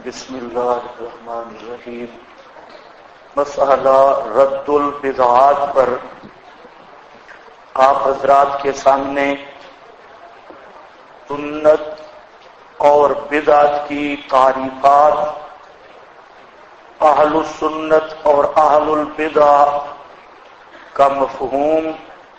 بسم اللہ الرحمن الرحیم۔ مسئلہ رد البدعات پر آپ حضرات کے سامنے سنت اور بدعت کی تعریفات، اہل السنت اور اہل البدع کا مفہوم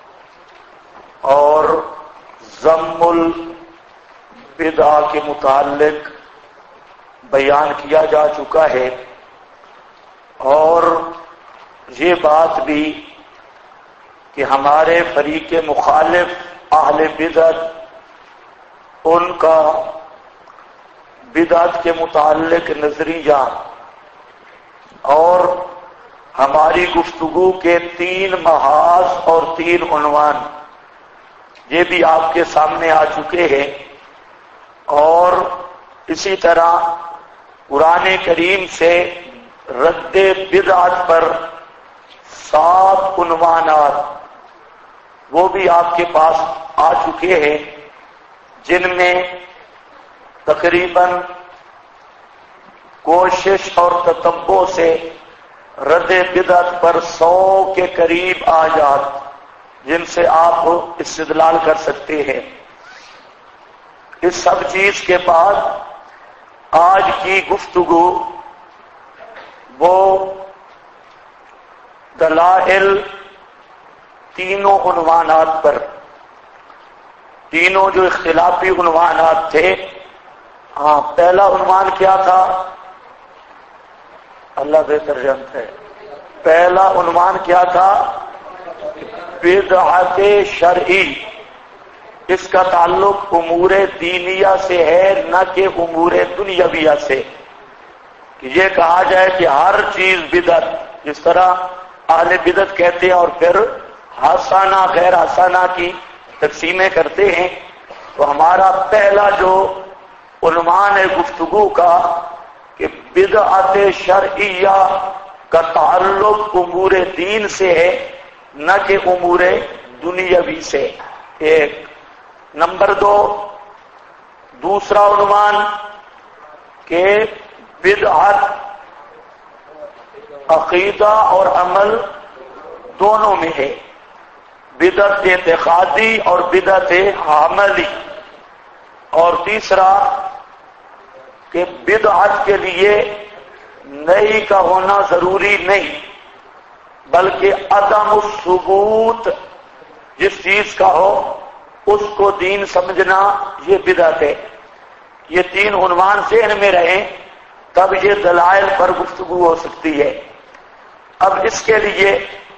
اور ذم البدع کے متعلق بیان کیا جا چکا ہے، اور یہ بات بھی کہ ہمارے فریق مخالف اہل بدعت ان کا بدعت کے متعلق نظریہ اور ہماری گفتگو کے 3 محاذ اور 3 عنوان یہ بھی آپ کے سامنے آ چکے ہیں، اور اسی طرح قرآن کریم سے رد بدعت پر 7 عنوانات وہ بھی آپ کے پاس آ چکے ہیں، جن میں تقریباً کوشش اور تتبع سے رد بدعت پر 100 کے قریب آیات جن سے آپ استدلال کر سکتے ہیں۔ اس سب چیز کے بعد آج کی گفتگو وہ دلائل تینوں عنوانات پر، تینوں جو اختلافی عنوانات تھے۔ پہلا عنوان کیا تھا؟ اللہ بہتر جانتا ہے۔ پہلا عنوان کیا تھا؟ بدعت شرعی۔ اس کا تعلق امور دینیہ سے ہے، نہ کہ امور دنیاویہ سے، کہ یہ کہا جائے کہ ہر چیز بدعت، جس طرح اہل بدعت کہتے ہیں اور پھر حسنہ غیر حسنہ کی تقسیمیں کرتے ہیں۔ تو ہمارا پہلا جو عنوان ہے گفتگو کا کہ بدعت شرعیہ کا تعلق امور دین سے ہے، نہ کہ امور دنیاوی سے۔ ایک نمبر 2، دوسرا عنوان کہ بدعت عقیدہ اور عمل دونوں میں ہے، بدعت اعتقادی اور بدعت عملی۔ اور تیسرا کہ بدعت کے لیے نئی کا ہونا ضروری نہیں، بلکہ عدم الثبوت جس چیز کا ہو اس کو دین سمجھنا یہ بدعت ہے۔ یہ 3 عنوان ذہن میں رہیں، تب یہ دلائل پر گفتگو ہو سکتی ہے۔ اب اس کے لیے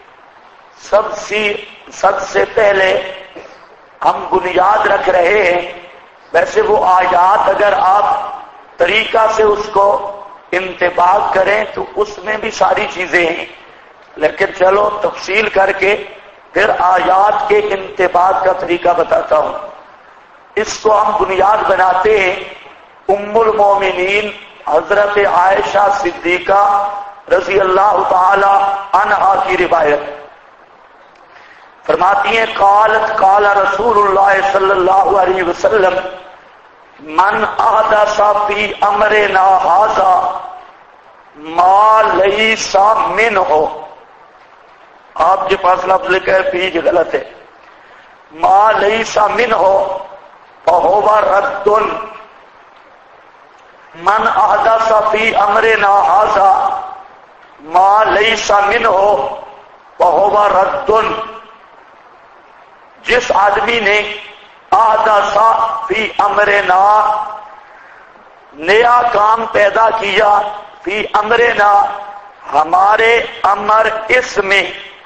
سب سے پہلے ہم بنیاد رکھ رہے ہیں۔ ویسے وہ آیات اگر آپ طریقہ سے اس کو انتباہ کریں تو اس میں بھی ساری چیزیں ہیں، لیکن چلو تفصیل کر کے پھر آیات کے انتباہ کا طریقہ بتاتا ہوں۔ اس کو ہم بنیاد بناتے ہیں ام المومنین حضرت عائشہ صدیقہ رضی اللہ تعالی عنہا کی روایت۔ فرماتی ہیں قالت قال رسول اللہ صلی اللہ علیہ وسلم من احدث فی امرنا ھذا ما لیس منہ۔ آپ کے پاس لفظ لکھا ہے پیج غلط ہے، ما لیس منہ فہو رد۔ من احدث فی امرنا ھذا ما لیس منہ فہو رد۔ جس آدمی نے احدث فی امرنا نیا کام پیدا کیا، فی امرنا ہمارے امر اس میں،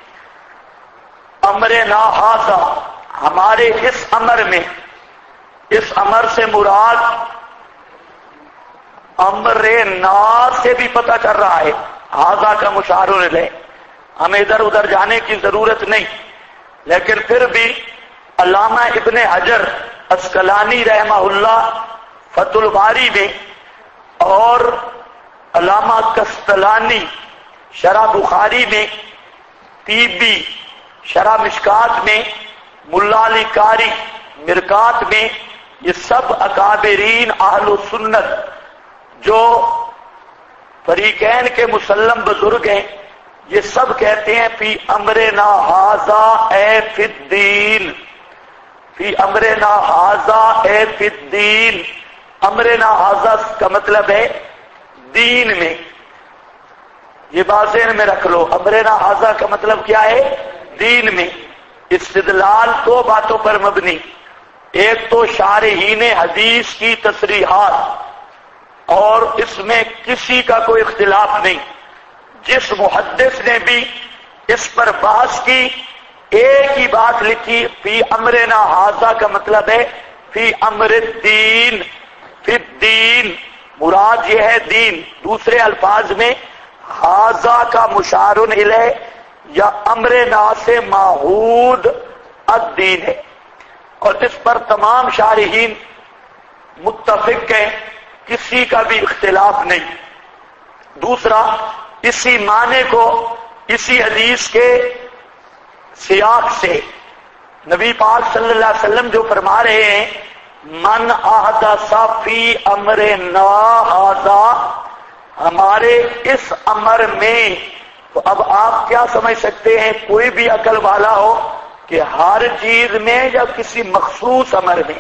امرنا ھذا ہمارے اس امر میں، اس امر سے مراد امرنا سے بھی پتہ چل رہا ہے، ھذا کا مشار الیہ، ہمیں ادھر ادھر جانے کی ضرورت نہیں، لیکن پھر بھی علامہ ابن حجر عسقلانی رحمہ اللہ فتح الباری میں اور علامہ قسطلانی شرح بخاری میں، طیبی شرح مشکات میں، ملا علی قاری مرکات میں، یہ سب اکابرین اہل سنت جو فریقین کے مسلم بزرگ ہیں، یہ سب کہتے ہیں فی امرنا ھذا اے فی الدین، فی امرنا ھذا اے فی الدین، امرنا ھذا کا مطلب ہے دین میں، یہ بات ذہن میں رکھ لو، امرنا ھذا کا مطلب کیا ہے؟ دین میں۔ استدلال دو باتوں پر مبنی، ایک تو شارحین حدیث کی تصریحات، اور اس میں کسی کا کوئی اختلاف نہیں، جس محدث نے بھی اس پر بحث کی ایک ہی بات لکھی، فی امرنا ھذا کا مطلب ہے فی امر الدین، فی الدین مراد یہ ہے دین، دوسرے الفاظ میں ھذا کا مشار الیہ یا امرنا سے ماحود الدین ہے، اور اس پر تمام شارحین متفق ہیں، کسی کا بھی اختلاف نہیں۔ دوسرا، اسی معنی کو اسی حدیث کے سیاق سے نبی پاک صلی اللہ علیہ وسلم جو فرما رہے ہیں من احدث فی امرنا ھذا، ہمارے اس امر میں، تو اب آپ کیا سمجھ سکتے ہیں، کوئی بھی عقل والا ہو کہ ہر چیز میں یا کسی مخصوص امر میں،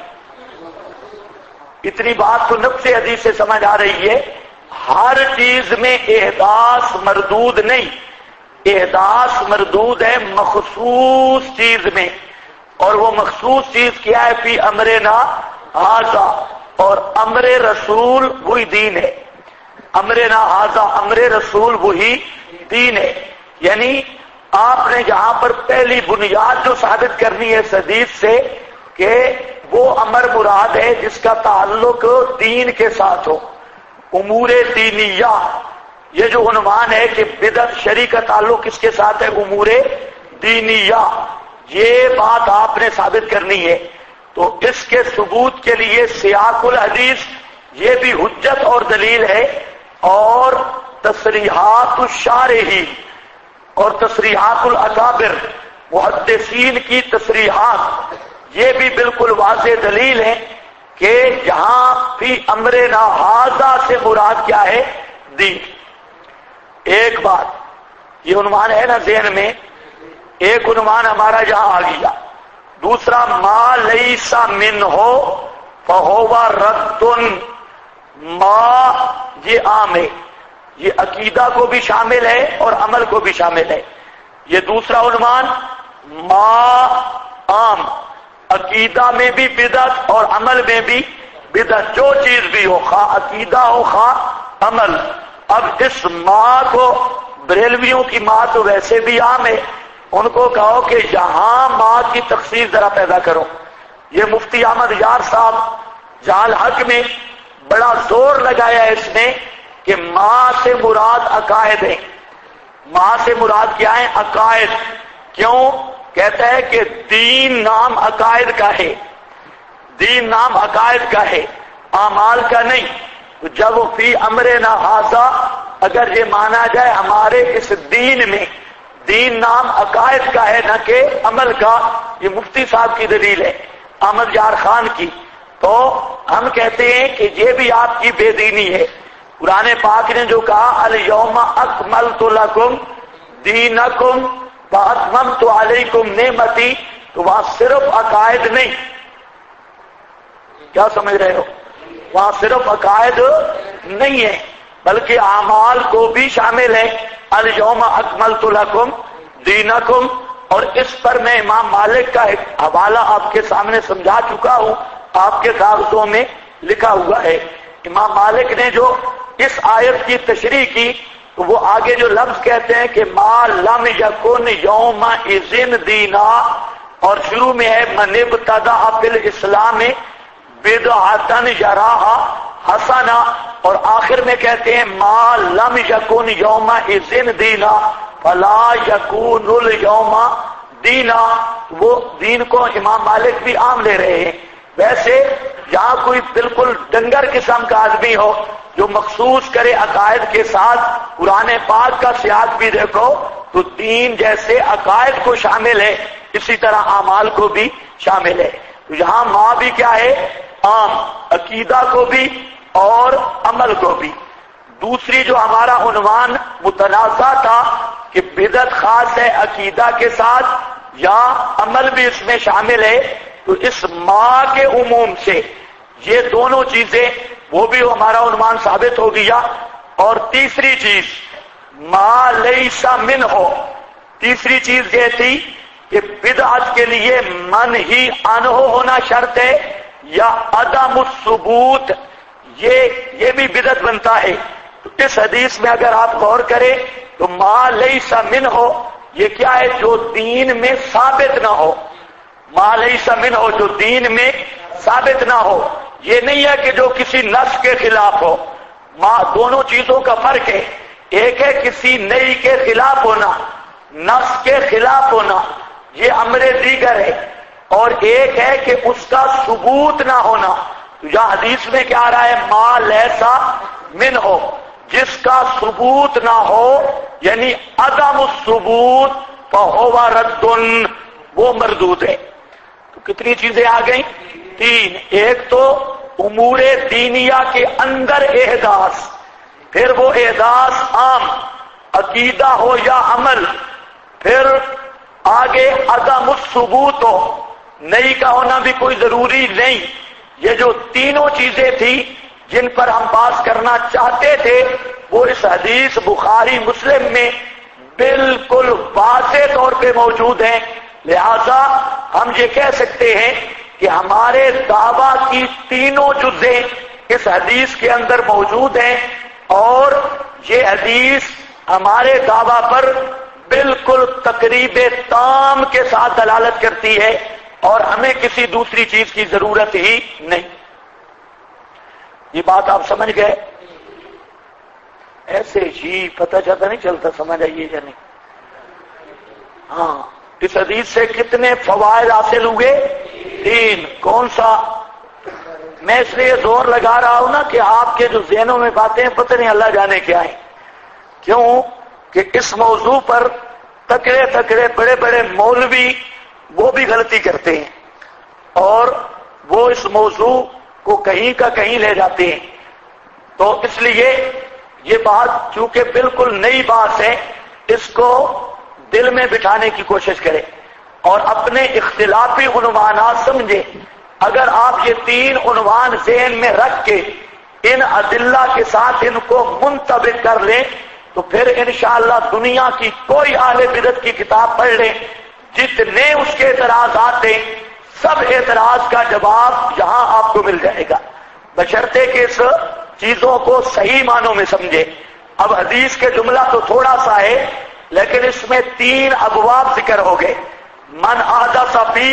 اتنی بات تو نفس حدیث سے سمجھ آ رہی ہے، ہر چیز میں احداث مردود نہیں، احداث مردود ہے مخصوص چیز میں، اور وہ مخصوص چیز کیا ہے؟ فی امرنا ھذا، اور امر رسول وہی دین ہے، امرنا ھذا امر رسول وہی دین ہے۔ یعنی آپ نے جہاں پر پہلی بنیاد جو ثابت کرنی ہے اس حدیث سے کہ وہ امر مراد ہے جس کا تعلق دین کے ساتھ ہو، امور دینیہ، یہ جو عنوان ہے کہ بدعت شرع کا تعلق کس کے ساتھ ہے؟ امور دینیہ، یہ بات آپ نے ثابت کرنی ہے۔ تو اس کے ثبوت کے لیے سیاق الحدیث یہ بھی حجت اور دلیل ہے، اور تصریحات الشارحین اور تصریحات الاکابر محدثین کی تصریحات یہ بھی بالکل واضح دلیل ہے کہ یہاں فی امرنا ھذا سے مراد کیا ہے؟ دین۔ ایک بات یہ عنوان ہے نا ذہن میں، ایک عنوان ہمارا یہاں آ گیا، دوسرا ما لیس منہ فہو رد، ما یہ عام ہے، یہ عقیدہ کو بھی شامل ہے اور عمل کو بھی شامل ہے، یہ دوسرا عنوان ما عام، عقیدہ میں بھی بدعت اور عمل میں بھی بدعت، جو چیز بھی ہو، خواہ عقیدہ ہو خواہ عمل۔ اب اس ما کو بریلویوں کی ما تو ویسے بھی عام ہے، ان کو کہو کہ یہاں ما کی تخصیص ذرا پیدا کرو۔ یہ مفتی احمد یار صاحب جال حق میں بڑا زور لگایا ہے اس نے کہ ما سے مراد عقائد ہے، ما سے مراد کیا ہے؟ عقائد۔ کیوں؟ کہتا ہے کہ دین نام عقائد کا ہے، دین نام عقائد کا ہے، اعمال کا نہیں۔ تو جب فی امرنا ھذا اگر یہ مانا جائے ہمارے اس دین میں، دین نام عقائد کا ہے نہ کہ عمل کا، یہ مفتی صاحب کی دلیل ہے احمد یار خان کی، تو ہم کہتے ہیں کہ یہ بھی آپ کی بے دینی ہے۔ قرآن پاک نے جو کہا الیوم اکملت لکم دینکم واتممت علیکم نعمتی، تو وہاں صرف عقائد نہیں، کیا سمجھ رہے ہو؟ وہاں صرف عقائد نہیں ہے بلکہ اعمال کو بھی شامل ہے، الیوم اکملت لکم دینکم۔ اور اس پر میں امام مالک کا ایک حوالہ آپ کے سامنے سمجھا چکا ہوں، آپ کے کاغذوں میں لکھا ہوا ہے۔ امام مالک نے جو اس آیت کی تشریح کی تو وہ آگے جو لفظ کہتے ہیں کہ ما لم یکن یومئذ دینا، اور شروع میں ہے من ابتدع فی الاسلام بدعۃ یراھا حسنا، اور آخر میں کہتے ہیں ما لم یکن یومئذ دینا فلا یکون الیوم دینا۔ وہ دین کو امام مالک بھی عام لے رہے ہیں۔ ویسے یہاں کوئی بالکل ڈنگر قسم کا آدمی ہو جو مخصوص کرے عقائد کے ساتھ، قرآن پاک کا سیاق بھی دیکھو تو دین جیسے عقائد کو شامل ہے اسی طرح اعمال کو بھی شامل ہے۔ تو یہاں ما بھی کیا ہے؟ عام، عقیدہ کو بھی اور عمل کو بھی۔ دوسری جو ہمارا عنوان متنازع تھا کہ بدعت خاص ہے عقیدہ کے ساتھ یا عمل بھی اس میں شامل ہے، تو اس ما کے عموم سے یہ دونوں چیزیں وہ بھی ہمارا عنوان ثابت ہو گیا۔ اور تیسری چیز ما لیس منہ، تیسری چیز یہ تھی کہ بدعت کے لیے منہی عنہ ہونا شرط ہے یا عدم الثبوت، یہ بھی بدعت بنتا ہے۔ تو اس حدیث میں اگر آپ غور کریں تو ما لیس منہ یہ کیا ہے؟ جو دین میں ثابت نہ ہو، ما لیس منہ جو دین میں ثابت نہ ہو، یہ نہیں ہے کہ جو کسی نص کے خلاف ہو۔ دونوں چیزوں کا فرق ہے، ایک ہے کسی نئی کے خلاف ہونا، نص کے خلاف ہونا، یہ امر دیگر ہے، اور ایک ہے کہ اس کا ثبوت نہ ہونا۔ تو یہاں حدیث میں کیا آ رہا ہے؟ ما لیسا منہ، جس کا ثبوت نہ ہو، یعنی عدم الثبوت فہو رد، وہ مردود ہے۔ تو کتنی چیزیں آ گئیں؟ تین۔ ایک تو امور دینیہ کے اندر احداث، پھر وہ احداث عام عقیدہ ہو یا عمل، پھر آگے عدم الثبوت ہو، نئی کا ہونا بھی کوئی ضروری نہیں۔ یہ جو تینوں چیزیں تھیں جن پر ہم بات کرنا چاہتے تھے وہ اس حدیث بخاری مسلم میں بالکل واضح طور پہ موجود ہیں، لہذا ہم یہ کہہ سکتے ہیں کہ ہمارے دعویٰ کی تینوں جزیں اس حدیث کے اندر موجود ہیں، اور یہ حدیث ہمارے دعویٰ پر بالکل تقریب تام کے ساتھ دلالت کرتی ہے، اور ہمیں کسی دوسری چیز کی ضرورت ہی نہیں۔ یہ بات آپ سمجھ گئے؟ ایسے ہی پتہ چلتا نہیں چلتا، سمجھ آئیے یا نہیں؟ ہاں، اس حدیث سے کتنے فوائد حاصل ہوئے؟ تین۔ کون سا؟ میں اس لیے زور لگا رہا ہوں نا کہ آپ کے جو ذہنوں میں باتیں ہیں پتہ نہیں اللہ جانے کیا ہیں، کیوں کہ اس موضوع پر تکڑے بڑے بڑے مولوی وہ بھی غلطی کرتے ہیں، اور وہ اس موضوع کو کہیں کا کہیں لے جاتے ہیں۔ تو اس لیے یہ بات چونکہ بالکل نئی بات ہے، اس کو دل میں بٹھانے کی کوشش کریں اور اپنے اختلافی عنوانات سمجھیں۔ اگر آپ یہ تین عنوان ذہن میں رکھ کے ان ادلہ کے ساتھ ان کو منطبق کر لیں تو پھر انشاءاللہ دنیا کی کوئی اہل بدعت کی کتاب پڑھ لیں، جتنے اس کے اعتراضات ہیں سب اعتراض کا جواب یہاں آپ کو مل جائے گا، بشرطے کہ اس چیزوں کو صحیح معنوں میں سمجھے۔ اب حدیث کے جملہ تو تھوڑا سا ہے لیکن اس میں تین ابواب ذکر ہو گئے۔ من احدث فی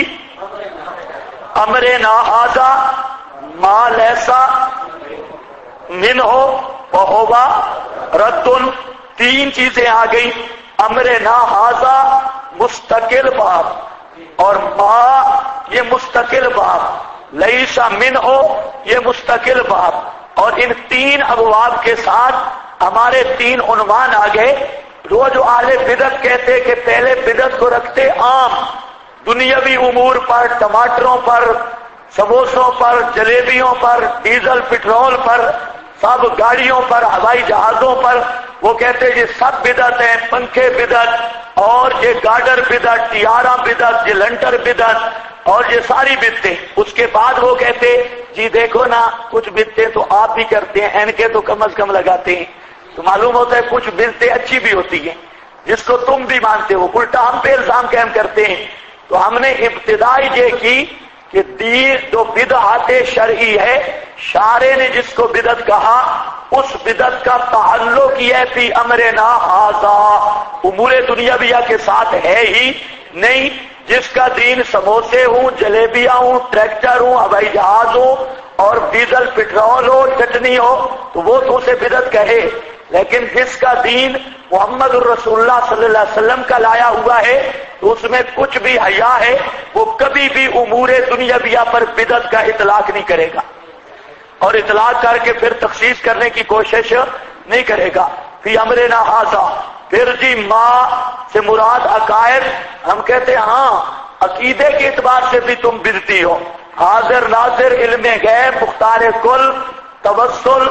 امرنا ھذا ما لیس منہ فہو رد، تین چیزیں آ گئی۔ امرنا ھذا مستقل باب، اور ما یہ مستقل باب، لیس منہ یہ مستقل باب، اور ان تین ابواب کے ساتھ ہمارے تین عنوان آ گئے۔ جو اہل بدعت کہتے کہ پہلے بدعت کو رکھتے عام دنیاوی امور پر، ٹماٹروں پر، سموسوں پر، جلیبیوں پر، ڈیزل پٹرول پر، سب گاڑیوں پر، ہوائی جہازوں پر، وہ کہتے یہ سب بدعت ہیں، پنکھے بدعت، اور یہ گارڈر بدعت، ٹیارہ بدعت، یہ لنٹر بدعت، اور یہ ساری بدعتیں۔ اس کے بعد وہ کہتے جی دیکھو نا کچھ بدعتیں تو آپ بھی کرتے ہیں، اینکے تو کم از کم لگاتے ہیں، تو معلوم ہوتا ہے کچھ بدعتیں اچھی بھی ہوتی ہیں جس کو تم بھی مانتے ہو، الٹا ہم پہ الزام قائم کرتے ہیں۔ تو ہم نے ابتدائی یہ کی کہ دین جو بدعت شرعی ہے، شارع نے جس کو بدعت کہا اس بدعت کا تعلق یہ ہے فی امرنا ھذا، امور دنیاویہ کے ساتھ ہے ہی نہیں۔ جس کا دین سموسے ہوں، جلیبیاں ہوں، ٹریکٹر ہوں، ہوائی جہاز ہو، اور ڈیزل پٹرول ہو، چٹنی ہو، تو وہ تو اسے بدعت کہے، لیکن جس کا دین محمد الرسول اللہ صلی اللہ علیہ وسلم کا لایا ہوا ہے تو اس میں کچھ بھی حیا ہے، وہ کبھی بھی امور دنیاویہ پر بدعت کا اطلاق نہیں کرے گا، اور اطلاق کر کے پھر تخصیص کرنے کی کوشش نہیں کرے گا۔ فی امرنا ھذا، پھر جی ما سے مراد عقائد، ہم کہتے ہیں ہاں عقیدے کے اعتبار سے بھی تم بدعتی ہو، حاضر ناظر، علم غیب، مختار کل، توسل،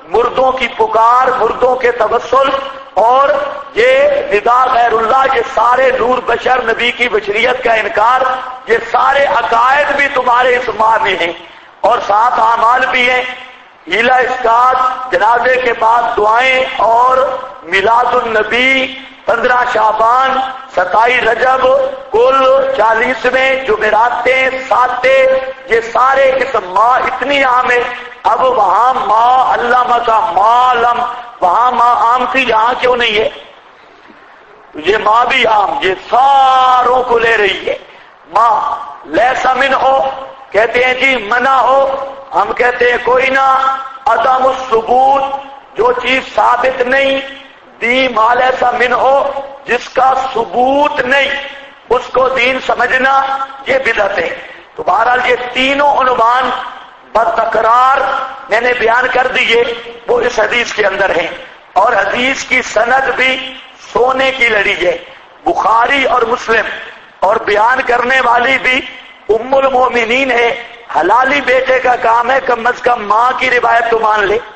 مردوں کی پکار، مردوں کے توسل اور یہ ندا غیر اللہ، یہ سارے نور بشر، نبی کی بشریت کا انکار، یہ سارے عقائد بھی تمہارے اس ماہ میں ہیں اور ساتھ اعمال بھی ہیں۔ ہیلا اسکات، جنازے کے بعد دعائیں اور میلاد النبی، 15 شعبان، 27 رجب، کل 40ویں جمعراتیں، ساتیں، یہ سارے اس ماہ اتنی عام ہے۔ اب وہاں ماں علامہ کا معلم، وہاں ماں عام تھی، یہاں کیوں نہیں ہے؟ یہ ماں بھی عام، یہ ساروں کو لے رہی ہے ماں۔ لیسا من ہو کہتے ہیں جی منع ہو، ہم کہتے ہیں کوئی نہ۔ عدم الثبوت، جو چیز ثابت نہیں، دین ما لیسا من ہو، جس کا ثبوت نہیں اس کو دین سمجھنا، یہ بدعت ہے۔ تو بہرحال یہ تینوں عنوان بتکرار میں نے بیان کر دیے، وہ اس حدیث کے اندر ہیں، اور حدیث کی سند بھی سونے کی لڑی ہے، بخاری اور مسلم، اور بیان کرنے والی بھی ام المومنین ہے۔ حلالی بیٹے کا کام ہے، کم از کم ماں کی روایت تو مان لے،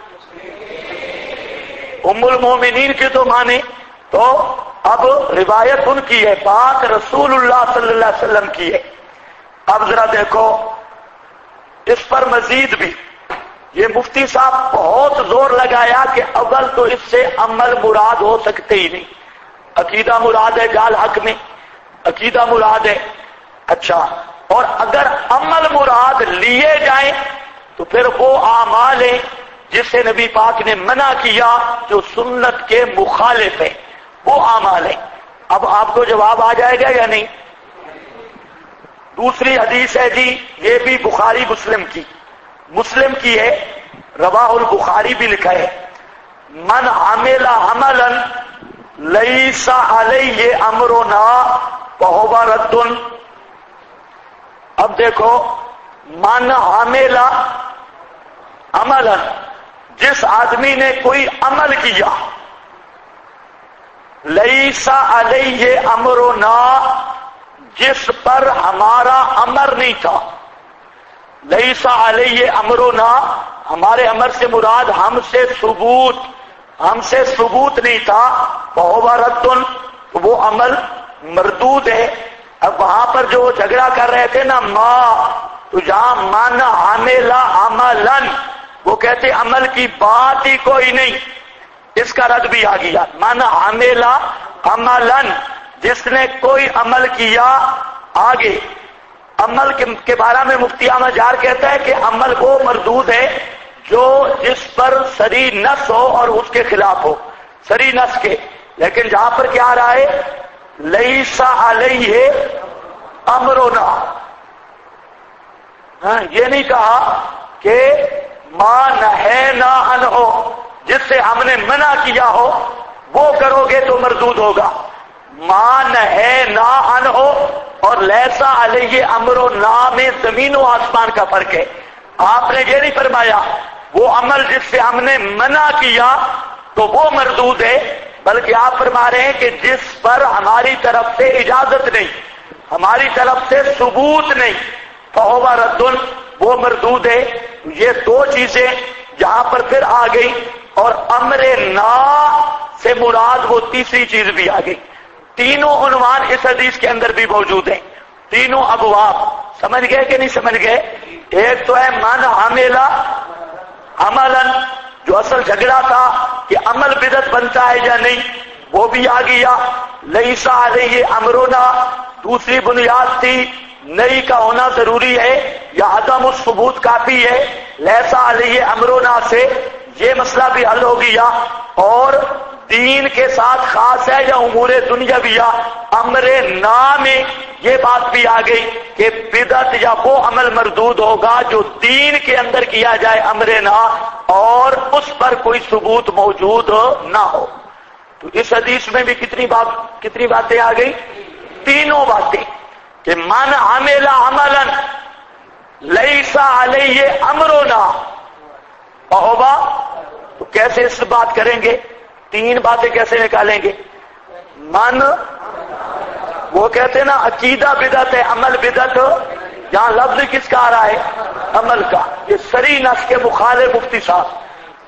ام المومنین کی تو مانے۔ تو اب روایت ان کی ہے، بات رسول اللہ صلی اللہ علیہ وسلم کی ہے۔ اب ذرا دیکھو اس پر مزید بھی یہ مفتی صاحب بہت زور لگایا کہ اول تو اس سے عمل مراد ہو سکتے ہی نہیں، عقیدہ مراد ہے، جال حق میں عقیدہ مراد ہے۔ اچھا، اور اگر عمل مراد لیے جائیں تو پھر وہ اعمال ہیں جسے نبی پاک نے منع کیا، جو سنت کے مخالف ہیں، وہ اعمال ہیں۔ اب آپ کو جواب آ جائے گا یا نہیں؟ دوسری حدیث ہے جی، یہ بھی بخاری مسلم کی ہے، رواہ البخاری بھی لکھا ہے، من عمل عملا لیس علیہ امرنا فہو رد۔ اب دیکھو، من عمل عملا، جس آدمی نے کوئی عمل کیا، لیس علیہ امرنا، جس پر ہمارا امر نہیں تھا، لیس علیہ امرنا، ہمارے امر سے مراد ہم سے ثبوت نہیں تھا، فہو رد، وہ عمل مردود ہے۔ اب وہاں پر جو جھگڑا کر رہے تھے نا ماں، تو جہاں من عمل عملا، وہ کہتے عمل کی بات ہی کوئی نہیں، اس کا رد بھی آ گیا۔ من عمل عملا، جس نے کوئی عمل کیا، آگے عمل کے بارے میں مفتی احمد جار کہتا ہے کہ عمل وہ مردود ہے جو جس پر سری نص ہو اور اس کے خلاف ہو، سری نص کے۔ لیکن جہاں پر کیا آ رہا ہے، لیس علیہ امرنا، یہ نہیں کہا کہ ما نہینا عنہ، جس سے ہم نے منع کیا ہو وہ کرو گے تو مردود ہوگا۔ ما نہینا عنہ اور لیسا علیہ امرنا میں زمین و آسمان کا فرق ہے۔ آپ نے یہ نہیں فرمایا وہ عمل جس سے ہم نے منع کیا تو وہ مردود ہے، بلکہ آپ فرما رہے ہیں کہ جس پر ہماری طرف سے اجازت نہیں، ہماری طرف سے ثبوت نہیں، فہو رد، وہ مردود ہے۔ یہ دو چیزیں جہاں پر پھر آ گئی، اور امر نا سے مراد وہ تیسری چیز بھی آ گئی۔ تینوں عنوان اس حدیث کے اندر بھی موجود ہیں، تینوں ابواب۔ سمجھ گئے کہ نہیں سمجھ گئے؟ ایک تو ہے من عمل عملا، جو اصل جھگڑا تھا کہ عمل بدعت بنتا ہے یا نہیں، وہ بھی آ گیا۔ لیس علیہ امرنا، دوسری بنیاد تھی نئی کا ہونا ضروری ہے یا عدم الثبوت کافی ہے، لیس علیہ امرنا سے یہ مسئلہ بھی حل ہو گیا۔ اور دین کے ساتھ خاص ہے یا امور دنیاویہ، امر نا میں یہ بات بھی آ گئی کہ بدعت یا وہ عمل مردود ہوگا جو دین کے اندر کیا جائے امر نا، اور اس پر کوئی ثبوت موجود نہ ہو۔ تو اس حدیث میں بھی کتنی باتیں آ گئی؟ تینوں باتیں، کہ من عمل عملا لیس علیہ امرنا فہو، تو کیسے اس بات کریں گے؟ تین باتیں کیسے نکالیں گے؟ من، وہ کہتے ہیں نا عقیدہ بدعت ہے، عمل بدعت، یہاں لفظ کس کا آ رہا ہے؟ عمل کا۔ یہ سری نص کے مخالف مفتی صاحب،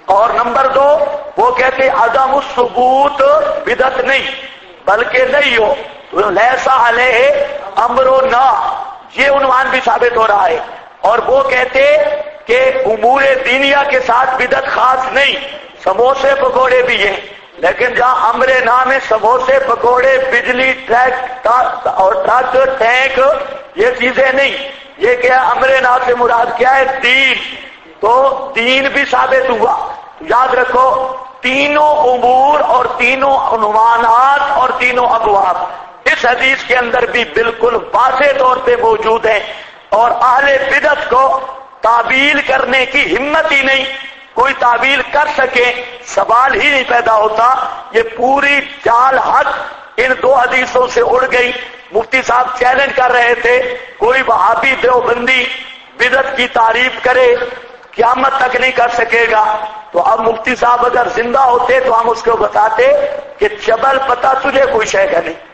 اور نمبر 2 وہ کہتے عدم الثبوت بدعت نہیں بلکہ نہیں ہو تو لیسا علیہ امرنا، یہ عنوان بھی ثابت ہو رہا ہے۔ اور وہ کہتے کہ امور دینیہ کے ساتھ بدعت خاص نہیں، سموسے پکوڑے بھی ہیں، لیکن جہاں امر نام میں سموسے پکوڑے بجلی ٹرک اور ٹرک ٹینک یہ چیزیں نہیں، یہ کیا امر نام سے مراد کیا ہے؟ دین۔ تو دین بھی ثابت ہوا۔ یاد رکھو تینوں امور اور تینوں عنوانات اور تینوں ابواب اس حدیث کے اندر بھی بالکل واضح طور پہ موجود ہیں، اور اہل بدعت کو تعویل کرنے کی ہمت ہی نہیں، کوئی تعویل کر سکے سوال ہی نہیں پیدا ہوتا۔ یہ پوری چال حق ان 2 حدیثوں سے اڑ گئی۔ مفتی صاحب چیلنج کر رہے تھے کوئی وہابی دیوبندی بدعت کی تعریف کرے قیامت تک نہیں کر سکے گا، تو اب مفتی صاحب اگر زندہ ہوتے تو ہم اس کو بتاتے کہ چبل پتہ تجھے کوئی شے کا نہیں۔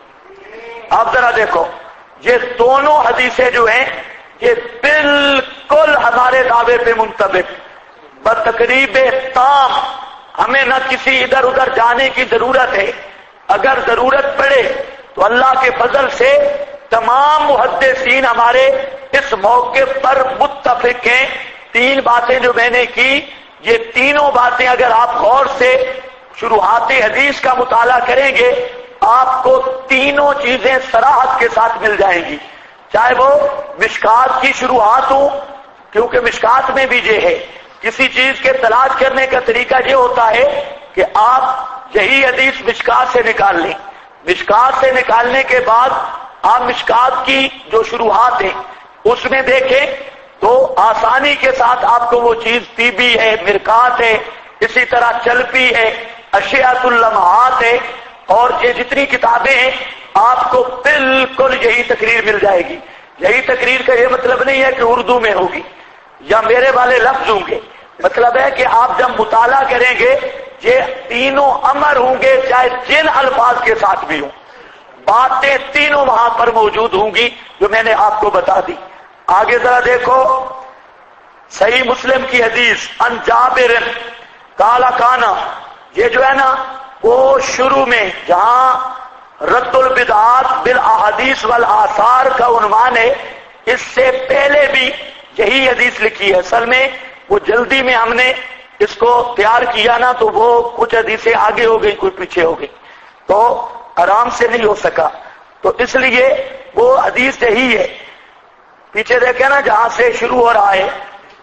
اب ذرا دیکھو یہ دونوں حدیثیں جو ہیں یہ بالکل ہمارے دعوے پہ منطبق، بتقریب تام، ہمیں نہ کسی ادھر ادھر جانے کی ضرورت ہے۔ اگر ضرورت پڑے تو اللہ کے فضل سے تمام محدثین ہمارے اس موقع پر متفق ہیں۔ 3 باتیں جو میں نے کی، یہ تینوں باتیں اگر آپ غور سے شروحات حدیث کا مطالعہ کریں گے آپ کو تینوں چیزیں صراحت کے ساتھ مل جائیں گی، چاہے وہ مشکات کی شروحات ہوں، کیونکہ مشکات میں بھی یہ ہے کسی چیز کے تلاش کرنے کا طریقہ یہ ہوتا ہے کہ آپ یہی حدیث مشکات سے نکال لیں، مشکات سے نکالنے کے بعد آپ مشکات کی جو شروحات ہیں اس میں دیکھیں تو آسانی کے ساتھ آپ کو وہ چیز طیبی ہے، مرکات ہے، اسی طرح چلپی ہے، اشیاء اللمحات ہے، اور یہ جتنی کتابیں ہیں آپ کو بالکل یہی تقریر مل جائے گی۔ یہی تقریر کا یہ مطلب نہیں ہے کہ اردو میں ہوگی یا میرے والے لفظ ہوں گے، مطلب ہے کہ آپ جب مطالعہ کریں گے یہ تینوں امر ہوں گے، چاہے جن الفاظ کے ساتھ بھی ہوں، باتیں تینوں وہاں پر موجود ہوں گی جو میں نے آپ کو بتا دی۔ آگے ذرا دیکھو صحیح مسلم کی حدیث عن جابر قال کان، یہ جو ہے نا وہ شروع میں جہاں رد البدعات بالاحادیث والآثار کا عنوان ہے، اس سے پہلے بھی یہی حدیث لکھی ہے۔ اصل میں وہ جلدی میں ہم نے اس کو تیار کیا نا تو وہ کچھ حدیثیں آگے ہو گئی کوئی پیچھے ہو گئی تو آرام سے نہیں ہو سکا، تو اس لیے وہ حدیث یہی ہے۔ پیچھے دیکھیں نا جہاں سے شروع ہو رہا ہے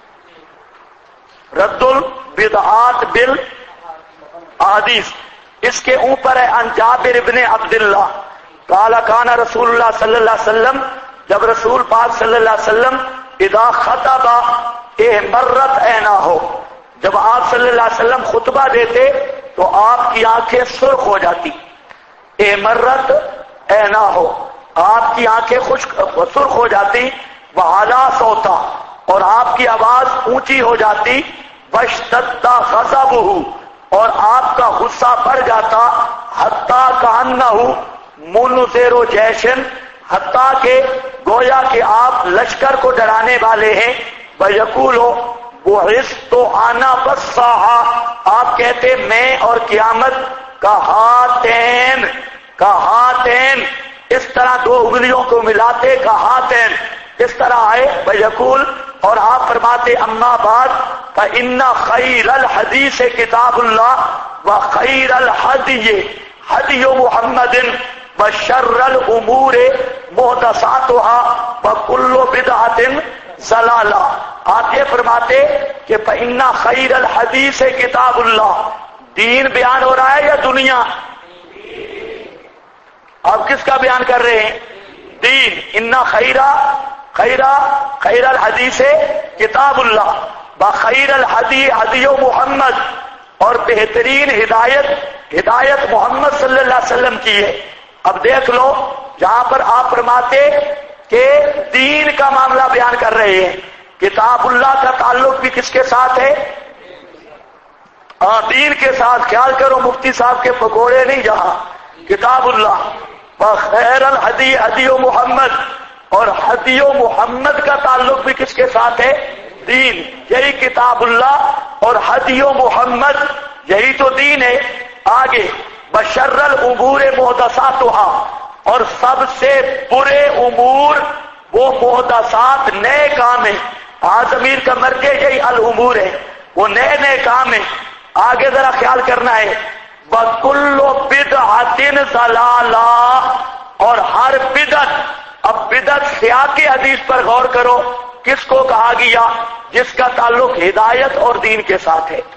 رد البدعات بالاحادیث، اس کے اوپر ہے عن جابر ابن عبداللہ قال کان رسول اللہ صلی اللہ علیہ وسلم، جب رسول پاک صلی اللہ علیہ وسلم اذا خطب احمرت عیناہ، جب آپ صلی اللہ علیہ وسلم خطبہ دیتے تو آپ کی آنکھیں سرخ ہو جاتی، احمرت عیناہ، آپ کی آنکھیں سرخ ہو جاتی، وعلا صوتا، اور آپ کی آواز اونچی ہو جاتی، واشتد غضبہ، اور آپ کا غصہ بڑھ جاتا، حتیٰ کأنہ منذر جیشن، حتیٰ کہ گویا کہ آپ لشکر کو ڈرانے والے ہیں، ویقول بعثت انا والساعہ، آپ کہتے میں اور قیامت کا ہاتین، اس طرح 2 انگلیوں کو ملاتے کا ہاتین، اس طرح آئے ویقول، اور آپ فرماتے اما بعد فإن خیر الحدیث کتاب اللہ وخیر الہدی ہدی محمد وشر الامور محدثاتها وکل بدعۃ ضلالہ۔ آپ یہ فرماتے کہ فإن خیر الحدیث کتاب اللہ، دین بیان ہو رہا ہے یا دنیا؟ آپ کس کا بیان کر رہے ہیں؟ دین۔ ان خیر الحدیث کتاب اللہ بخیر الہدی ہدی محمد، اور بہترین ہدایت محمد صلی اللہ علیہ وسلم کی ہے۔ اب دیکھ لو جہاں پر آپ فرماتے کہ دین کا معاملہ بیان کر رہے ہیں، کتاب اللہ کا تعلق بھی کس کے ساتھ ہے؟ دین کے ساتھ۔ خیال کرو مفتی صاحب کے پکوڑے نہیں، جہاں کتاب اللہ بخیر الہدی ہدی محمد، اور ہدی محمد کا تعلق بھی کس کے ساتھ ہے؟ دین، یہی کتاب اللہ اور ہدی محمد، یہی تو دین ہے۔ آگے بشر الامور محدثاتھا، اور سب سے برے امور وہ محدثات، نئے کام ہیں۔ ضمیر کا مرجع یہی الامور ہے، وہ نئے نئے کام ہیں۔ آگے ذرا خیال کرنا ہے، وَكُلُّ بِدْعَةٍ ضَلَالَةٍ، اور ہر بدعت، اب بدعت سیاق حدیث پر غور کرو، کس کو کہا گیا؟ جس کا تعلق ہدایت اور دین کے ساتھ ہے۔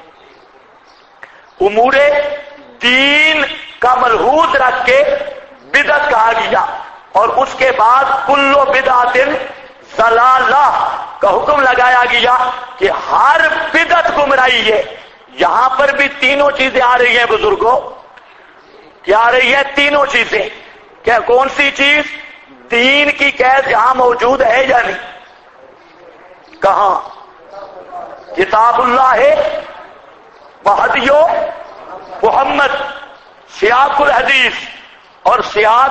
امور دین کا ملحوظ رکھ کے بدعت کہا گیا، اور اس کے بعد کلو بدعت ضلالہ کا حکم لگایا گیا کہ ہر بدعت گمراہی ہے۔ یہاں پر بھی تینوں چیزیں آ رہی ہیں بزرگوں، کیا آ رہی ہے؟ تینوں چیزیں۔ کیا کون سی چیز؟ دین کی قید یہاں موجود ہے یا نہیں؟ کہاں؟ کتاب اللہ ہے، وحدی محمد، سیاق الحدیث اور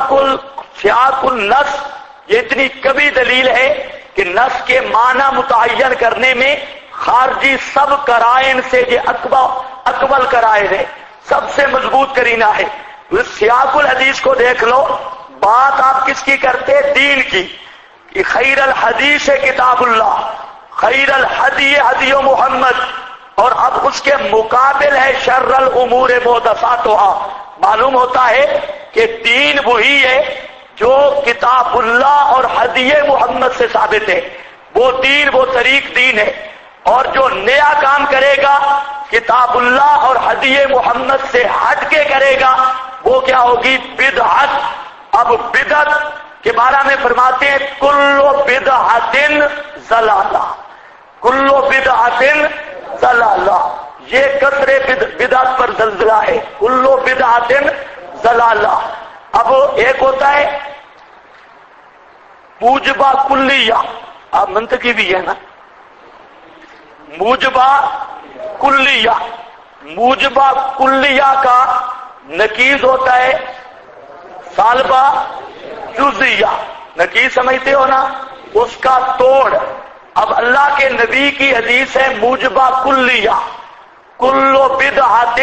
سیاق النص، یہ اتنی کبھی دلیل ہے کہ نص کے معنی متعین کرنے میں خارجی سب قرائن سے یہ اکمل قرائن ہے، سب سے مضبوط کرینہ ہے۔ سیاق الحدیث کو دیکھ لو، بات آپ کس کی کرتے؟ دین کی، کہ خیر الحدیث کتاب اللہ، خیر الحدی ہدی محمد، اور اب اس کے مقابل ہے شر الامور محدثاتھا۔ معلوم ہوتا ہے کہ دین وہی ہے جو کتاب اللہ اور ہدی محمد سے ثابت ہے، وہ دین، وہ طریق دین ہے۔ اور جو نیا کام کرے گا کتاب اللہ اور ہدی محمد سے ہٹ کے کرے گا، وہ کیا ہوگی؟ بدعت۔ اب بدعت کے بارے میں فرماتے ہیں کلو بدعت ضلالہ، کلو بدعت ضلالہ، یہ کثر بدعت پر زلزلہ ہے، کلو بدعت ضلالہ۔ اب ایک ہوتا ہے موجبہ کلیہ، اب منطقی بھی ہے نا، موجبہ کلیہ، موجبہ کلیہ کا نقیض ہوتا ہے سالبہ جزیہ، نقیض سمجھتے ہو نا، اس کا توڑ۔ اب اللہ کے نبی کی حدیث ہے موجبہ کلیہ، کلو بدعت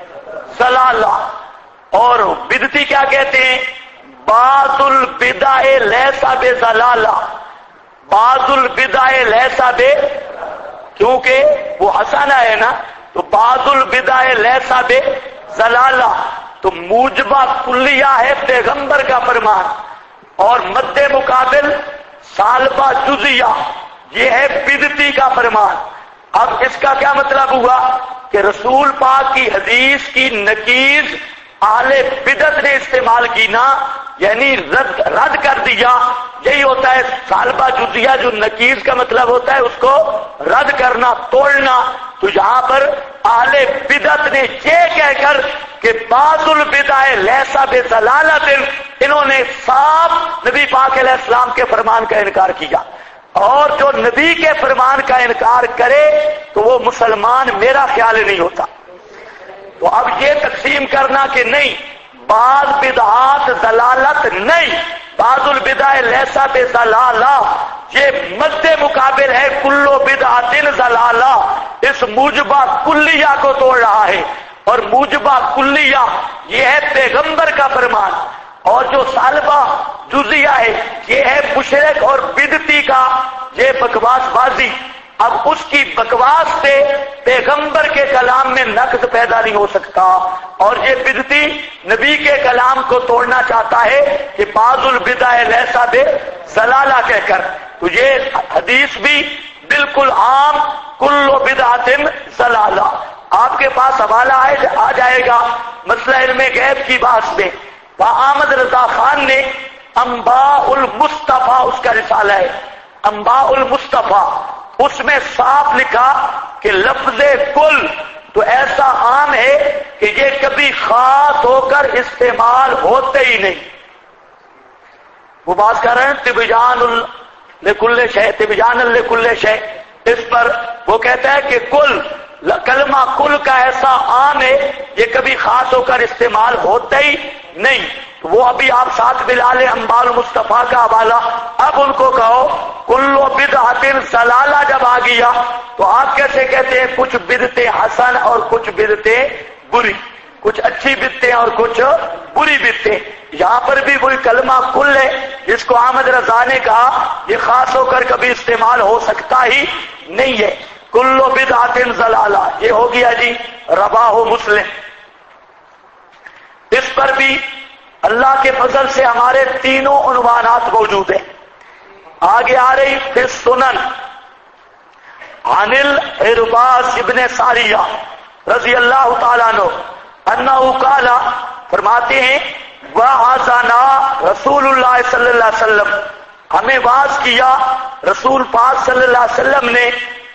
ضلالہ، اور بدعتی کیا کہتے ہیں؟ بعض البدع لیس بضلالہ، بعض البدع لیس ب، کیونکہ وہ حسنہ ہے نا، تو بعض البدع لیس بضلالہ، تو موجبہ کلیہ ہے پیغمبر کا فرمان، اور مد مقابل سالبہ جزیہ یہ ہے بدعتی کا فرمان۔ اب اس کا کیا مطلب ہوا کہ رسول پاک کی حدیث کی نقیض اہل بدعت نے استعمال کی نا، یعنی رد کر دیا۔ یہی ہوتا ہے سالبہ جزیہ، جو نقیض کا مطلب ہوتا ہے اس کو رد کرنا، توڑنا۔ تو یہاں پر اہل بدعت نے یہ کہہ کر کہ بعض البدع لیس بضلالۃ، انہوں نے صاف نبی پاک علیہ السلام کے فرمان کا انکار کیا، اور جو نبی کے فرمان کا انکار کرے تو وہ مسلمان میرا خیال نہیں ہوتا۔ تو اب یہ تقسیم کرنا کہ نہیں، بعض بدعات ضلالت نہیں، بعض البدع لیس بضلالہ، یہ مد مقابل ہے کلو بدعت ضلالہ، اس موجبہ کلیہ کو توڑ رہا ہے، اور موجبہ کلیہ یہ ہے پیغمبر کا فرمان، اور جو سالبہ جزیہ ہے یہ ہے مشرک اور بدعتی کا یہ بکواس بازی۔ اب اس کی بکواس سے پیغمبر کے کلام میں نقص پیدا نہیں ہو سکتا، اور یہ بدعتی نبی کے کلام کو توڑنا چاہتا ہے کہ بعض البدع لیس بضلالہ کہہ کر۔ تو یہ حدیث بھی بالکل عام کل بدعت ضلالہ۔ آپ کے پاس حوالہ آ جائے گا مسئلہ علم غیب کی بات میں، احمد رضا خان نے انباء المصطفیٰ، اس کا رسالہ ہے انباء المصطفیٰ، اس میں صاف لکھا کہ لفظ کل تو ایسا عام ہے کہ یہ کبھی خاص ہو کر استعمال ہوتے ہی نہیں۔ وہ بات کر رہے ہیں تبیان لکل شے، تبیان لکل شے، اس پر وہ کہتا ہے کہ کل، کلمہ کل کا ایسا عام ہے یہ کبھی خاص ہو کر استعمال ہوتا ہی نہیں۔ وہ ابھی آپ ساتھ ملا لیں انباء المصطفیٰ کا حوالہ، اب ان کو کہو کل بدعت بدعت ضلالہ جب آ گیا تو آپ کیسے کہتے ہیں کچھ بدعتیں حسن اور کچھ بدعتیں بری، کچھ اچھی بدعتیں اور کچھ بری بدعتیں؟ یہاں پر بھی کوئی کلمہ کل ہے جس کو احمد رضا نے کہا یہ خاص ہو کر کبھی استعمال ہو سکتا ہی نہیں ہے۔ کل بدعت ضلالہ، یہ ہو گیا جی رواہ مسلم۔ اس پر بھی اللہ کے فضل سے ہمارے تینوں عنوانات موجود ہیں۔ آگے آ رہی پھر سنن عن العرباض ابن ساریہ رضی اللہ تعالیٰ عنہ انہ قال، فرماتے ہیں وعظنا رسول اللہ صلی اللہ علیہ وسلم، ہمیں واعظ کیا رسول پاک صلی اللہ علیہ وسلم نے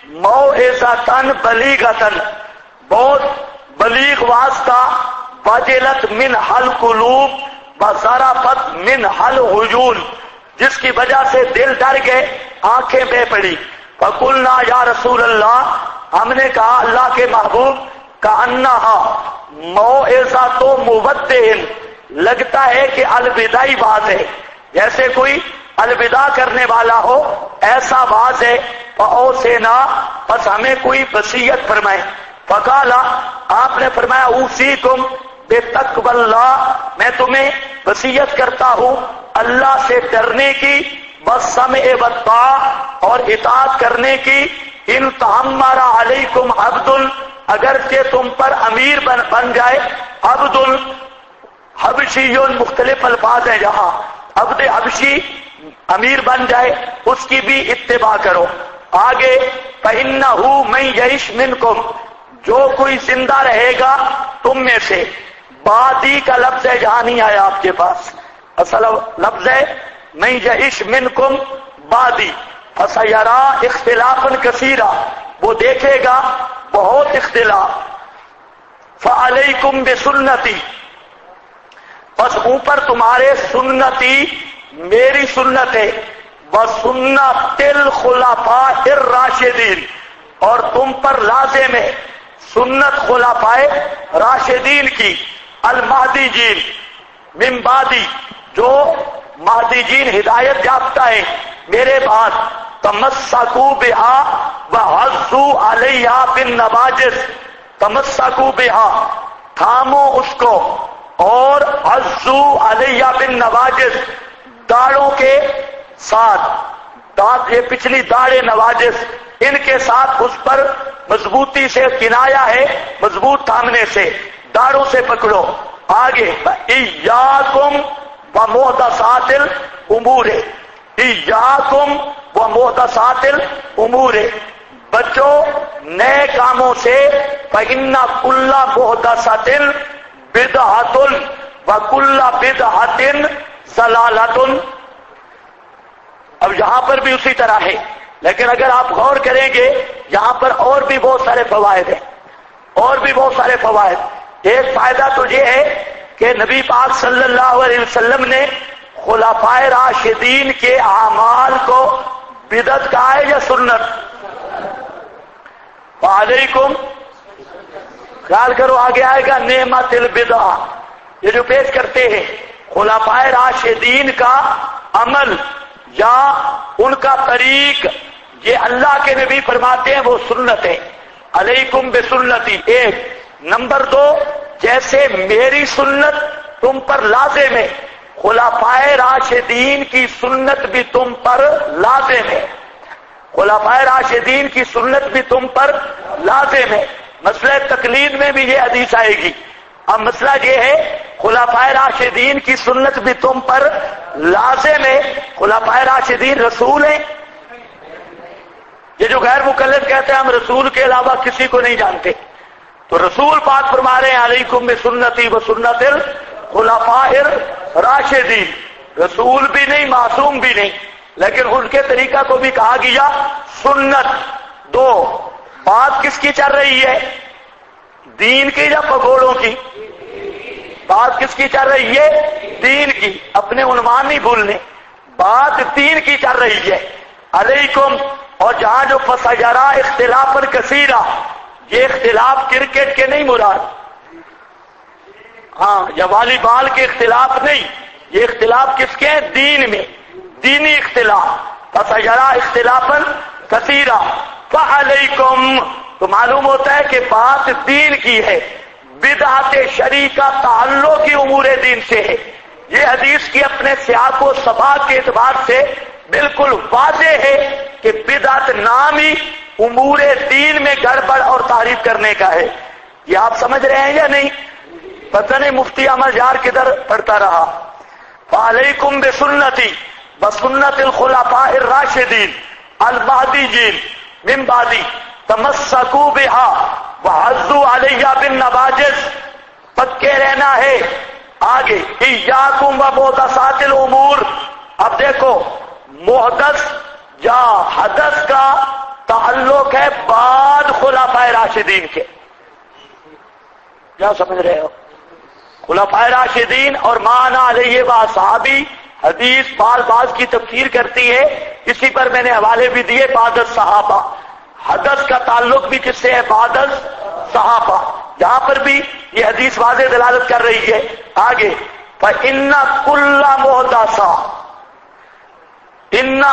موعظۃ بلیغۃ، بہت بلیغ واعظ تھا، وجلت منها القلوب وذرفت منها العیون، جس کی وجہ سے دل ڈر گئے، آنکھیں بہ پڑی۔ فقلنا یا رسول اللہ، ہم نے کہا اللہ کے محبوب، کأنہا موعظۃ مودع، لگتا ہے کہ الوداعی واعظ ہے، جیسے کوئی الوداع کرنے والا ہو ایسا واعظ ہے۔ فاوصینا، بس ہمیں کوئی وصیت فرمائے۔ فقال، آپ نے فرمایا اوصیکم بتقوی اللہ، میں تمہیں وصیت کرتا ہوں اللہ سے ڈرنے کی، والسمع والطاعہ، اور اطاعت کرنے کی۔ ان تأمر علیکم عبد، اگرچہ تم پر امیر بن جائے، عبد حبشی، مختلف الفاظ ہیں جہاں، عبد حبشی امیر بن جائے اس کی بھی اتباع کرو۔ آگے فإنہ من یعش منکم، جو کوئی زندہ رہے گا تم میں سے، بادی کا لفظ ہے جہاں نہیں آیا آپ کے پاس، اصل لفظ ہے من یعش منکم بادی، فسیرا اختلافا کثیرا، وہ دیکھے گا بہت اختلاف۔ فعلیکم بسنتی، بس اوپر تمہارے سنتی، میری سنت ہے، وسنت الخلفاء الراشدین، اور تم پر لازم ہے سنت خلفاء راشدین کی، المہدیین من بعدی، جو مہدیین ہدایت یافتہ ہے میرے بعد، تمسکوا بہا وحضوا علیہا بالنواجذ، تمسکوا بہا، تھامو اس کو، اور حضوا علیہا بالنواجذ، داڑوں کے ساتھ، دانت یہ پچھلی داڑیں نواجذ، ان کے ساتھ اس پر مضبوطی سے، کنایا ہے مضبوط تھامنے سے، داڑوں سے پکڑو۔ آگے ایاکم ومحدثات الامور، ایاکم ومحدثات الامور، بچو نئے کاموں سے، فإن کل محدثۃ بدعۃ وکل بدعۃ ضلالۃ۔ اب یہاں پر بھی اسی طرح ہے، لیکن اگر آپ غور کریں گے یہاں پر اور بھی بہت سارے فوائد ہیں، اور بھی بہت سارے فوائد۔ ایک فائدہ تو یہ ہے کہ نبی پاک صلی اللہ علیہ وسلم نے خلفاء راشدین کے اعمال کو بدعت کہا ہے یا سنت؟ وعلیکم، خیال کرو آگے آئے گا نعمت البدع، یہ جو پیش کرتے ہیں خلفاء راشدین کا عمل یا ان کا طریق، یہ اللہ کے نبی فرماتے ہیں وہ سنت ہے۔ علیکم بسنتی، ایک۔ نمبر دو، جیسے میری سنت تم پر لازم ہے، خلفاء راشدین کی سنت بھی تم پر لازم ہے، خلفاء راشدین کی سنت بھی تم پر لازم ہے۔ مسئلہ تقلید میں بھی یہ حدیث آئے گی۔ اب مسئلہ یہ ہے خلفاء راشدین کی سنت بھی تم پر لازم ہے، خلفاء راشدین رسول ہیں؟ یہ جو غیر مقلد کہتے ہیں ہم رسول کے علاوہ کسی کو نہیں جانتے، تو رسول پاک فرما رہے ہیں علیکم بسنتی و سنت الخلفاء الراشدین، رسول بھی نہیں معصوم بھی نہیں، لیکن ان کے طریقہ کو بھی کہا گیا سنت۔ دو، بات کس کی چل رہی ہے، دین کی یا پگوڑوں کی؟ بات کس کی چل رہی ہے؟ دین کی، اپنے عنوان نہیں بھولنے، بات دین کی چل رہی ہے۔ علیکم، اور جہاں جو فسیرا اختلاف کثیرہ، یہ اختلاف کرکٹ کے نہیں مراد، ہاں یا والی بال کے اختلاف نہیں، یہ اختلاف کس کے ہیں؟ دین میں، دینی اختلاف۔ فسیرا اختلاف کثیرا فعلیکم، تو معلوم ہوتا ہے کہ بات دین کی ہے، بدعت شرعی کا تعلق ہی امور دین سے ہے۔ یہ حدیث کی اپنے سیاق و سباق کے اعتبار سے بالکل واضح ہے کہ بدعت نام ہی امور دین میں گڑبڑ اور تحریف کرنے کا ہے۔ یہ آپ سمجھ رہے ہیں یا نہیں؟ پتہ نہیں مفتی احمد یار کدھر پڑھتا رہا۔ فعلیکم بسنتی بسنت الخلفاء الراشدین المہدیین من بعدی تمسکوا بها وعضوا علیہا بالنواجذ، پکے رہنا ہے۔ آگے ایاکم ومحدثات الامور، اب دیکھو محدث یا حدث کا تعلق ہے بعد خلفائے راشدین کے، کیا سمجھ رہے ہو؟ خلفائے راشدین اور معنی علیہ واصحابی حدیث باز کی تفسیر کرتی ہے، اسی پر میں نے حوالے بھی دیے، بعد الصحابہ۔ حدث کا تعلق بھی کس سے ہے؟ بعد الصحابہ۔ یہاں پر بھی یہ حدیث واضح دلالت کر رہی ہے۔ آگے فإن كل محدثہ، ان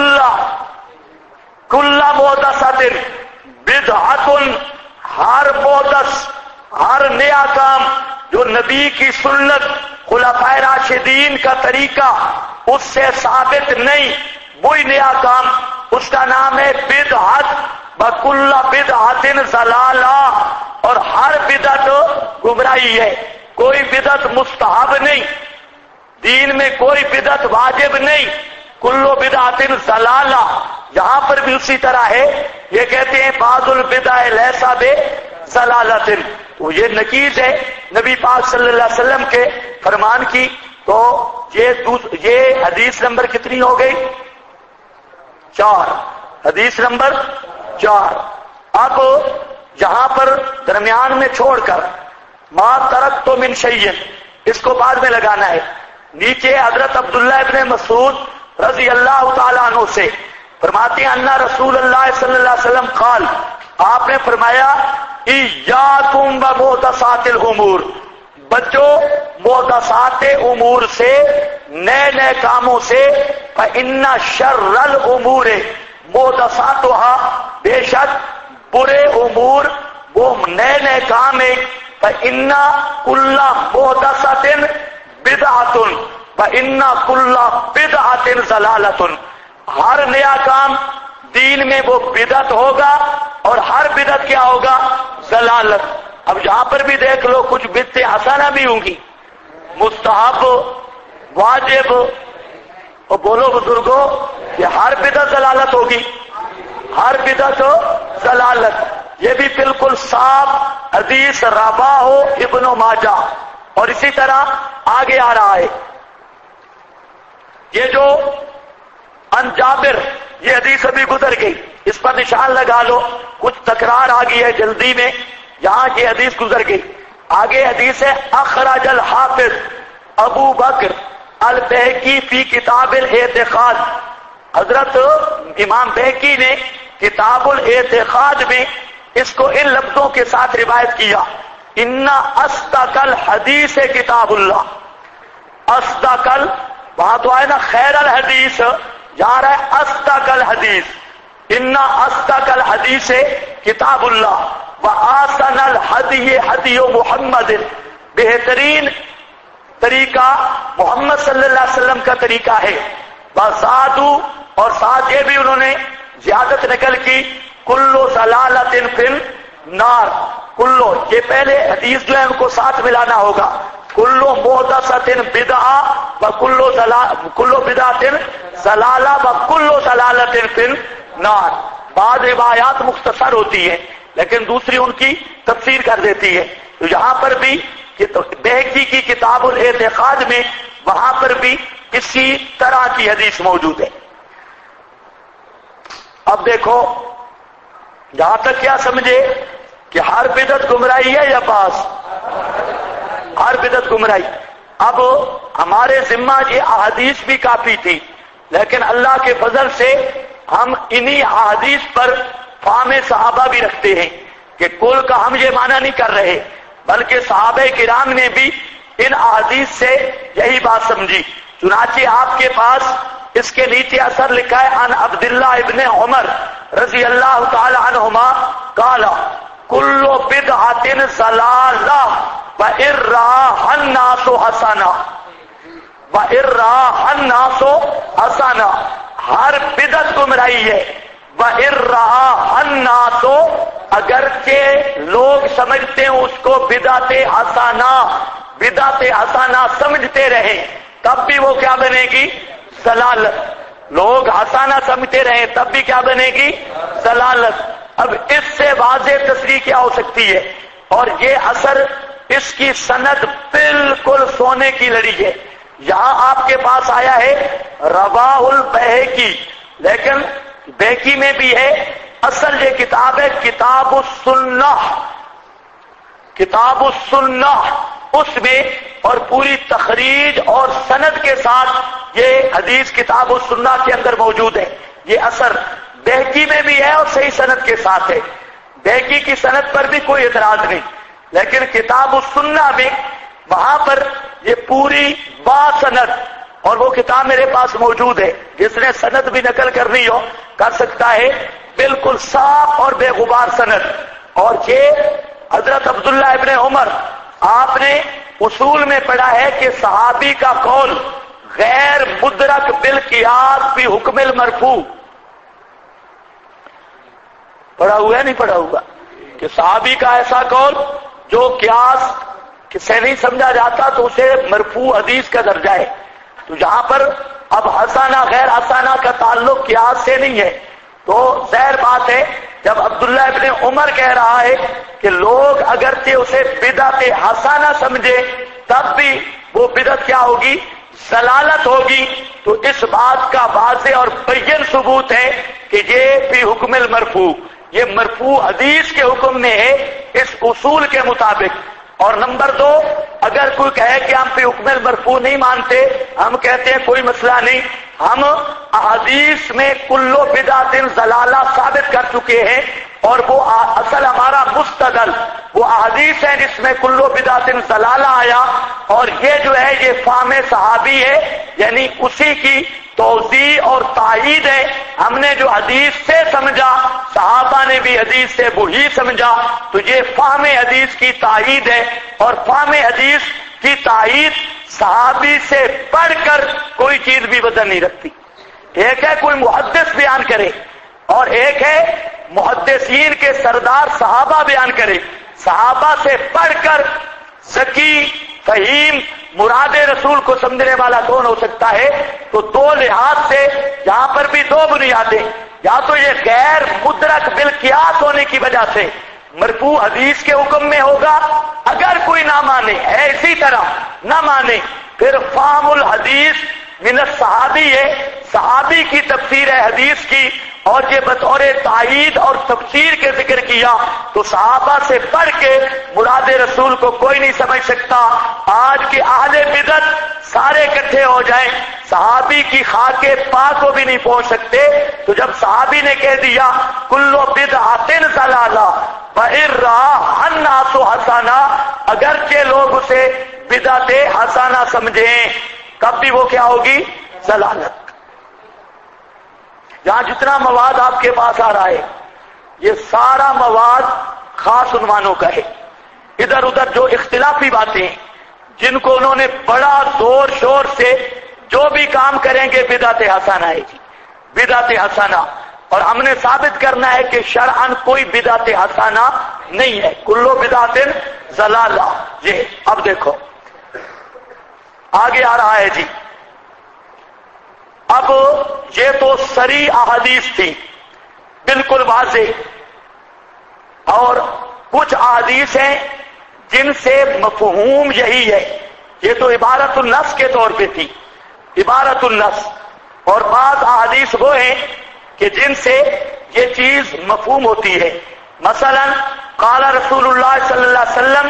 كل محدثۃ بدعۃ، ہر محدث، ہر نیا کام جو نبی کی سنت خلفائے راشدین کا طریقہ اس سے ثابت نہیں، وہی نیا کام، اس کا نام ہے بدعت۔ وکل بدعت ضلالہ، اور ہر بدعت گمراہی ہے۔ کوئی بدعت مستحب نہیں، دین میں کوئی بدعت واجب نہیں، کل بدعت ضلالہ۔ یہاں پر بھی اسی طرح ہے، یہ کہتے ہیں بعض البدع لیس بضلالۃ، تو یہ نقیض ہے نبی پاک صلی اللہ علیہ وسلم کے فرمان کی۔ تو یہ حدیث نمبر کتنی ہو گئی؟ 4، حدیث نمبر 4۔ اب یہاں پر درمیان میں چھوڑ کر ما ترکت من شیء، اس کو بعد میں لگانا ہے۔ نیچے حضرت عبداللہ ابن مسعود رضی اللہ تعالیٰ عنہ سے فرماتے ہیں ان رسول اللہ صلی اللہ علیہ وسلم قال، آپ نے فرمایا ایاکم ومحدثات الامور، بچو محدثات امور سے، نئے نئے کاموں سے۔ فإن شر الامور محدثاتها، بے شک برے امور وہ نئے نئے کام ہیں۔ فإن كل محدثۃ بدعۃ وإن كل بدعۃ ضلالۃ، ہر نیا کام دین میں وہ بدعت ہوگا اور ہر بدعت کیا ہوگا؟ ضلالت۔ اب یہاں پر بھی دیکھ لو، کچھ بدعتیں حسنہ بھی ہوں گی، مستحب، واجب، اور بولو بزرگوں کہ ہر بدعت ضلالت ہوگی، ہر بدعت ضلالت۔ یہ بھی بالکل صاف حدیث رواہ ابن ماجہ، اور اسی طرح آگے آ رہا ہے یہ جو ان جابر، یہ حدیث ابھی گزر گئی، اس پر نشان لگا لو، کچھ تکرار آ گئی ہے جلدی میں، یہاں یہ حدیث گزر گئی۔ آگے حدیث ہے اخرج الحافظ ابو بکر البیہقی فی کتاب الاعتقاد، حضرت امام بیہقی نے کتاب الاعتقاد میں اس کو ان لفظوں کے ساتھ روایت کیا، ان اصدق الحدیث کتاب اللہ، اصدق وہاں تو آئے نا خیر الحدیث، جا رہا ہے اصدق الحدیث، ان اصدق الحدیث کتاب اللہ واحسن الہدی ہدی محمد، بہترین طریقہ محمد صلی اللہ علیہ وسلم کا طریقہ ہے۔ وزادو، اور ساتھ یہ بھی انہوں نے زیادت نقل کی، کلو ضلالۃ فی النار، کلو، یہ پہلے حدیث جو ہے ان کو ساتھ ملانا ہوگا، کلو محدثۃ بدعہ کلو بدعۃ ضلالہ کلو ضلالۃ فی النار۔ بعض روایات مختصر ہوتی ہیں لیکن دوسری ان کی تفسیر کر دیتی ہے، تو یہاں پر بھی بیہقی کی کتاب الاعتقاد میں وہاں پر بھی اسی طرح کی حدیث موجود ہے۔ اب دیکھو یہاں تک کیا سمجھے کہ ہر بدعت گمراہی ہے یا باس؟ ہر بدعت گمراہی۔ اب ہمارے ذمہ یہ احادیث بھی کافی تھی، لیکن اللہ کے فضل سے ہم انہی احادیث پر فہم صحابہ بھی رکھتے ہیں کہ کل کا ہم یہ معنی نہیں کر رہے، بلکہ صحابہ کرام نے بھی ان احادیث سے یہی بات سمجھی۔ چنانچہ آپ کے پاس اس کے نیچے اثر لکھا ہے ان عبداللہ ابن عمر رضی اللہ تعالی عنہما قال کل بدعۃ ضلالہ وإن رآها الناس حسنہ وإن رآها الناس حسنہ، ہر بدعت گمراہی ہے، وإن رآها الناس، اگرچہ لوگ سمجھتے ہیں اس کو بدعت حسنہ سمجھتے رہیں تب بھی وہ کیا بنے گی؟ ضلالت۔ لوگ حسنہ سمجھتے رہیں تب بھی کیا بنے گی؟ ضلالت۔ اب اس سے واضح تصریح کیا ہو سکتی ہے؟ اور یہ اثر اس کی سند بالکل سونے کی لڑی ہے۔ یہاں آپ کے پاس آیا ہے رواہ البیہقی، لیکن بیہقی میں بھی ہے، اصل یہ کتاب ہے کتاب السنہ، کتاب السنہ، اس میں اور پوری تخریج اور سند کے ساتھ یہ حدیث کتاب السنہ کے اندر موجود ہے۔ یہ اثر بیہقی میں بھی ہے اور صحیح سند کے ساتھ ہے، بیہقی کی سند پر بھی کوئی اعتراض نہیں، لیکن کتاب السنہ میں وہاں پر یہ پوری با سند، اور وہ کتاب میرے پاس موجود ہے، جس نے سند بھی نقل کرنی ہو کر سکتا ہے، بالکل صاف اور بے غبار سند۔ اور یہ حضرت عبداللہ ابن عمر، آپ نے اصول میں پڑھا ہے کہ صحابی کا قول غیر مدرک بالقیاس فی حکم المرفوع، پڑھا ہوا ہے نہیں پڑھا ہوا، کہ صحابی کا ایسا قول جو قیاس سے نہیں سمجھا جاتا تو اسے مرفوع حدیث کا درجہ ہے۔ تو یہاں پر اب حسنہ غیر حسنہ کا تعلق قیاس سے نہیں ہے، تو ظاہر بات ہے جب عبداللہ ابن عمر کہہ رہا ہے کہ لوگ اگرچہ اسے بدعت حسنہ سمجھے تب بھی وہ بدعت کیا ہوگی؟ ضلالت ہوگی، تو اس بات کا واضح اور بین ثبوت ہے کہ یہ فی حکم المرفوع، یہ مرفوع حدیث کے حکم میں ہے اس اصول کے مطابق۔ اور نمبر دو، اگر کوئی کہے کہ ہم فی حکم المرفوع نہیں مانتے، ہم کہتے ہیں کوئی مسئلہ نہیں، ہم احادیث میں کل بدعت ضلالہ ثابت کر چکے ہیں، اور وہ اصل ہمارا مستدل وہ احادیث ہیں جس میں کل بدعت ضلالہ آیا، اور یہ جو ہے یہ فہم صحابی ہے، یعنی اسی کی توضیح اور تائید ہے۔ ہم نے جو حدیث سے سمجھا صحابہ نے بھی حدیث سے وہی سمجھا، تو یہ فہم حدیث کی تائید ہے، اور فہم حدیث کی تائید صحابی سے پڑھ کر کوئی چیز بھی وزن نہیں رکھتی۔ ایک ہے کوئی محدث بیان کرے، اور ایک ہے محدثین کے سردار صحابہ بیان کرے، صحابہ سے پڑھ کر ذکی فہیم مراد رسول کو سمجھنے والا کون ہو سکتا ہے؟ تو دو لحاظ سے یہاں پر بھی دو بنیادیں، یا تو یہ غیر مدرک بالقیاس ہونے کی وجہ سے مرفوع حدیث کے حکم میں ہوگا، اگر کوئی نہ مانے ہے اسی طرح نہ مانے، پھر فہم الحدیث من الصحابی ہے، صحابی کی تفسیر ہے حدیث کی، اور یہ بطور تائید اور تفسیر کے ذکر کیا، تو صحابہ سے پڑھ کے مراد رسول کو کوئی نہیں سمجھ سکتا۔ آج کے اہل بدعت سارے اکٹھے ہو جائیں، صحابی کی خاک پاک کو بھی نہیں پہنچ سکتے، تو جب صحابی نے کہہ دیا کل بدعۃ ضلالہ وإن رآها الناس حسنہ، اگرچہ لوگ اسے بدعت حسنہ سمجھیں تب بھی وہ کیا ہوگی؟ ضلالت۔ یہاں جتنا مواد آپ کے پاس آ رہا ہے یہ سارا مواد خاص عنوانوں کا ہے، ادھر ادھر جو اختلافی باتیں ہیں جن کو انہوں نے بڑا زور شور سے جو بھی کام کریں گے بدعت حسنہ ہے جی، بدعت حسنہ، اور ہم نے ثابت کرنا ہے کہ شرعاً کوئی بدعت حسنہ نہیں ہے، کل بدعت ضلالہ۔ یہ اب دیکھو آگے آ رہا ہے جی، اب یہ تو صریح احادیث تھی بالکل واضح، اور کچھ احادیث ہیں جن سے مفہوم یہی ہے، یہ تو عبارت النص کے طور پہ تھی، عبارت النص، اور بعض احادیث وہ ہیں کہ جن سے یہ چیز مفہوم ہوتی ہے۔ مثلا قال رسول اللہ صلی اللہ علیہ وسلم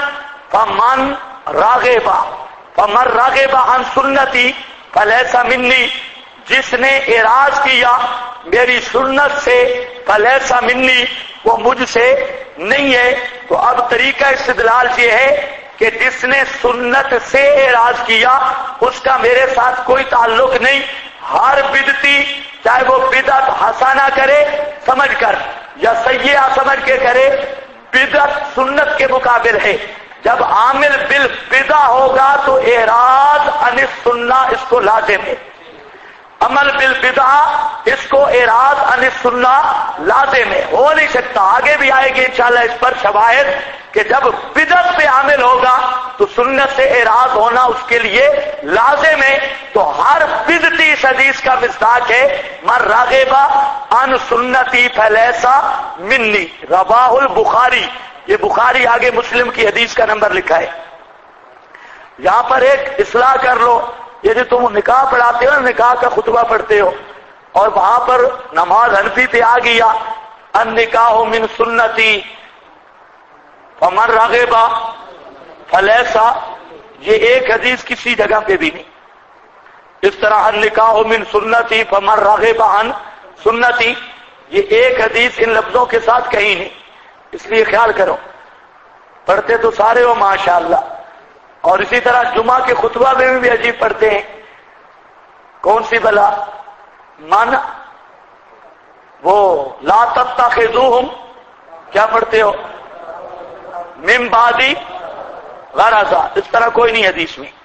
فمن راغب عن سنتی فلیس منی، جس نے اعراض کیا میری سنت سے فلیس منی، وہ مجھ سے نہیں ہے۔ تو اب طریقہ استدلال یہ ہے کہ جس نے سنت سے اعراض کیا اس کا میرے ساتھ کوئی تعلق نہیں، ہر بدعتی چاہے وہ بدعت حسانہ کرے سمجھ کر یا سیئہ سمجھ کے کرے، بدعت سنت کے مقابل ہے۔ جب عامل بالبدع ہوگا تو اعراض عن السنہ اس کو لازم ہے، عمل بالبدع اس کو اعراض عن السنہ لازم ہے، ہو نہیں سکتا۔ آگے بھی آئے گی انشاءاللہ اس پر شواہد کہ جب بدعت پہ عامل ہوگا تو سنت سے اعراض ہونا اس کے لیے لازم ہے۔ تو ہر بدعتی اس حدیث کا مصداق ہے من رغب عن سنتی فلیس منی، رواہ البخاری۔ یہ بخاری آگے مسلم کی حدیث کا نمبر لکھا ہے۔ یہاں پر ایک اصلاح کر لو، یہ جو تم نکاح پڑھاتے ہو، نکاح کا خطبہ پڑھتے ہو اور وہاں پر نماز حنفی پہ آ گیا النکاح من سنتی فمن رغب فلیس، یہ ایک حدیث کسی جگہ پہ بھی نہیں۔ اس طرح النکاح من سنتی فمن رغب عن سنتی، یہ ایک حدیث ان لفظوں کے ساتھ کہیں نہیں، اس لیے خیال کرو۔ پڑھتے تو سارے ہو ماشاءاللہ، اور اسی طرح جمعہ کے خطبہ میں بھی عجیب پڑھتے ہیں۔ کون سی بلا؟ من وہ لا تتخذوہم، کیا پڑھتے ہو؟ من بعدی غرضا، اس طرح کوئی نہیں حدیث میں۔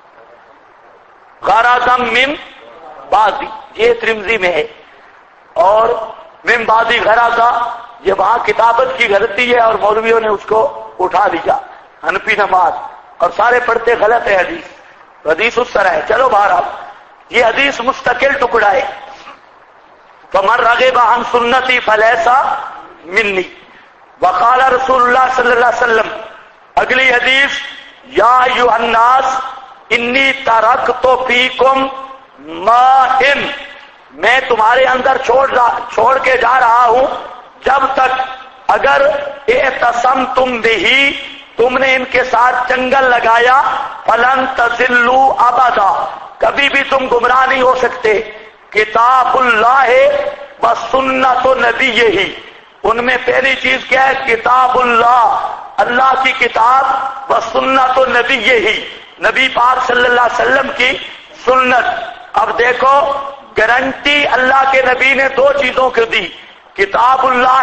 غرضا من بعدی یہ ترمذی میں ہے، اور من بعدی غرضا یہ وہاں کتابت کی غلطی ہے اور مولویوں نے اس کو اٹھا لیا، حنفی نماز، اور سارے پڑھتے غلط ہے حدیث، حدیث اس طرح ہے۔ چلو بہرحال یہ حدیث مستقل ٹکڑا ہے، فمن رغب عن سنتی فلیس منی، وقال رسول اللہ صلی اللہ علیہ وسلم، اگلی حدیث یا ایھا الناس انی ترکت فیکم ما ان، میں تمہارے اندر چھوڑ کے جا رہا ہوں جب تک اگر اعتصمتم بہ، تم نے ان کے ساتھ چنگل لگایا، فلن تضلوا ابدا، کبھی بھی تم گمراہ نہیں ہو سکتے۔ کتاب اللہ و سنت نبیہ، ان میں پہلی چیز کیا ہے؟ کتاب اللہ، اللہ کی کتاب، و سنت نبیہ، نبی پاک صلی اللہ علیہ وسلم کی سنت۔ اب دیکھو گارنٹی اللہ کے نبی نے دو چیزوں کو دی، کتاب اللہ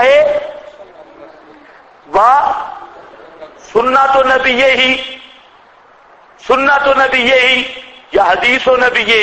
و سنت نبیہ، سنت نبیہ یا حدیث نبیہ،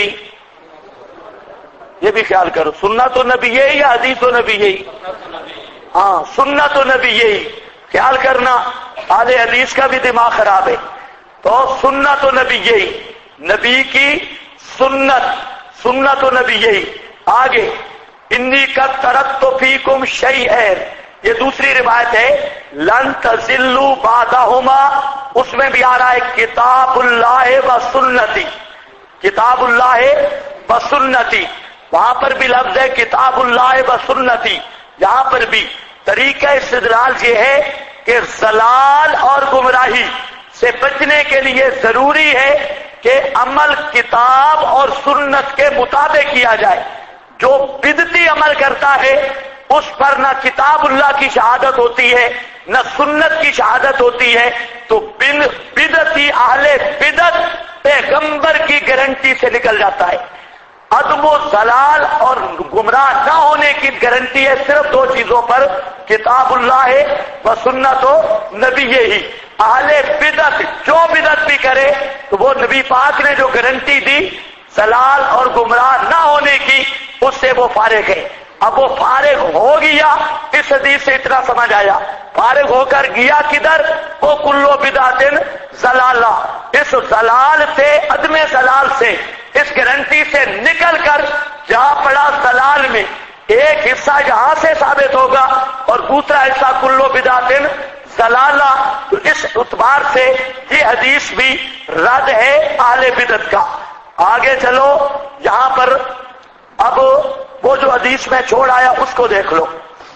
یہ بھی خیال کرو، سنت نبیہ یا حدیث نبیہ؟ ہاں سنت نبیہ، خیال کرنا، اہل حدیث کا بھی دماغ خراب ہے۔ تو سنت نبیہ، نبی کی سنت، سنت نبیہ۔ آگے انی قد ترکت فیکم شیئین، یہ دوسری روایت ہے لن تضلوا بعدہما، اس میں بھی آ رہا ہے کتاب اللہ و سنتی، کتاب اللہ و سنتی، وہاں پر بھی لفظ ہے کتاب اللہ و سنتی۔ یہاں پر بھی طریقہ استدلال یہ ہے کہ ضلال اور گمراہی سے بچنے کے لیے ضروری ہے کہ عمل کتاب اور سنت کے مطابق کیا جائے۔ جو بدعتی عمل کرتا ہے اس پر نہ کتاب اللہ کی شہادت ہوتی ہے نہ سنت کی شہادت ہوتی ہے، تو بدعتی اہل بدعت پیغمبر کی گارنٹی سے نکل جاتا ہے۔ عدم و ضلال اور گمراہ نہ ہونے کی گارنٹی ہے صرف دو چیزوں پر، کتاب اللہ و سنت و نبی ہی۔ اہل بدعت جو بدعت بھی کرے تو وہ نبی پاک نے جو گارنٹی دی ضلال اور گمراہ نہ ہونے کی، اس سے وہ فارغ ہے۔ اب وہ فارغ ہو گیا، اس حدیث سے اتنا سمجھ آیا، فارغ ہو کر گیا کدھر؟ وہ کلو بدعت ضلالہ، اس ضلال سے، عدم ضلال سے، اس گارنٹی سے نکل کر جا پڑا ضلال میں، ایک حصہ یہاں سے ثابت ہوگا اور دوسرا حصہ کلو بدعت ضلالہ۔ تو اس اعتبار سے یہ حدیث بھی رد ہے اہل بدعت کا۔ آگے چلو، یہاں پر اب وہ جو حدیث میں چھوڑ آیا اس کو دیکھ لو،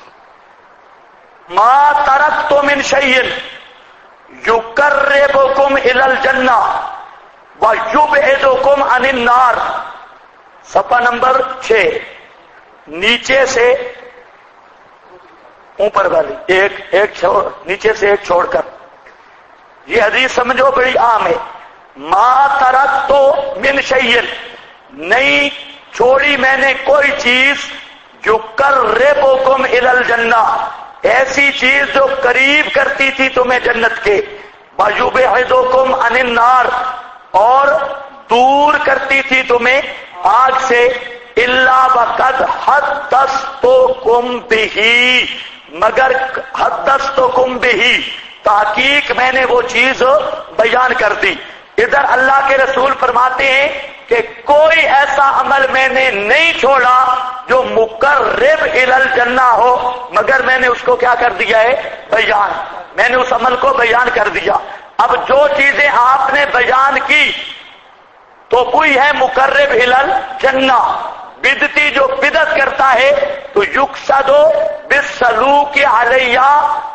ما ترکت من شیء یقربکم الی الجنہ ویبعدکم عن النار، صفحہ نمبر 6، نیچے سے اوپر والی ایک چھوڑ، نیچے سے ایک چھوڑ کر، یہ حدیث سمجھو بڑی عام ہے۔ ما ترکت من شیء، نہیں چھوڑی میں نے کوئی چیز جو قربکم الی الجنہ، ایسی چیز جو قریب کرتی تھی تمہیں جنت کے، ویبعدکم عن النار، اور دور کرتی تھی تمہیں آگ سے، الا وقد حدثتکم بہ، مگر حدثتکم بہ، تحقیق میں نے وہ چیز بیان کر دی۔ ادھر اللہ کے رسول فرماتے ہیں کہ کوئی ایسا عمل میں نے نہیں چھوڑا جو مقرب الی الجنہ ہو، مگر میں نے اس کو کیا کر دیا ہے؟ بیان، میں نے اس عمل کو بیان کر دیا۔ اب جو چیزیں آپ نے بیان کی تو کوئی ہے مقرب الی الجنہ۔ بدتی جو بدت کرتا ہے تو یقصد بالسلوک علیہ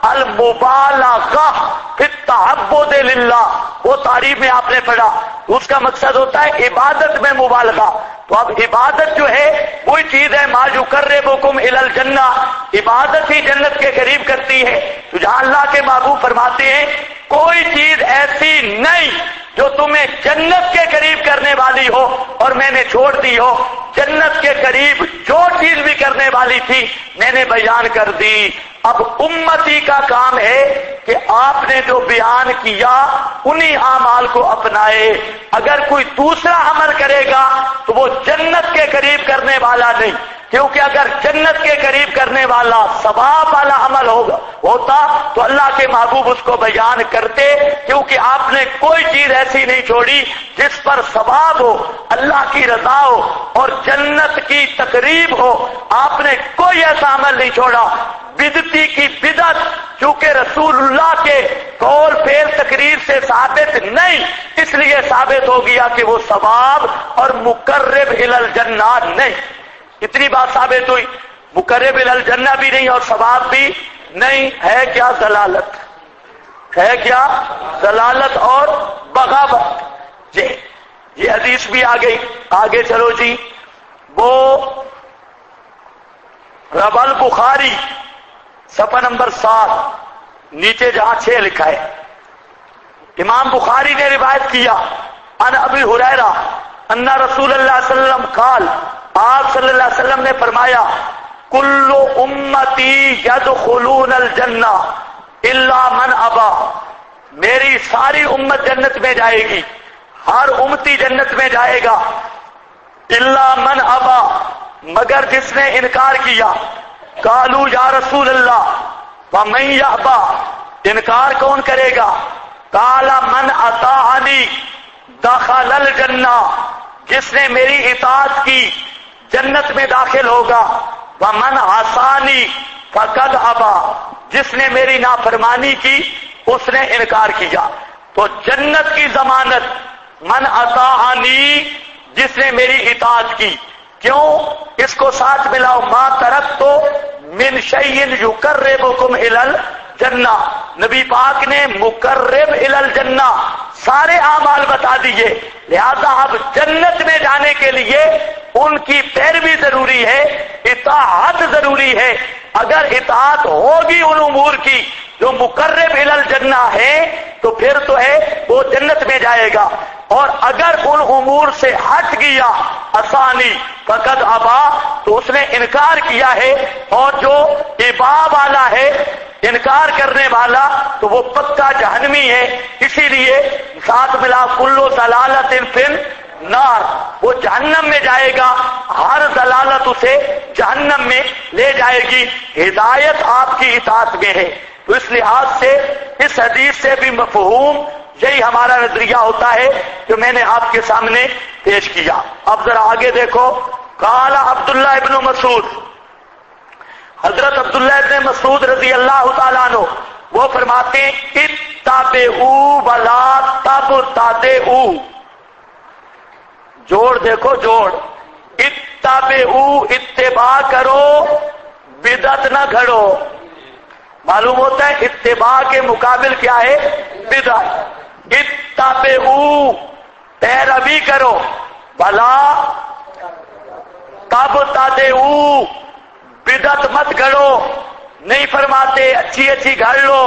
المبالغہ فی التعبد للہ، وہ تعریف میں آپ نے پڑھا، اس کا مقصد ہوتا ہے عبادت میں مبالغہ۔ تو اب عبادت جو ہے وہی چیز ہے ما یقربکم الی الجنہ، عبادت ہی جنت کے قریب کرتی ہے۔ تو جہاں اللہ کے محبوب فرماتے ہیں کوئی چیز ایسی نہیں جو تمہیں جنت کے قریب کرنے والی ہو اور میں نے چھوڑ دی ہو، جنت کے قریب جو چیز بھی کرنے والی تھی میں نے بیان کر دی۔ اب امتی کا کام ہے کہ آپ نے جو بیان کیا انہی اعمال کو اپنائے۔ اگر کوئی دوسرا عمل کرے گا تو وہ جنت کے قریب کرنے والا نہیں، کیونکہ اگر جنت کے قریب کرنے والا ثواب والا عمل ہوتا تو اللہ کے محبوب اس کو بیان کرتے، کیونکہ آپ نے کوئی چیز ایسی نہیں چھوڑی جس پر ثواب ہو، اللہ کی رضا ہو اور جنت کی تقریب ہو۔ آپ نے کوئی ایسا عمل نہیں چھوڑا۔ بدعتی کی بدعت چونکہ رسول اللہ کے قول فعل تقریر سے ثابت نہیں، اس لیے ثابت ہو گیا کہ وہ ثواب اور مقرب الی الجنہ نہیں۔ اتنی بات ثابت ہوئی، مقرب الی الجنہ بھی نہیں اور ثواب بھی نہیں۔ ہے کیا ضلالت، ہے کیا ضلالت اور بغاوت۔ جی یہ حدیث بھی آ گئی، آگے چلو جی۔ وہ روى البخاری صفحہ نمبر 7 نیچے جہاں 6 لکھا ہے، امام بخاری نے روایت کیا عن ابی ہریرہ ان رسول اللہ صلی اللہ علیہ وسلم قال، آپ صلی اللہ علیہ وسلم نے فرمایا کل امتی یدخلون الجنہ الا من ابا، میری ساری امت جنت میں جائے گی، ہر امتی جنت میں جائے گا، الا من ابا، مگر جس نے انکار کیا۔ قالوا یا رسول اللہ ومن یابا، انکار کون کرے گا؟ قال من اطاعنی دخل الجنہ، جس نے میری اطاعت کی جنت میں داخل ہوگا، ومن عصانی فقد ابا، جس نے میری نافرمانی کی اس نے انکار کیا۔ تو جنت کی ضمانت من اطاعنی، جس نے میری اطاعت کی۔ کیوں؟ اس کو ساتھ ملاؤ، ما ترکت من شیء یقربکم الی الجنہ، نبی پاک نے مقرب الی الجنہ سارے اعمال بتا دیے، لہذا اب جنت میں جانے کے لیے ان کی پیروی ضروری ہے، اطاعت ضروری ہے۔ اگر اطاعت ہوگی ان امور کی جو مقرب الی الجنہ ہے تو پھر تو ہے وہ جنت میں جائے گا، اور اگر ان امور سے ہٹ گیا آسانی فقد ابا، تو اس نے انکار کیا ہے، اور جو ابا والا ہے انکار کرنے والا تو وہ پکا جہنمی ہے۔ اسی لیے ساتھ ملا کلو ضلالت فی النار، وہ جہنم میں جائے گا، ہر ضلالت اسے جہنم میں لے جائے گی۔ ہدایت آپ کی اطاعت میں ہے۔ تو اس لحاظ سے اس حدیث سے بھی مفہوم یہی ہمارا نظریہ ہوتا ہے جو میں نے آپ کے سامنے پیش کیا۔ اب ذرا آگے دیکھو، قال عبداللہ ابن مسعود، حضرت عبداللہ ابن مسعود رضی اللہ تعالیٰ عنہ وہ فرماتے ہیں اتبعوا ولا تبتدعوا، جوڑ دیکھو جوڑ، اتبعوا اتباع کرو، بدعت نہ گھڑو۔ معلوم ہوتا ہے اتباع کے مقابل کیا ہے؟ بدعت۔ اتبعوا پیروی کرو، ولا تبتدعوا بدعت مت گھڑو، نہیں فرماتے اچھی اچھی گھڑ لو۔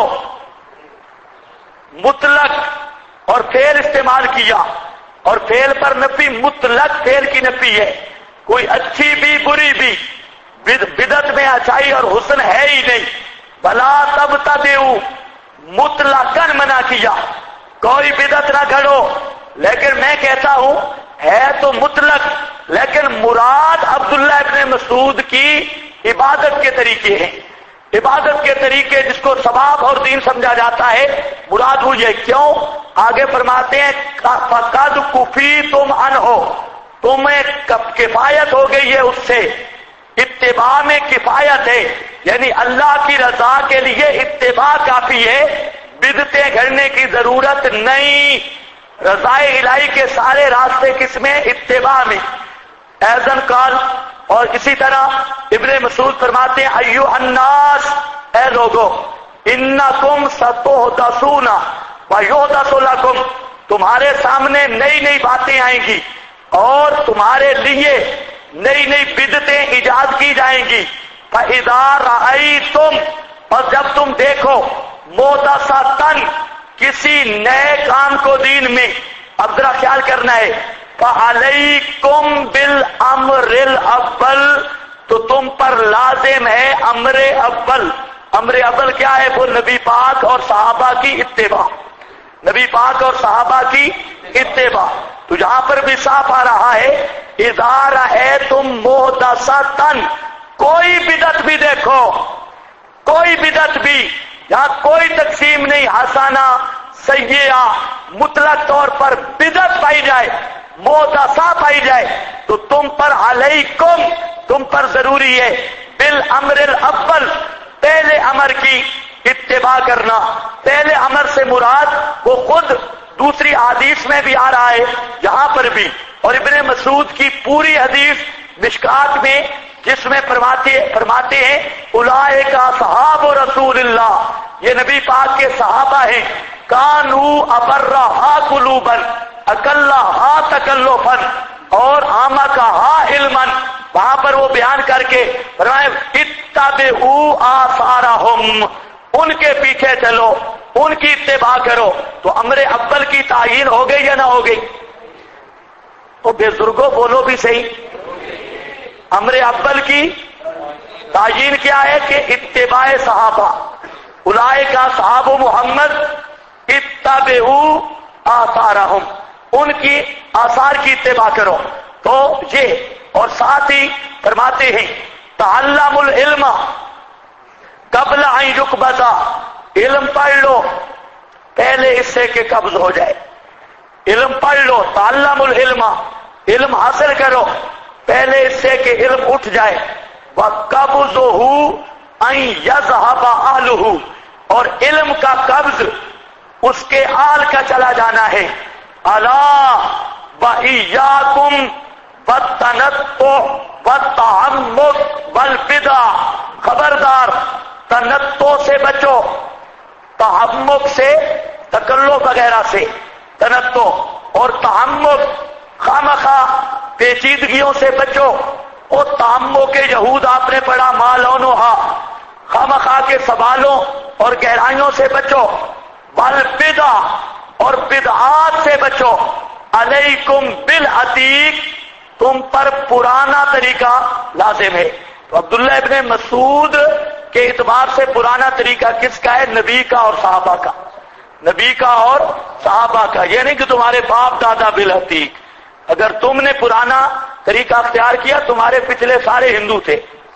مطلق اور فعل استعمال کیا، اور فعل پر نفی، مطلق فعل کی نفی ہے، کوئی اچھی بھی بری بھی، بدعت میں اچھائی اور حسن ہے ہی نہیں. بلا تبتدعوا مطلقاً منع کیا، کوئی بدعت نہ گھڑو. لیکن میں کہتا ہوں ہے تو مطلق، لیکن مراد عبداللہ ابن مسعود کی عبادت کے طریقے ہیں. عبادت کے طریقے جس کو ثواب اور دین سمجھا جاتا ہے، مراد وہ یہ. کیوں؟ آگے فرماتے ہیں فقد کفیتم عنہ، تمہیں کفایت ہو گئی ہے اس سے. اتباع میں کفایت ہے، یعنی اللہ کی رضا کے لیے اتباع کافی ہے، بدعتیں گھڑنے کی ضرورت نہیں. رضا الہی کے سارے راستے کس میں؟ اتباع میں. ایذن قال، اور اسی طرح ابن مسعود فرماتے ہیں ایھا الناس، اے لوگو، انکم ستحدثون ویحدث لکم، تمہارے سامنے نئی نئی باتیں آئیں گی اور تمہارے لیے نئی نئی بدعتیں ایجاد کی جائیں گی. فاذا رأیتم، اور جب تم دیکھو، محدثۃ، کسی نئے کام کو دین میں، اب ذرا خیال کرنا ہے، فعلیکم بالامر الاول، تو تم پر لازم ہے امر اول. امر اول کیا ہے؟ وہ نبی پاک اور صحابہ کی اتباع، نبی پاک اور صحابہ کی اتباع. تو جہاں پر بھی صاف آ رہا ہے اذا رأیتم محدثۃ، کوئی بدعت بھی دیکھو، کوئی بدعت بھی، یہاں کوئی تقسیم نہیں، حسنہ سیئہ، مطلق طور پر بدعت پائی جائے، محدثہ پائی جائے، تو تم پر علیکم، تم پر ضروری ہے بالامر الاول، پہلے امر کی اتباع کرنا. پہلے امر سے مراد وہ خود دوسری حدیث میں بھی آ رہا ہے، یہاں پر بھی. اور ابن مسعود کی پوری حدیث مشکات میں جس میں فرماتے ہیں اولئک اصحاب رسول اللہ، یہ نبی پاک کے صحابہ ہیں، کانوا ابرھا قلوبا اقلھا تکلفا اور اعمقھا علما. وہاں پر وہ بیان کر کے فرمایا اتبعوا آثارہم، ان کے پیچھے چلو، ان کی اتباع کرو. تو امر اول کی تعیین ہو گئی یا نہ ہو گئی؟ تو بزرگوں بولو بھی صحیح، امر اول کی تعیین کیا ہے کہ اتباع صحابہ، اولئک اصحاب محمد اتبعوا آثارہم، ان کی آثار کی اتباع کرو. تو یہ، اور ساتھ ہی فرماتے ہیں تعلموا العلم قبل ان یقبض، علم پڑھ لو پہلے اس سے کہ قبض ہو جائے. علم پڑھ لو، تعلموا العلم، علم حاصل کرو پہلے اس سے کہ علم اٹھ جائے. وَقَبْضُهُ أَن يَذْهَبَ أَهْلُهُ، اور علم کا قبض اس کے آل کا چلا جانا ہے. أَلَا وَإِيَّاكُمْ وَالتَّنَطُّعَ وَالتَّعَمُّقَ وَالْبِدْعَ، خبردار تنطع سے بچو، تعمق سے، تکلف وغیرہ سے، تنطع اور تعمق، خامخواہ پیچیدگیوں سے بچو. اور تعمق کے یہود آپ نے پڑھا ما لونھا، خامخواہ کے سوالوں اور گہرائیوں سے بچو. والبدع، اور بدعات سے بچو. علیکم بالعتیق، تم پر پرانا طریقہ لازم ہے. تو عبداللہ ابن مسعود کے اعتبار سے پرانا طریقہ کس کا ہے؟ نبی کا اور صحابہ کا، نبی کا اور صحابہ کا. یہ نہیں کہ تمہارے باپ دادا بالعتیق. اگر تم نے پرانا طریقہ اختیار کیا، تمہارے پچھلے سارے ہندو تھے.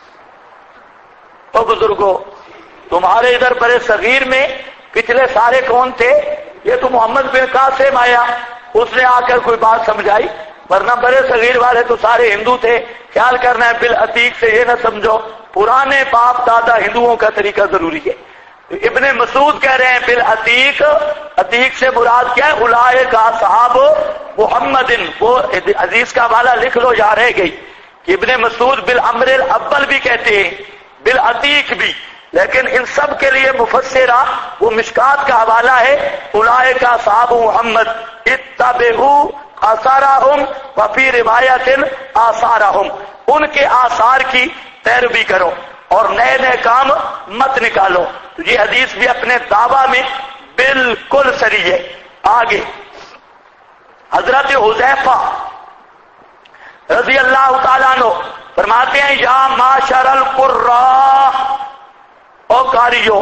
تو بزرگوں، تمہارے ادھر برے صغیر میں پچھلے سارے کون تھے؟ یہ تو محمد بن قاسم آیا، اس نے آ کر کوئی بات سمجھائی، ورنہ برے صغیر والے تو سارے ہندو تھے. خیال کرنا ہے بالعتیق سے یہ نہ سمجھو پرانے باپ دادا ہندوؤں کا طریقہ ضروری ہے. ابن مسعود کہہ رہے ہیں بالعتیق، عتیق سے مراد کیا ہے؟ اولئک اصحاب محمد. وہ حدیث کا حوالہ لکھ لو، یا رہ گئی کہ ابن مسعود بالامر الاول بھی کہتے ہیں، بالعتیق بھی، لیکن ان سب کے لیے مفسرہ وہ مشکات کا حوالہ ہے اولئک اصحاب محمد اتبعوا آثارہم وفی روایت آثارہم، ان کے آثار کی پیروی کرو اور نئے نئے کام مت نکالو. تو یہ حدیث بھی اپنے دعویٰ میں بالکل صحیح ہے. آگے حضرت حذیفہ رضی اللہ تعالیٰ عنہ فرماتے ہیں یا معاشر القراء، او قاریو،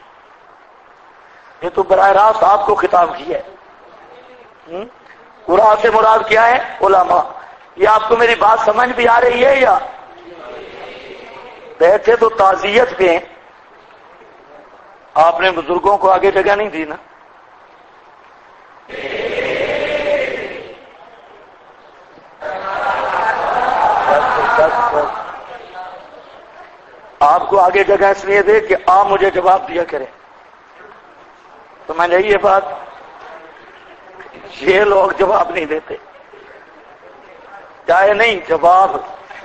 یہ تو براہ راست آپ کو خطاب کیا ہے. قراء سے مراد کیا ہے؟ علماء. یہ آپ کو میری بات سمجھ بھی آ رہی ہے یا بیٹھے تو تعزیت پہ ہیں؟ آپ نے بزرگوں کو آگے جگہ نہیں دی نا. آپ کو آگے جگہ اس لیے دے کہ آپ مجھے جواب دیا کریں. تو میں نے یہ بات، یہ لوگ جواب نہیں دیتے، چاہے نہیں جواب.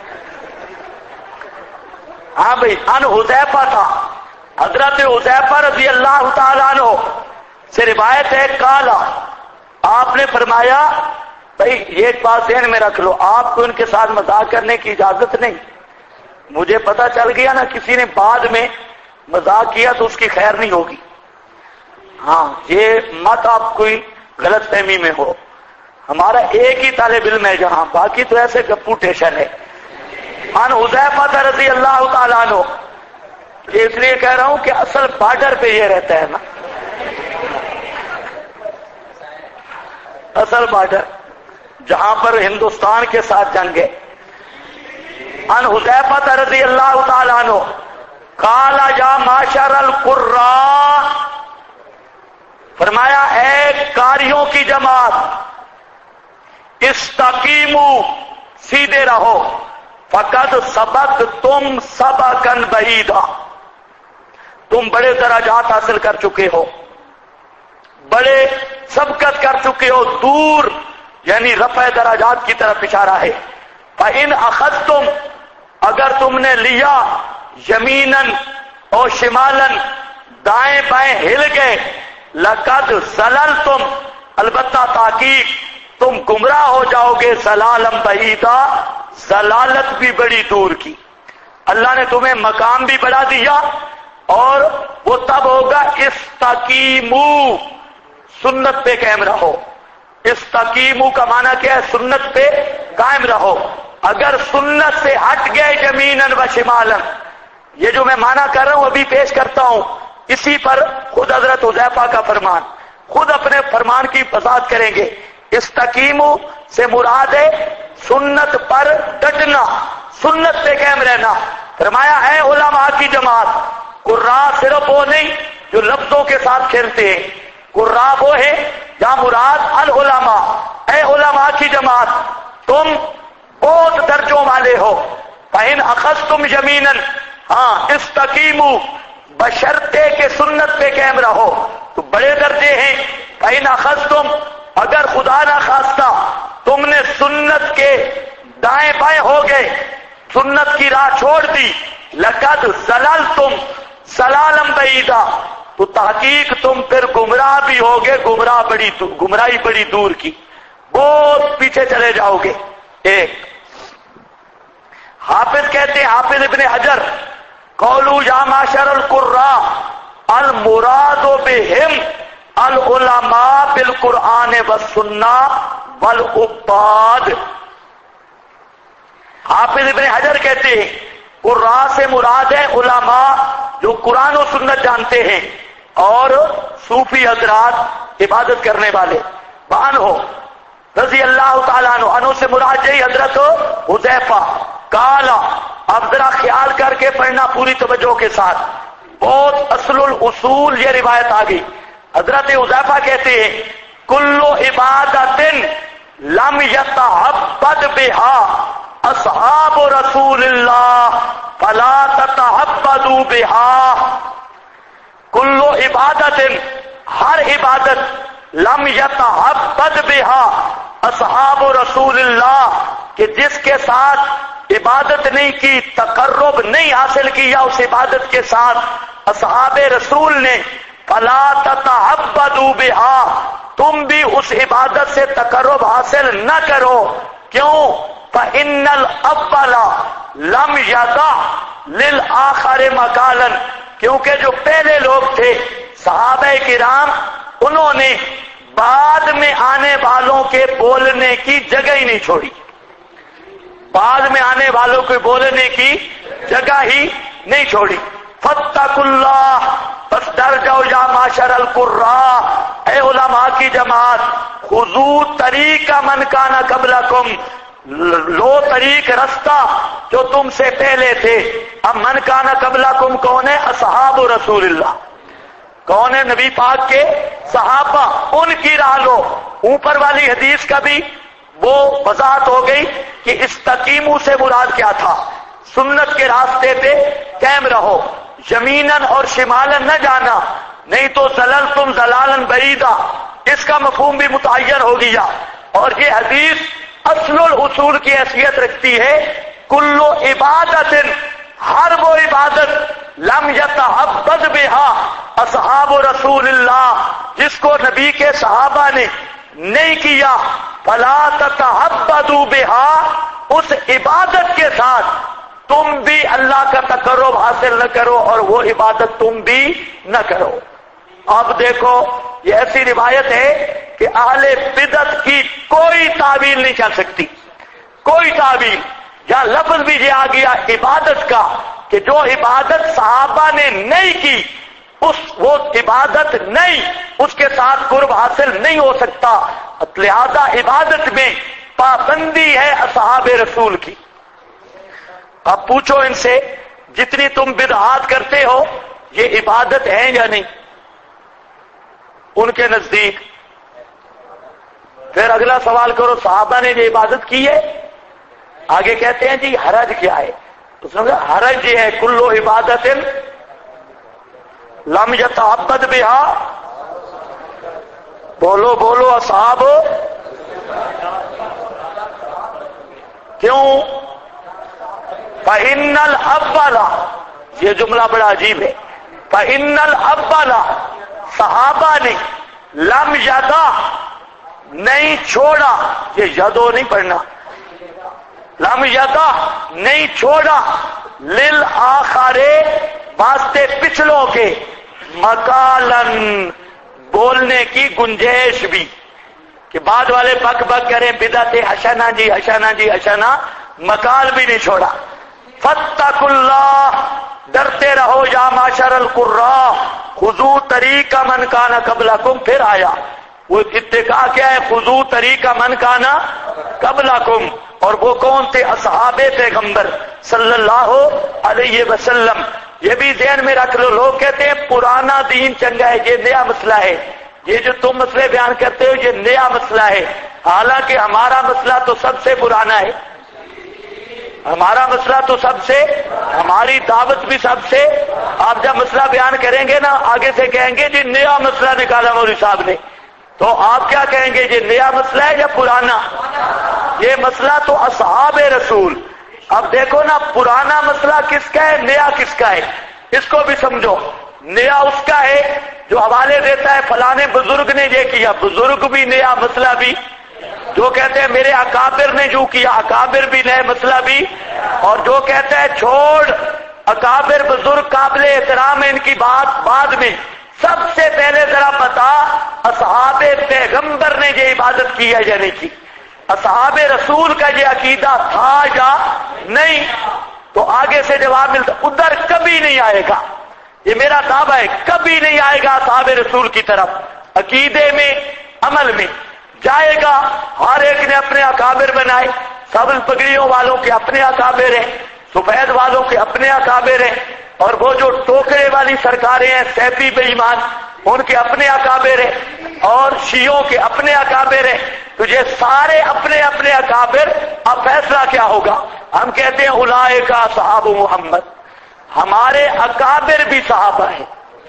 ہاں بھائی، ان حذیفہ تھا، حضرت حذیفہ رضی اللہ تعالیٰ عنہ سے روایت ہے، کالا، آپ نے فرمایا، بھائی یہ ایک بات ذہن میں رکھ لو، آپ کو ان کے ساتھ مذاق کرنے کی اجازت نہیں. مجھے پتا چل گیا نا کسی نے بعد میں مذاق کیا تو اس کی خیر نہیں ہوگی. ہاں یہ مت آپ کوئی غلط فہمی میں ہو. ہمارا ایک ہی طالب علم ہے جہاں، باقی تو ایسے گپو ٹیشن ہے. ان حذیفہ رضی اللہ تعالیٰ عنہ، اس لیے کہہ رہا ہوں کہ اصل بارڈر پہ یہ رہتا ہے نا، اصل بارڈر جہاں پر ہندوستان کے ساتھ جنگ ہے. ان حذیفہ رضی اللہ تعالیٰ عنہ قال یا معاشر القراء، فرمایا اے قاریوں کی جماعت، استقیموا، سیدھے رہو، فقد سبقتم سبقا بعیدا، تم بڑے درجات حاصل کر چکے ہو، بڑے سبقت کر چکے ہو، دور یعنی رفع درجات کی طرف اشارہ ہے. فَإِنْ أَخَذْتُمْ، اگر تم نے لیا، یمیناً اور شمالاً، دائیں بائیں ہل گئے، لَقَدْ زَلَلْتُمْ، البتہ تحقیق تم گمراہ ہو جاؤ گے، ضلالًا بعیدا، ضلالت بھی بڑی دور کی. اللہ نے تمہیں مقام بھی بڑھا دیا، اور وہ تب ہوگا استقیموا، سنت پہ قائم رہو. استقیموا کا معنی کیا ہے؟ سنت پہ قائم رہو. اگر سنت سے ہٹ گئے یمیناً و شمالاً، یہ جو میں معنی کر رہا ہوں ابھی پیش کرتا ہوں، اسی پر خود حضرت حذیفہ کا فرمان، خود اپنے فرمان کی وضاحت کریں گے. استقیموا سے مراد ہے سنت پر ڈٹنا، سنت پہ قائم رہنا. فرمایا اے علماء کی جماعت، قراء صرف وہ نہیں جو لفظوں کے ساتھ کھیلتے ہیں، قراء وہ ہے یا مراد العلماء. اے علماء کی جماعت، تم بہت درجوں والے ہو. فَإِنْ أَخَذْتُمْ يَمِينًا، ہاں استقیموا، بشرطے کہ سنت پہ قائم رہو، تو بڑے درجے ہیں. فَإِنْ أَخَذْتُمْ، اگر خدا نہ خواستہ تم نے سنت کے دائیں بائیں ہو گئے، سنت کی راہ چھوڑ دی، لَقَدْ زَلَلْتُمْ ضَلَالًا بَعِیدًا، تو تحقیق تم پھر گمراہ بھی ہوگے، گمراہی بڑی دور کی، بہت پیچھے چلے جاؤ گے. ایک حافظ کہتے ہیں، حافظ ابن حجر، قولوا یا معاشر القراء المراد بہم العلماء بالقرآن والسنہ والعباد. حافظ ابن حجر کہتے ہیں قراء سے مراد ہے علماء جو قرآن و سنت جانتے ہیں، اور صوفی حضرات عبادت کرنے والے. عنہ رضی اللہ تعالیٰ عنہ، عنہ سے مراد یہی حضرت حذیفہ. کالا، اب ذرا خیال کر کے پڑھنا پوری توجہ کے ساتھ، بہت اصل الاصول یہ روایت آ گئی. حضرت حذیفہ کہتے ہیں کل عبادت لم یتعبد بها اصحاب رسول اللہ فلا تتعبدوا بها. کل عبادت، ہر عبادت، لم یتعبد بها اصحاب رسول اللہ، کہ جس کے ساتھ عبادت نہیں کی، تقرب نہیں حاصل کیا اس عبادت کے ساتھ اصحاب رسول نے، فلا تتعبدوا بها، تم بھی اس عبادت سے تقرب حاصل نہ کرو. کیوں؟ فإن الأول لم يضع للآخر مقالا، کیونکہ جو پہلے لوگ تھے صحابہ کرام، انہوں نے بعد میں آنے والوں کے بولنے کی جگہ ہی نہیں چھوڑی. بعد میں آنے والوں کو بولنے کی جگہ ہی نہیں چھوڑی. فاتقوا اللہ، بس ڈر جاؤ یا معاشر القراء، اے علماء کی جماعت. خذوا طریق من کان قبلکم، لو طریق رستہ جو تم سے پہلے تھے. اب من کان قبلکم کون ہے؟ اصحاب رسول اللہ. کون ہے؟ نبی پاک کے صحابہ، ان کی راہ لو. اوپر والی حدیث کا بھی وہ وضاحت ہو گئی کہ استقیموا سے مراد کیا تھا. سنت کے راستے پہ قائم رہو، یمیناً اور شمالاً نہ جانا، نہیں تو ضللتم ضلالاً بعیدا. اس کا مفہوم بھی متعین ہو گیا. اور یہ حدیث اصل الاصول کی حیثیت رکھتی ہے. کل عبادت، ہر وہ عبادت لم یتعبد بہا اصحاب رسول اللہ، جس کو نبی کے صحابہ نے نہیں کیا، فلا تتعبدوا بہا، اس عبادت کے ساتھ تم بھی اللہ کا تقرب حاصل نہ کرو اور وہ عبادت تم بھی نہ کرو. اب دیکھو یہ ایسی روایت ہے کہ اہل بدعت کی کوئی تعویل نہیں چل سکتی، کوئی تعویل. یا لفظ بھی یہ آ گیا عبادت کا کہ جو عبادت صحابہ نے نہیں کی وہ عبادت نہیں، اس کے ساتھ قرب حاصل نہیں ہو سکتا. لہذا عبادت میں پابندی ہے اصحاب رسول کی. اب پوچھو ان سے جتنی تم بدعات کرتے ہو یہ عبادت ہے یا نہیں ان کے نزدیک؟ پھر اگلا سوال کرو صحابہ نے یہ عبادت کی ہے؟ آگے کہتے ہیں جی حرج کیا ہے؟ تو سمجھا حرج یہ ہے کلو عبادت لم یتعبد بہا، بولو بولو اصحاب. کیوں؟ فإن الأول، یہ جملہ بڑا عجیب ہے. فإن الأول، صحابہ نے لم یدا، نہیں چھوڑا، یہ یدو نہیں پڑھنا، لم یدا نہیں چھوڑا، للآخر واسطے پچھلوں کے، مقالن بولنے کی گنجائش بھی، کہ بعد والے بک بک کریں بدعت حسنہ جی حسنہ جی حسنہ، مقال بھی نہیں چھوڑا. فاتقوا اللہ، ڈرتے رہو یا معاشر القراء، خذوا طریق من کان قبلکم. پھر آیا وہ اتقاء کیا ہے؟ خذوا طریق من کان قبلکم. اور وہ کون تھے؟ اصحاب پیغمبر صلی اللہ علیہ وسلم. یہ بھی ذہن میں رکھ لو. لوگ کہتے ہیں پرانا دین چنگا ہے، یہ نیا مسئلہ ہے. یہ جو تم مسئلے بیان کرتے ہو یہ نیا مسئلہ ہے، حالانکہ ہمارا مسئلہ تو سب سے پرانا ہے. ہمارا مسئلہ تو سب سے، ہماری دعوت بھی سب سے. آپ جب مسئلہ بیان کریں گے نا آگے سے کہیں گے جی نیا مسئلہ نکالا مولوی صاحب نے، تو آپ کیا کہیں گے؟ یہ نیا مسئلہ ہے یا پرانا؟ یہ مسئلہ تو اصحاب رسول. اب دیکھو نا پرانا مسئلہ کس کا ہے، نیا کس کا ہے، اس کو بھی سمجھو. نیا اس کا ہے جو حوالے دیتا ہے فلانے بزرگ نے یہ کیا، بزرگ بھی نیا مسئلہ بھی. جو کہتے ہیں میرے اکابر نے جو کیا، اکابر بھی نئے مسئلہ بھی. اور جو کہتا ہے چھوڑ اکابر بزرگ قابل احترام ہے ان کی بات بعد میں. سب سے پہلے ذرا بتا اصحاب پیغمبر نے یہ عبادت کی ہے یا نہیں کی؟ اصحاب رسول کا یہ عقیدہ تھا یا نہیں؟ تو آگے سے جواب ملتا ادھر کبھی نہیں آئے گا. یہ میرا دعویٰ ہے کبھی نہیں آئے گا اصحاب رسول کی طرف. عقیدے میں عمل میں جائے گا. ہر ایک نے اپنے اکابر بنائے، سبز پگڑیوں والوں کے اپنے اکابر ہیں، سفید والوں کے اپنے اکابر ہیں، اور وہ جو ٹوکرے والی سرکاریں ہیں سیفی بے ایمان ان کے اپنے اکابر ہیں، اور شیعوں کے اپنے اکابر ہیں. تو یہ سارے اپنے اپنے اکابر. اب فیصلہ کیا ہوگا؟ ہم کہتے ہیں اولئک اصحاب محمد. ہمارے اکابر بھی صحابہ ہیں.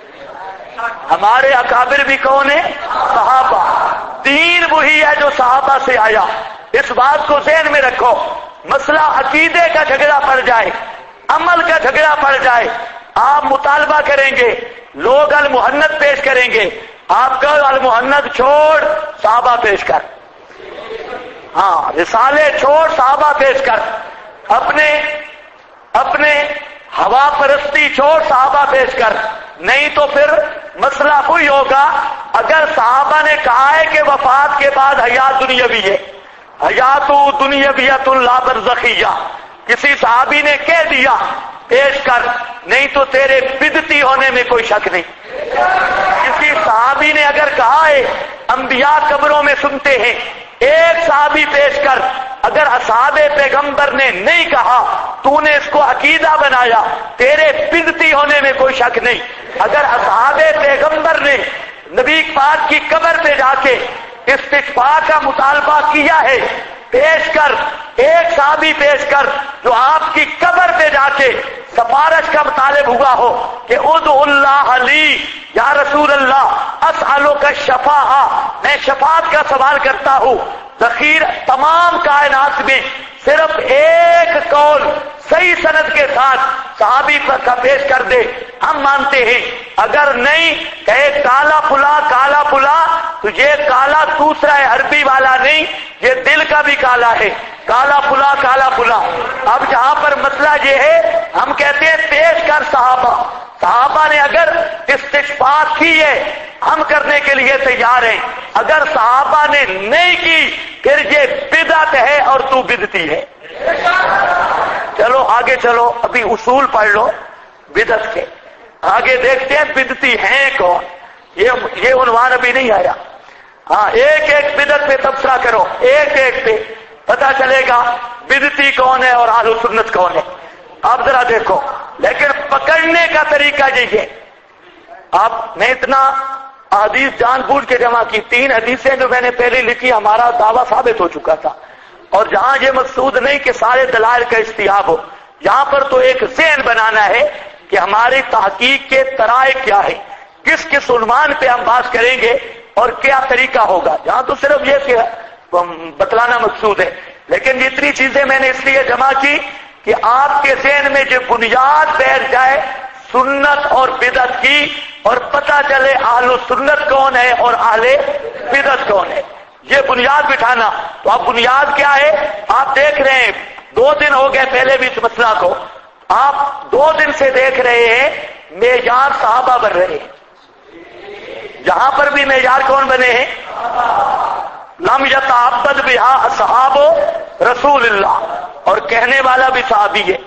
ہمارے اکابر بھی کون ہیں؟ صحابہ. دین وہی ہے جو صحابہ سے آیا. اس بات کو ذہن میں رکھو. مسئلہ عقیدے کا جھگڑا پڑ جائے، عمل کا جھگڑا پڑ جائے، آپ مطالبہ کریں گے، لوگ المحنت پیش کریں گے، آپ کا المحنت چھوڑ صحابہ پیش کر. ہاں رسالے چھوڑ صحابہ پیش کر. اپنے ہوا پرستی چھوڑ صحابہ پیش کر. نہیں تو پھر مسئلہ وہی ہوگا. اگر صحابہ نے کہا ہے کہ وفات کے بعد حیات دنیاوی ہے، حیات دنیویۃ لا برزخیہ، کسی صحابی نے کہہ دیا پیش کر، نہیں تو تیرے بدعتی ہونے میں کوئی شک نہیں۔ کسی صحابی نے اگر کہا ہے انبیاء قبروں میں سنتے ہیں، ایک صحابی پیش کر، اگر اصحاب پیغمبر نے نہیں کہا تو نے اس کو عقیدہ بنایا، تیرے بدعتی ہونے میں کوئی شک نہیں۔ اگر اصحاب پیغمبر نے نبی پاک کی قبر پہ جا کے استشفاء کا مطالبہ کیا ہے، پیش کر، ایک صحابی پیش کر جو آپ کی قبر پہ جا کے سفارش کا مطالب ہوا ہو کہ ادعو اللہ لی، یا رسول اللہ اسألک الشفاعہ، میں شفاعت کا سوال کرتا ہوں۔ ذخیر تمام کائنات میں صرف ایک قول صحیح سند کے ساتھ صحابی کا پیش کر دے، ہم مانتے ہیں۔ اگر نہیں کہے کالا پھلا کالا پھلا، تو یہ کالا دوسرا ہے، عربی والا نہیں، یہ دل کا بھی کالا ہے، کالا پھلا کالا پھلا۔ اب جہاں پر مسئلہ یہ ہے، ہم کہتے ہیں پیش کر صحابہ نے اگر استشفاء کی ہے ہم کرنے کے لیے تیار ہیں، اگر صحابہ نے نہیں کی پھر یہ بدعت ہے اور تو بدعتی ہے۔ چلو آگے چلو، ابھی اصول پڑھ لو بدعت کے، آگے دیکھتے ہیں بدعتی ہیں کون۔ یہ عنوان ابھی نہیں آیا، ہاں ایک ایک بدعت پہ تبصرہ کرو، ایک ایک پہ پتہ چلے گا بدعتی کون ہے اور اہل سنت کون ہے۔ آپ ذرا دیکھو، لیکن پکڑنے کا طریقہ یہ ہے۔ آپ نے اتنا حدیث جان بوجھ کے جمع کی، 3 حدیثیں جو میں نے پہلے لکھی ہمارا دعویٰ ثابت ہو چکا تھا، اور جہاں یہ مقصود نہیں کہ سارے دلائل کا استیاب ہو، یہاں پر تو ایک ذہن بنانا ہے کہ ہماری تحقیق کے طرائق کیا ہے، کس کس عنوان پہ ہم بات کریں گے اور کیا طریقہ ہوگا۔ یہاں تو صرف یہ کہ بتلانا مقصود ہے، لیکن اتنی چیزیں میں نے اس لیے جمع کی کہ آپ کے ذہن میں جو بنیاد بیٹھ جائے سنت اور بدعت کی، اور پتہ چلے اہل سنت کون ہے اور اہل بدعت کون ہے، یہ بنیاد بٹھانا۔ تو اب بنیاد کیا ہے؟ آپ دیکھ رہے ہیں 2 دن ہو گئے پہلے بھی اس مسئلہ کو، آپ 2 دن سے دیکھ رہے ہیں معیار صحابہ بن رہے ہیں۔ جہاں پر بھی معیار کون بنے ہیں؟ لم یتعبد بہا اصحاب رسول اللہ، اور کہنے والا بھی صحابی ہے،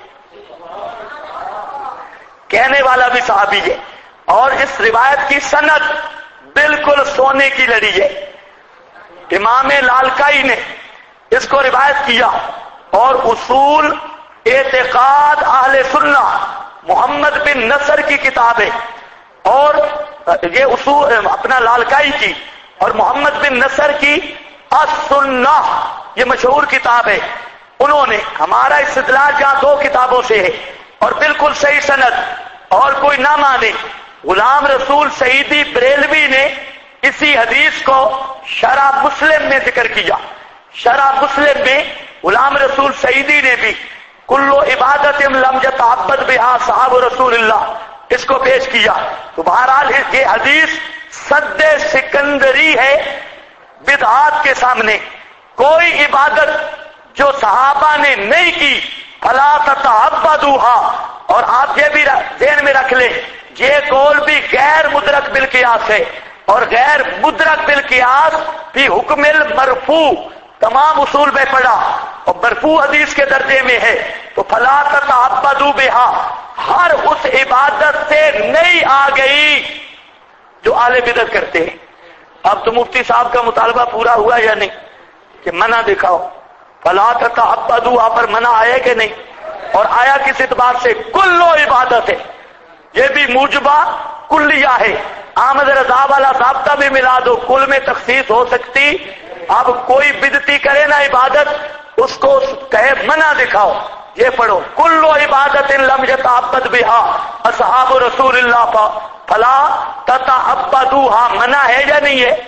کہنے والا بھی صحابی ہے، اور اس روایت کی سند بالکل سونے کی لڑی ہے۔ امام لالکائی نے اس کو روایت کیا، اور اصول اعتقاد اہل سنہ محمد بن نصر کی کتاب ہے، اور یہ اصول اپنا لالکائی کی اور محمد بن نصر کی السنہ، یہ مشہور کتاب ہے۔ انہوں نے ہمارا استدلال جہاں 2 کتابوں سے ہے اور بالکل صحیح سند، اور کوئی نہ مانے، غلام رسول سعیدی بریلوی نے اسی حدیث کو شرح مسلم میں ذکر کیا۔ شرح مسلم میں غلام رسول سعیدی نے بھی کل عبادت لم یتعبد بہا صحاب رسول اللہ اس کو پیش کیا۔ تو بہرحال یہ حدیث سد سکندری ہے بدعات کے سامنے۔ کوئی عبادت جو صحابہ نے نہیں کی فلا تتعبدوها، اور آپ یہ بھی ذہن میں رکھ لیں یہ قول بھی غیر مدرک بالقیاس ہے، اور غیر مدرک بالقیاس بھی حکم المرفوع تمام اصول میں پڑا، اور مرفوع حدیث کے درجے میں ہے۔ تو فلا تتعبدوا بہا ہر اس عبادت سے نہیں آ گئی جو اہل بدعت کرتے ہیں۔ اب تو مفتی صاحب کا مطالبہ پورا ہوا یا نہیں کہ منع دکھاؤ؟ فلا تتعبدوا پر منع آیا کہ نہیں؟ اور آیا کس اعتبار سے؟ کل عبادت ہے، یہ بھی موجبہ کلیہ ہے۔ آمد رضا والا ضابطہ بھی ملا دو، کل میں تخصیص ہو سکتی۔ اب کوئی بدعتی کرے نا عبادت، اس کو کہے منع دکھاؤ، یہ پڑھو کل عبادت لم یتعبد بہا اصحاب رسول اللہ فلا تتعبدوها، منع ہے یا نہیں ہے؟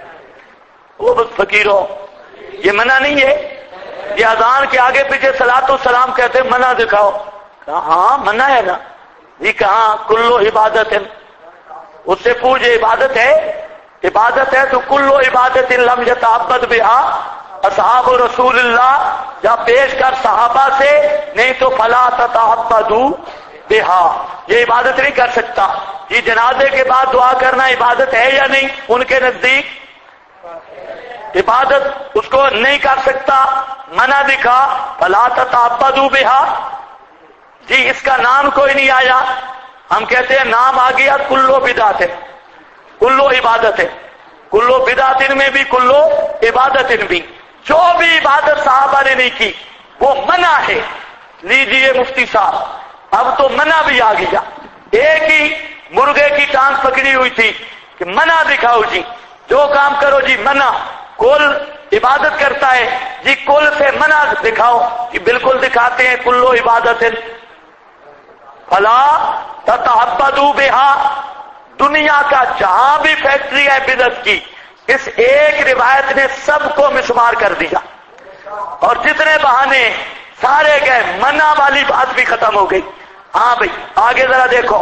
وہ بس فقیروں، یہ منع نہیں ہے؟ یہ اذان کے آگے پیچھے صلاۃ و سلام کہتے ہیں منع دکھاؤ، کہا ہاں منع ہے نا، یہ کہاں کلو عبادت ہے؟ اس سے پوچھے عبادت ہے؟ عبادت ہے تو کلو عبادت لم یتعبد بہا اصحاب رسول اللہ، یا پیش کر صحابہ سے، نہیں تو فلا تتعبدوا بہا، یہ عبادت نہیں کر سکتا۔ یہ جنازے کے بعد دعا کرنا عبادت ہے یا نہیں ان کے نزدیک؟ عبادت اس کو نہیں کر سکتا، منع دکھا فلا تتعبدوا بہا، جی اس کا نام کوئی نہیں آیا، ہم کہتے ہیں نام آ گیا کلو بدعت ہے، کلو عبادت ہے، کلو بدعت میں بھی کلو عبادت بھی، جو بھی عبادت صحابہ نے نہیں کی وہ منع ہے۔ لیجئے مفتی صاحب، اب تو منع بھی آ گیا، ایک ہی مرغے کی ٹانگ پکڑی ہوئی تھی کہ منع دکھاؤ جی، جو کام کرو جی منع، کل عبادت کرتا ہے جی کل سے منع دکھاؤ کہ بالکل دکھاتے ہیں کلو عبادت ہے۔ فلا تتعبدوا بہا، دنیا کا جہاں بھی فیکٹری ہے بدعت کی، اس ایک روایت نے سب کو مسمار کر دیا، اور جتنے بہانے سارے گئے، منع والی بات بھی ختم ہو گئی۔ ہاں بھئی آگے ذرا دیکھو،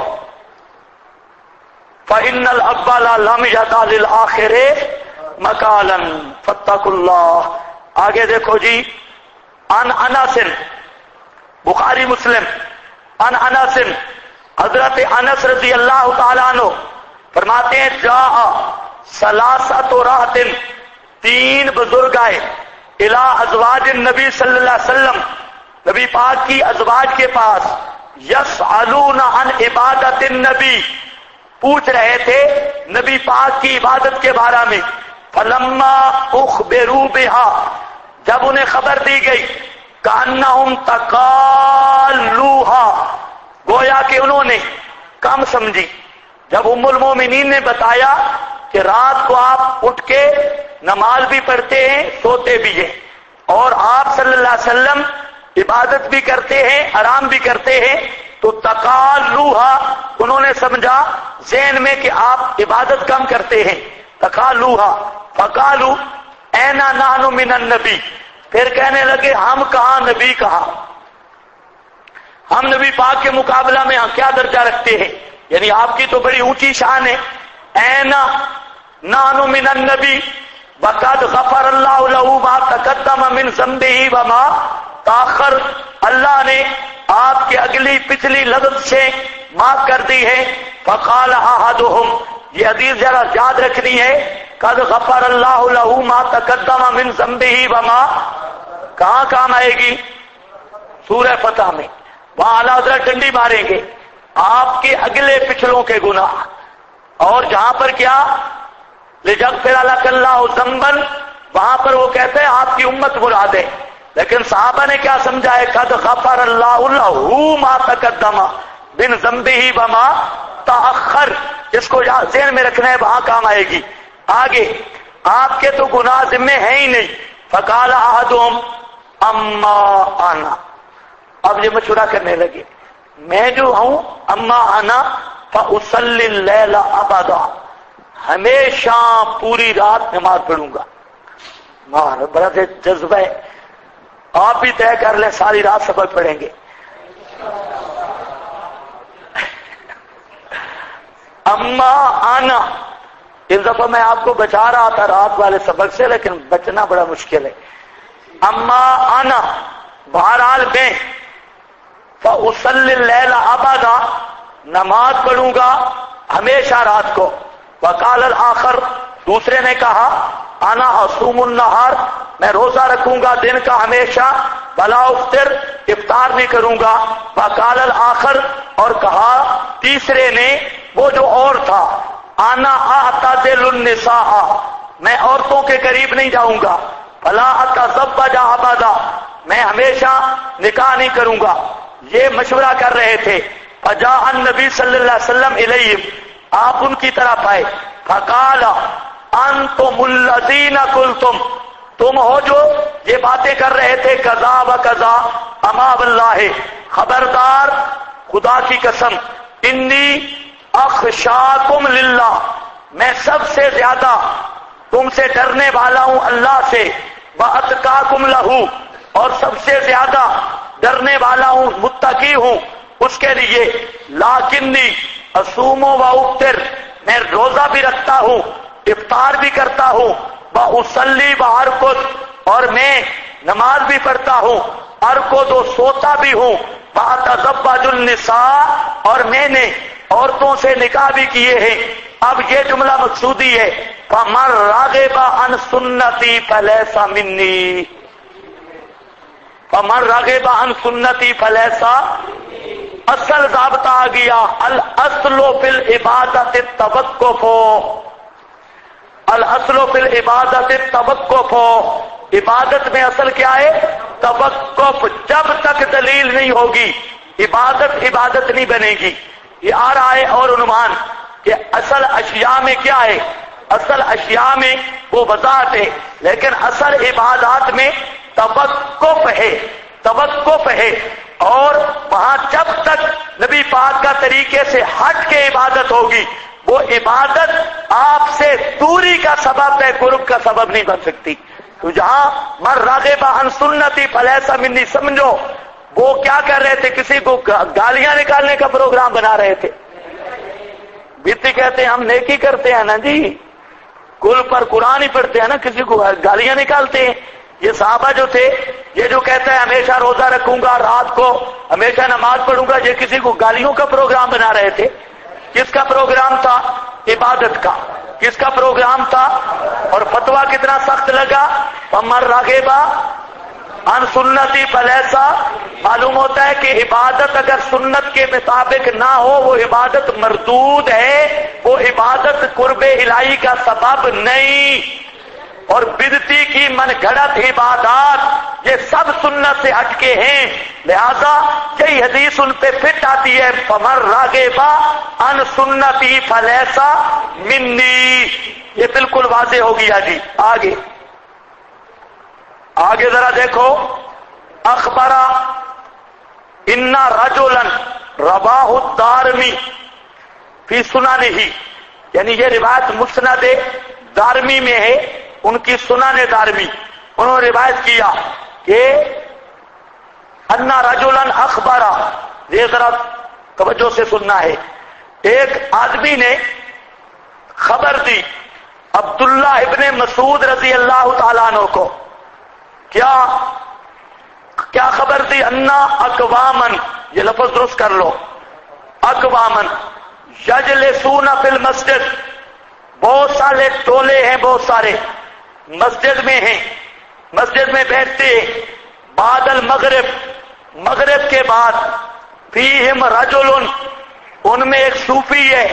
فَإِنَّ الْأَوَّلَ لَمْ يَدَعْ لِلْآخِرِ مَكَالًا فَاتَّقُوا اللَّهَ۔ آگے دیکھو جی، عن انس، بخاری مسلم، عن انس، حضرت انس رضی اللہ تعالیٰ عنہ فرماتے ہیں جاء ثلاثۃ رہط، تین بزرگ آئے، الی ازواج النبی صلی اللہ علیہ وسلم، نبی پاک کی ازواج کے پاس، یسألون عن عبادت النبی، پوچھ رہے تھے نبی پاک کی عبادت کے بارے میں، فلما اخبروا بہا، جب انہیں خبر دی گئی، کأنہم تقالوہا، گویا کہ انہوں نے کم سمجھی۔ جب ام المومنین نے بتایا کہ رات کو آپ اٹھ کے نماز بھی پڑھتے ہیں سوتے بھی ہیں، اور آپ صلی اللہ علیہ وسلم عبادت بھی کرتے ہیں آرام بھی کرتے ہیں، تو تقالوہا، انہوں نے سمجھا ذہن میں کہ آپ عبادت کم کرتے ہیں، تقالوہا، فقالوا این نحن من النبی، پھر کہنے لگے ہم کہاں نبی کہاں، ہم نبی پاک کے مقابلہ میں کیا درجہ رکھتے ہیں، یعنی آپ کی تو بڑی اونچی شان ہے، این نحن من النبی وقد غفر اللہ له ما تقدم من ذنبه وما تاخر، اللہ نے آپ کے اگلی پچھلی لغت سے معاف کر دی ہے۔ فقال احدهم، یہ حدیث ذرا یاد رکھنی ہے، قد غفر اللہ له ما تقدم من ذنبه وما، کہاں کام آئے گی؟ سورہ فتح میں، وہاں اعلیٰ حضرت ڈنڈی ماریں گے آپ کے اگلے پچھلوں کے گناہ، اور جہاں پر کیا لِجَغْفِرَ لَكَ اللَّهُ ذَنْبًا، وہاں پر وہ کہتے ہیں آپ کی امت مراد ہے، لیکن صحابہ نے کیا سمجھا ہے، قد غفر اللہ لہ ما تقدم من ذنبہ وما تأخر، اس کو ذہن میں رکھنا ہے، وہاں کام آئے گی۔ آگے آپ کے تو گناہ ذمے ہیں ہی نہیں، فقال احدهم اما انا، اب یہ مشورہ کرنے لگے، میں جو ہوں اما انا فاصلی اللیل ابدا، ہمیشہ پوری رات نماز پڑھوں گا۔ بڑا جذبہ ہے، آپ بھی طے کر لیں ساری رات سبق پڑھیں گے۔ اما آنا، اس دفعہ میں آپ کو بچا رہا تھا رات والے سبق سے، لیکن بچنا بڑا مشکل ہے۔ اما آنا، بہرحال میں فاصلی اللیل ابدا، نماز پڑھوں گا ہمیشہ رات کو۔ وقال الاخر، دوسرے نے کہا انا اصوم النہار، میں روزہ رکھوں گا دن کا ہمیشہ، ولا افطر، افطار نہیں کروں گا۔ وقال الاخر، اور کہا تیسرے نے، وہ جو اور تھا، انا اعتزل النساء، میں عورتوں کے قریب نہیں جاؤں گا، فلا اتزوج ابدا، میں ہمیشہ نکاح نہیں کروں گا۔ یہ مشورہ کر رہے تھے۔ فجاء النبی صلی اللہ علیہ وسلم الیہم، آپ ان کی طرف آئے، فقال انتم الذین قلتم، تم ہو جو یہ باتیں کر رہے تھے، کذا و کذا، اما باللہ، خبردار خدا کی قسم، انی اخشاکم للہ، میں سب سے زیادہ تم سے ڈرنے والا ہوں اللہ سے، واتقاکم لہ، اور سب سے زیادہ ڈرنے والا ہوں، متقی ہوں اس کے لیے، لاکنی اصوم و افطر، میں روزہ بھی رکھتا ہوں، افطار بھی کرتا ہوں، واصلی وارقد، اور میں نماز بھی پڑھتا ہوں، ارقد و سوتا بھی ہوں، واتزوج النساء، اور میں نے عورتوں سے نکاح بھی کیے ہیں۔ اب یہ جملہ مقصودی ہے، فمن رغب عن سنتی فلیس منی، فمن رغب عن سنتی فلیس، اصل ضابطہ آ گیا، الاصل فی العبادت التوقف، الاصل فی العبادت التوقف، عبادت میں اصل کیا ہے؟ توقف، جب تک دلیل نہیں ہوگی عبادت نہیں بنے گی۔ یہ آ رہا ہے اور عنوان کہ اصل اشیاء میں کیا ہے؟ اصل اشیاء میں وہ وضاحت ہے، لیکن اصل عبادات میں توقف ہے، توقف ہے، اور وہاں جب تک نبی پاک کا طریقے سے ہٹ کے عبادت ہوگی وہ عبادت آپ سے دوری کا سبب ہے، قرب کا سبب نہیں بن سکتی۔ تو جہاں من راغب عن سنتی فلیس منی، سمجھو وہ کیا کر رہے تھے؟ کسی کو گالیاں نکالنے کا پروگرام بنا رہے تھے۔ بیتی کہتے ہیں ہم نیکی کرتے ہیں نا جی، کل پر قرآن ہی پڑھتے ہیں نا، کسی کو گالیاں نکالتے ہیں۔ یہ صحابہ جو تھے، یہ جو کہتا ہے ہمیشہ روزہ رکھوں گا، رات کو ہمیشہ نماز پڑھوں گا، یہ کسی کو گالیوں کا پروگرام بنا رہے تھے۔ کس کا پروگرام تھا؟ عبادت کا۔ کس کا پروگرام تھا؟ اور فتویٰ کتنا سخت لگا، فمن رغب عن سنتی فلیسا۔ معلوم ہوتا ہے کہ عبادت اگر سنت کے مطابق نہ ہو وہ عبادت مردود ہے، وہ عبادت قرب الہی کا سبب نہیں۔ اور بدعتی کی من گھڑت عبادات یہ سب سنت سے ہٹ کے ہیں، لہذا یہی حدیث ان پہ فٹ آتی ہے، فمن راغب عن سنتی فلیسا منی، یہ بالکل واضح ہو گیا جی۔ آگے ذرا دیکھو، اخبرہ ان رجلا رواہ الدارمی فی سننہ، یعنی یہ روایت مسند دارمی میں ہے، ان کی سنن دارمی، انہوں نے روایت کیا کہ ان رجلا اخبرہ، یہ ذرا توجہ سے سننا ہے، ایک آدمی نے خبر دی عبداللہ ابن مسعود رضی اللہ تعالیٰ عنہ کو، کیا خبر دی؟ انا اقوامن، یہ لفظ درست کر لو، اقوامن یجلسون فی المسجد، بہت سارے ٹولے ہیں، بہت سارے مسجد میں ہیں، مسجد میں بیٹھتے ہیں، بعد المغرب، مغرب کے بعد، فیہم رجل، ان میں ایک صوفی ہے،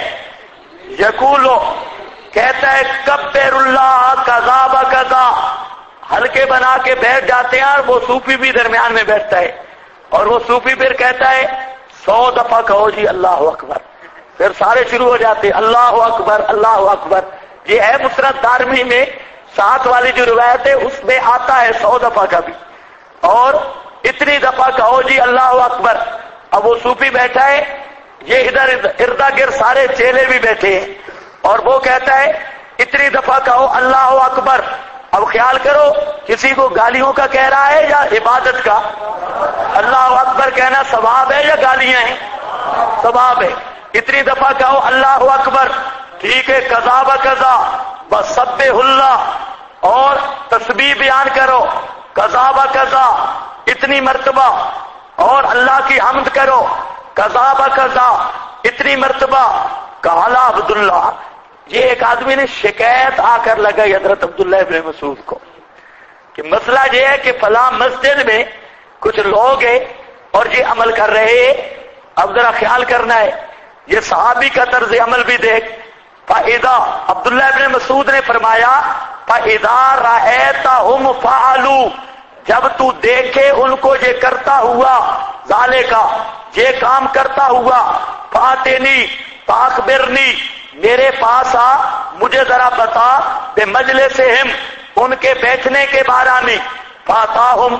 یقولو، کہتا ہے کبر اللہ کذا و کذا، ہلکے بنا کے بیٹھ جاتے ہیں، اور وہ صوفی بھی درمیان میں بیٹھتا ہے، اور وہ صوفی پھر کہتا ہے 100 دفعہ کہو جی اللہ اکبر، پھر سارے شروع ہو جاتے ہیں اللہ اکبر اللہ اکبر۔ یہ ہے مسند دارمی میں ساتھ والی جو روایت ہے اس میں آتا ہے 100 دفعہ کا بھی، اور اتنی دفعہ کہو جی اللہ اکبر۔ اب وہ صوفی بیٹھا ہے، یہ ادھر اردا گرد سارے چیلے بھی بیٹھے ہیں، اور وہ کہتا ہے اتنی دفعہ کہو اللہ اکبر۔ اب خیال کرو کسی کو گالیوں کا کہہ رہا ہے یا عبادت کا؟ اللہ اکبر کہنا ثواب ہے یا گالیاں ہیں؟ ثواب ہے۔ اتنی دفعہ کہو اللہ اکبر، ٹھیک ہے، قضا و قضا بسبح اللہ، اور تسبیح بیان کرو، قضا و قضا اتنی مرتبہ، اور اللہ کی حمد کرو، قضا و قضا اتنی مرتبہ۔ قال عبداللہ، یہ ایک آدمی نے شکایت آ کر لگائی حضرت عبداللہ ابن مسعود کو کہ مسئلہ یہ ہے کہ فلاں مسجد میں کچھ لوگ ہیں اور یہ عمل کر رہے ہیں۔ اب ذرا خیال کرنا ہے، یہ صحابی کا طرز عمل بھی دیکھ۔ فَإِذَا، عبداللہ ابن مسعود نے فرمایا فَإِذَا رَأَيْتَهُمْ فَعَلُوا، جب تو دیکھے ان کو یہ کرتا ہوا، ذالک، یہ کام کرتا ہوا، فَأَتِنِي فَأَخْبِرْنِي، میرے پاس آ، مجھے ذرا بتا، بے مجلسہم، ان کے بیٹھنے کے بارے میں، فَأَتَاهُمْ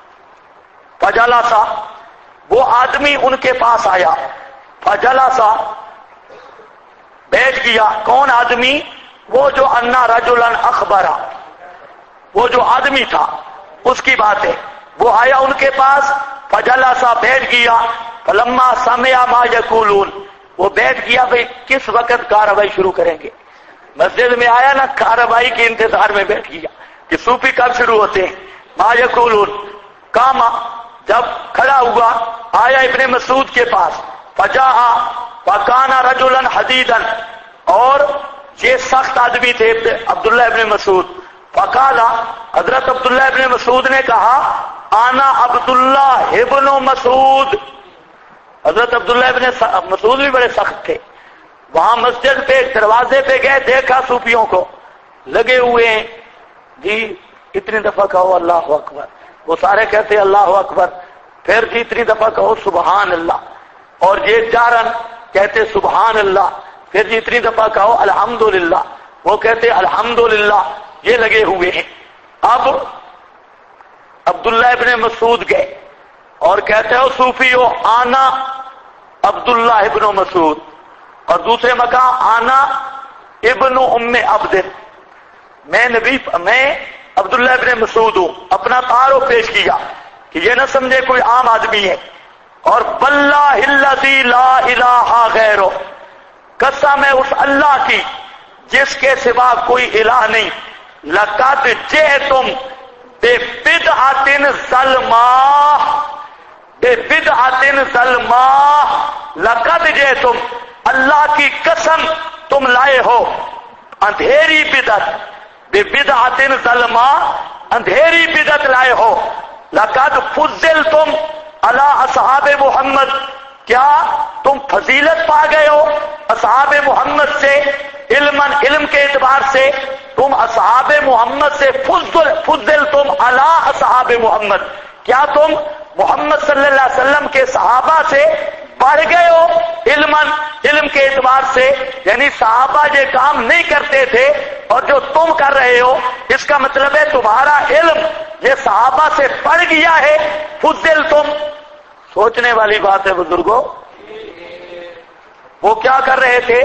فَجَلَسَ، وہ آدمی ان کے پاس آیا، فَجَلَسَ، بیٹھ گیا۔ کون آدمی؟ وہ جو انا رجلا اخبرہ، وہ جو آدمی تھا اس کی بات ہے، وہ آیا ان کے پاس، فجلس، بیٹھ گیا، فلما سمع ما یقولون، وہ بیٹھ گیا، بھئی کس وقت کارروائی شروع کریں گے؟ مسجد میں آیا نا، کارروائی کے انتظار میں بیٹھ گیا کہ صوفی کب شروع ہوتے ہیں۔ ما یقولون، قام، جب کھڑا ہوا، آیا ابن مسعود کے پاس، فجاء وکان رجلا حدیدا، اور یہ سخت آدمی تھے عبداللہ ابن مسعود. فقال حضرت عبداللہ ابن مسعود نے کہا آنا عبداللہ ابن مسعود. حضرت عبداللہ ابن مسعود بھی بڑے سخت تھے. وہاں مسجد پہ دروازے پہ گئے, دیکھا صوفیوں کو لگے ہوئے ہیں, جی اتنی دفعہ کہو اللہ اکبر, وہ سارے کہتے اللہ اکبر, پھر جی اتنی دفعہ کہو سبحان اللہ, اور یہ جارن کہتے سبحان اللہ, پھر جی اتنی دفعہ کہو الحمدللہ, وہ کہتے الحمدللہ, یہ لگے ہوئے ہیں. اب عبداللہ ابن مسعود گئے اور کہتے ہو صوفیو آنا عبداللہ ابن مسعود, اور دوسرے مقام آنا ابن ام عبد, میں عبداللہ ابن مسعود ہوں. اپنا تعارف پیش کیا کہ یہ نہ سمجھے کوئی عام آدمی ہے. اور باللہ الذی لا الہ غیرہ, قسم ہے اس اللہ کی جس کے سوا کوئی الہ نہیں, لقد جئتم ببدعۃ ظلماء, ببدعۃ ظلماء, لقد جئتم, اللہ کی قسم تم لائے ہو اندھیری بدعت, ببدعۃ ظلماء, اندھیری بدعت لائے ہو. لقد فضلتم علی اصحاب محمد, کیا تم فضیلت پا گئے ہو اصحاب محمد سے, علم کے اعتبار سے تم اصحاب محمد سے فضلتم علی اصحاب محمد, کیا تم محمد صلی اللہ علیہ وسلم کے صحابہ سے بڑھ گئے ہو علم کے اعتبار سے. یعنی صحابہ یہ کام نہیں کرتے تھے اور جو تم کر رہے ہو, اس کا مطلب ہے تمہارا علم یہ صحابہ سے بڑھ گیا ہے. فضلتم, سوچنے والی بات ہے بزرگوں. وہ کیا کر رہے تھے,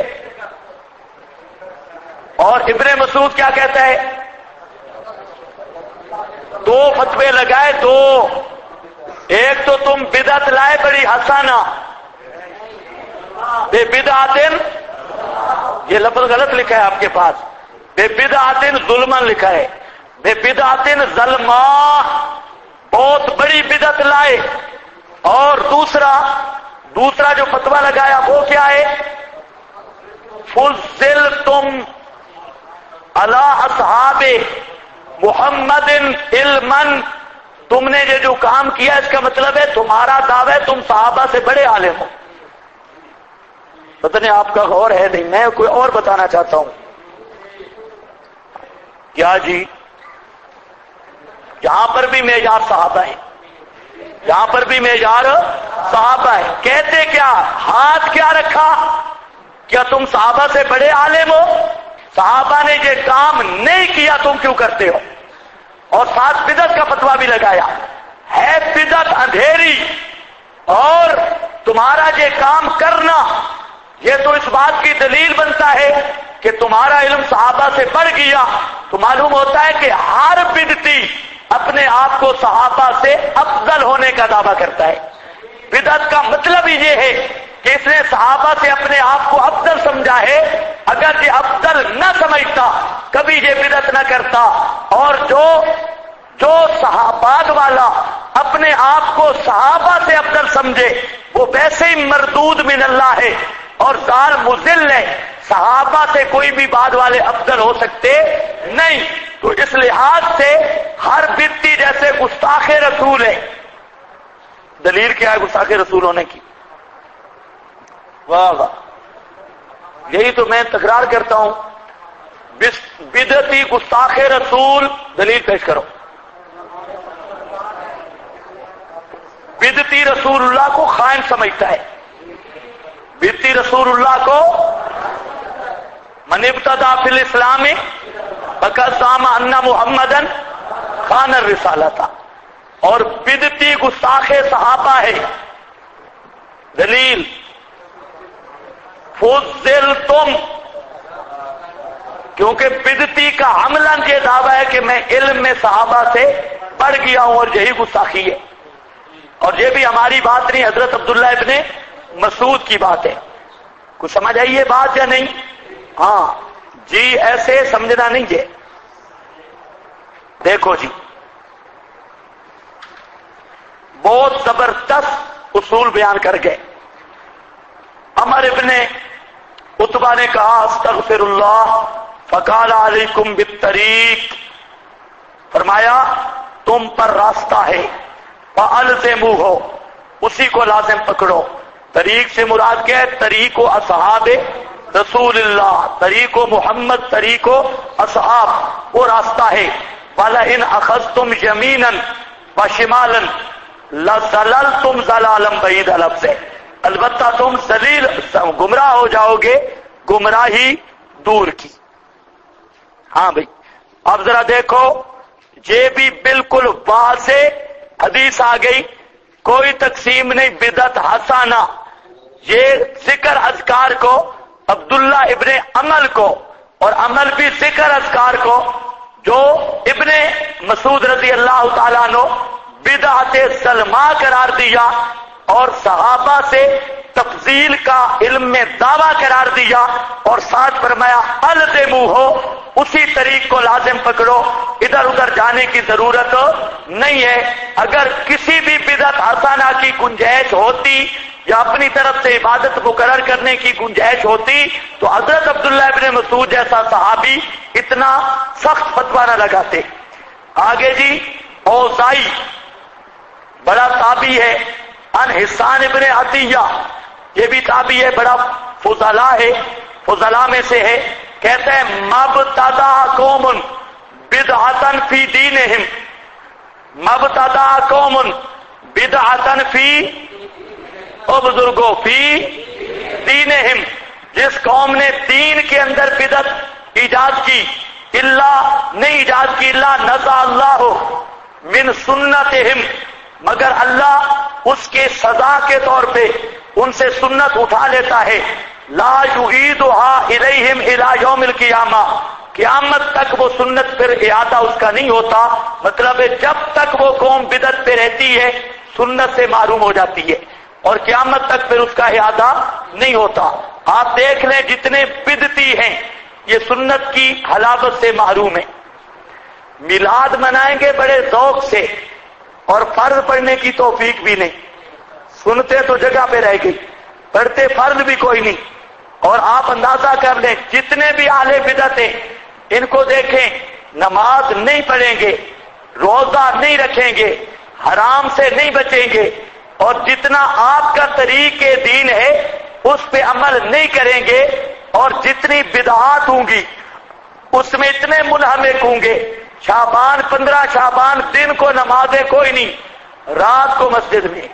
اور ابن مسعود کیا کہتا ہے, دو فتوے لگائے, دو. ایک تو تم بدعت لائے بڑی حسانہ, بے بدعاتن, یہ لفظ غلط لکھا ہے آپ کے پاس, بے بدعاتن ظلمن لکھا ہے, بے بدعاتن ظلماء, بہت بڑی بدعت لائے. اور دوسرا جو فتویٰ لگایا وہ کیا ہے, فضلتم علی اصحاب محمد علما, تم نے یہ جو کام کیا اس کا مطلب ہے تمہارا دعویٰ تم صحابہ سے بڑے عالم ہو. پتہ نہیں آپ کا غور ہے نہیں, میں کوئی اور بتانا چاہتا ہوں. کیا جی, یہاں پر بھی معیار صحابہ ہیں, یہاں پر بھی معیار صحابہ ہیں. کہتے کیا, ہاتھ کیا رکھا, کیا تم صحابہ سے بڑے عالم ہو, صحابہ نے یہ کام نہیں کیا تم کیوں کرتے ہو. اور ساتھ بدعت کا فتویٰ بھی لگایا ہے, بدعت اندھیری, اور تمہارا یہ کام کرنا یہ تو اس بات کی دلیل بنتا ہے کہ تمہارا علم صحابہ سے بڑھ گیا. تو معلوم ہوتا ہے کہ ہر بدعتی اپنے آپ کو صحابہ سے افضل ہونے کا دعویٰ کرتا ہے. بدعت کا مطلب ہی یہ ہے کہ اس نے صحابہ سے اپنے آپ کو افضل سمجھا ہے. اگر یہ افضل نہ سمجھتا کبھی یہ بدعت نہ کرتا. اور جو صحابات والا اپنے آپ کو صحابہ سے افضل سمجھے وہ ویسے ہی مردود من اللہ ہے اور ظالم مذل ہے. صحابہ سے کوئی بھی بعد والے افضل ہو سکتے نہیں. تو اس لحاظ سے ہر بدعتی جیسے گستاخ رسول ہے. دلیل کیا ہے گستاخ رسول ہونے کی؟ واہ واہ, یہی تو میں تکرار کرتا ہوں, بدعتی گستاخ رسول, دلیل پیش کرو. بدعتی رسول اللہ کو خائن سمجھتا ہے, بدعتی رسول اللہ کو من ابتدع فی الاسلام فقد زعم ان محمدا خان الرسالۃ. اور بدعتی گستاخ صحابہ ہے. دلیل فضلتم, کیونکہ بدعتی کا عملاً یہ دعویٰ ہے کہ میں علم میں صحابہ سے بڑھ گیا ہوں, اور یہی گستاخی ہے. اور یہ بھی ہماری بات نہیں, حضرت عبداللہ ابن مسعود کی بات ہے. کچھ سمجھ آئی یہ بات یا نہیں؟ ہاں جی, ایسے سمجھنا نہیں ہے. دیکھو جی, بہت زبردست اصول بیان کر گئے. عمر ابن عتبہ نے کہا استغفر اللہ، فقال علیکم بالطریق، فرمایا تم پر راستہ ہے، فالزموہ، اسی کو لازم پکڑو۔ طریق سے مراد کیا ہے؟ طریق و اصحاب رسول اللہ، طریق و محمد، طریق و اصحاب، وہ راستہ ہے۔ وَلَئِنْ أَخَذْتُمْ يَمِينًا وَشِمَالًا لَزَلَلْتُمْ ضَلَالًا بَعِيدًا، لفظ ہے، البتہ تم ذلیل گمراہ ہو جاؤ گے گمراہی دور کی۔ ہاں بھئی، اب ذرا دیکھو، یہ بھی بالکل واضح حدیث آ گئی، کوئی تقسیم نہیں بدعت حسانہ۔ یہ ذکر اذکار کو عبداللہ ابن عمل کو، اور عمل بھی ذکر اذکار کو، جو ابن مسعود رضی اللہ تعالیٰ عنہ بدعت سلمہ قرار دیا اور صحابہ سے تفضیل کا علم میں دعویٰ قرار دیا، اور ساتھ فرمایا الزموہ، اسی طریق کو لازم پکڑو، ادھر ادھر جانے کی ضرورت نہیں ہے۔ اگر کسی بھی بدعت حسانہ کی گنجائش ہوتی یا اپنی طرف سے عبادت مقرر کرنے کی گنجائش ہوتی تو حضرت عبداللہ ابن مسعود جیسا صحابی اتنا سخت فتویٰ نہ لگاتے۔ آگے جی، اوزائی بڑا تابعی ہے، ان حسان ابن عطیہ، یہ بھی تابعی ہے، بڑا فضلاء ہے، فضلاء میں سے ہے، کہتے ہیں مبتدع قوم بدعۃ فی دینہم، مبتدع قوم بدعۃ فی، او بزرگوں، فی دینہم، جس قوم نے دین کے اندر بدعت ایجاد کی، نہیں ایجاد کی، اللہ نزع اللہ من سنتہم، مگر اللہ اس کے سزا کے طور پہ ان سے سنت اٹھا لیتا ہے، لا یعیدها الیہم الی یوم القیامہ، قیامت تک وہ سنت پھر اعادہ اس کا نہیں ہوتا، مطلب ہے جب تک وہ قوم بدعت پہ رہتی ہے سنت سے معروم ہو جاتی ہے، اور قیامت تک پھر اس کا اعادہ نہیں ہوتا۔ آپ دیکھ لیں جتنے بدعتی ہیں یہ سنت کی حلاوت سے محروم ہیں۔ میلاد منائیں گے بڑے ذوق سے، اور فرض پڑھنے کی توفیق بھی نہیں، سنتے تو جگہ پہ رہ گئی، پڑھتے فرض بھی کوئی نہیں۔ اور آپ اندازہ کر لیں جتنے بھی اہل بدعت ہیں ان کو دیکھیں، نماز نہیں پڑھیں گے، روزہ نہیں رکھیں گے، حرام سے نہیں بچیں گے، اور جتنا آپ کا طریق دین ہے اس پہ عمل نہیں کریں گے، اور جتنی بدعات ہوں گی اس میں اتنے منہمک ہوں گے۔ شعبان 15 شعبان دن کو نمازیں کوئی نہیں، رات کو مسجد میں،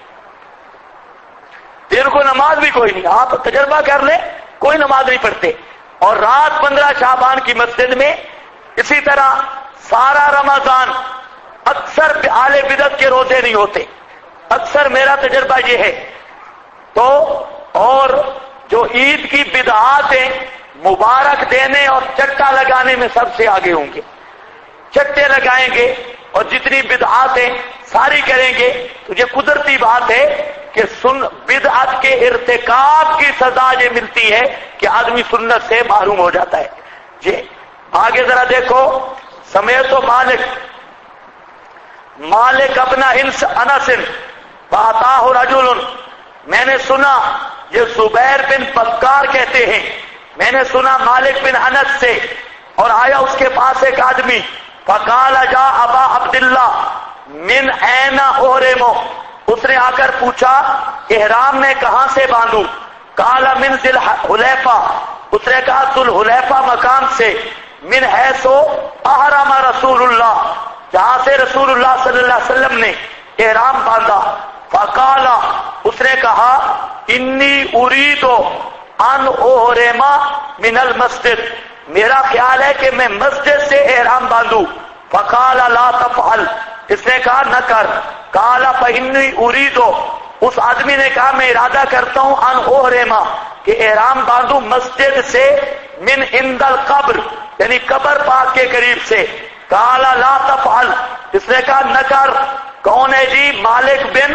دن کو نماز بھی کوئی نہیں، آپ تجربہ کر لیں، کوئی نماز نہیں پڑھتے، اور رات 15 شعبان کی مسجد میں۔ اسی طرح سارا رمضان اکثر اہل بدعت کے روزے نہیں ہوتے، اکثر میرا تجربہ یہ ہے۔ تو اور جو عید کی بدعات ہیں مبارک دینے اور چٹا لگانے میں سب سے آگے ہوں گے، چٹے لگائیں گے اور جتنی بدعات ہیں ساری کریں گے، تو یہ قدرتی بات ہے کہ بدعت کے ارتکاب کی سزا یہ ملتی ہے کہ آدمی سنت سے محروم ہو جاتا ہے۔ جی آگے ذرا دیکھو، سمیت و مالک ابن انس فاتاہ رجل، میں نے سنا، یہ زبیر بن بکار کہتے ہیں، میں نے سنا مالک بن انس سے، اور آیا اس کے پاس ایک آدمی، فقال جا ابا عبداللہ من این احرم، اس نے آ کر پوچھا احرام میں کہاں سے باندھوں؟ قال من ذی الحلیفہ، اس نے کہا ذو الحلیفہ مقام سے، من حیث احرم رسول اللہ، جہاں سے رسول اللہ صلی اللہ علیہ وسلم نے احرام باندھا۔ فقال، اس نے کہا انی اريد ان احرم من المسجد، میرا خیال ہے کہ میں مسجد سے احرام باندھوں۔ فقال لا تفعل، اس نے کہا نہ کر۔ قال فانی اريد، اس آدمی نے کہا میں ارادہ کرتا ہوں ان احرم، کہ احرام باندھوں مسجد سے، من عند القبر، یعنی قبر پاک کے قریب سے۔ قال لا تفعل، اس نے کہا نہ کر۔ کون ہے جی؟ مالک بن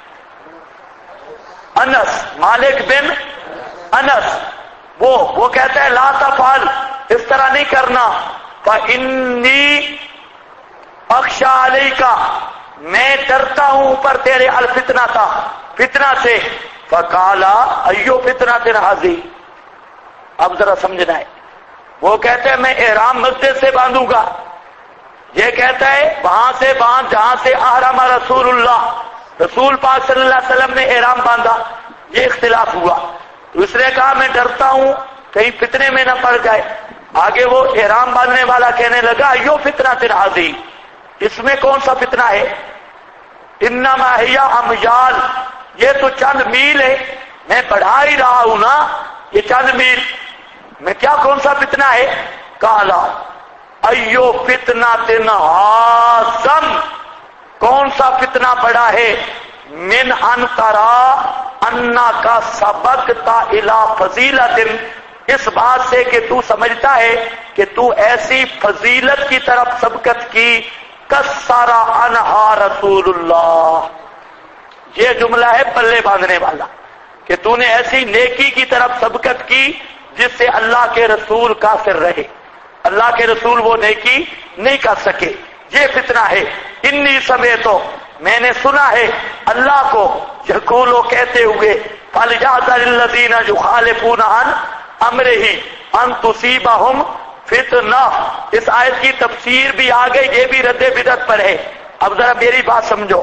انس، مالک بن انس، وہ کہتا ہے لا تفعل، اس طرح نہیں کرنا۔ فإنی اخشى علیک، میں ڈرتا ہوں اوپر تیرے الفتنہ تھا، فتنہ سے۔ فقال ایو فتنہ هذه، اب ذرا سمجھنا ہے. وہ کہتے ہیں میں احرام مسجد سے باندھوں گا، یہ کہتا ہے وہاں سے باندھ جہاں سے احرم رسول اللہ، رسول پاک صلی اللہ علیہ وسلم نے احرام باندھا. یہ اختلاف ہوا. اس نے کہا میں ڈرتا ہوں کہیں فتنے میں نہ پڑ جائے. آگے وہ احرام باندھنے والا کہنے لگا یو فتنہ تنہازی، اس میں کون سا فتنہ ہے؟ انما ہی امیال، یہ تو چند میل ہے، میں پڑھا ہی رہا ہوں نا، یہ چند میل میں کیا کون سا فتنہ ہے؟ کالا ایو فتنہ تنہازم، کون سا فتنہ پڑا ہے؟ من انترا انا کا سبق تا الا فضیلت، اس بات سے کہ تو سمجھتا ہے کہ تو ایسی فضیلت کی طرف سبقت کی کسرا انہا رسول اللہ. یہ جملہ ہے پلے باندھنے والا کہ تو نے ایسی نیکی کی طرف سبقت کی جس سے اللہ کے رسول کافر رہے، اللہ کے رسول وہ نیکی نہیں کر سکے. یہ فتنہ ہے. انی سمیتو، میں نے سنا ہے اللہ کو یقولو کہتے ہوئے فَلْيَحْذَرِ الَّذِينَ يُخَالِفُونَ عَنْ أَمْرِهِ أَنْ تُصِيبَهُمْ فِتْنَةٌ. اس آیت کی تفسیر بھی آ گئی، یہ بھی رد بدعت پر ہے. اب ذرا میری بات سمجھو.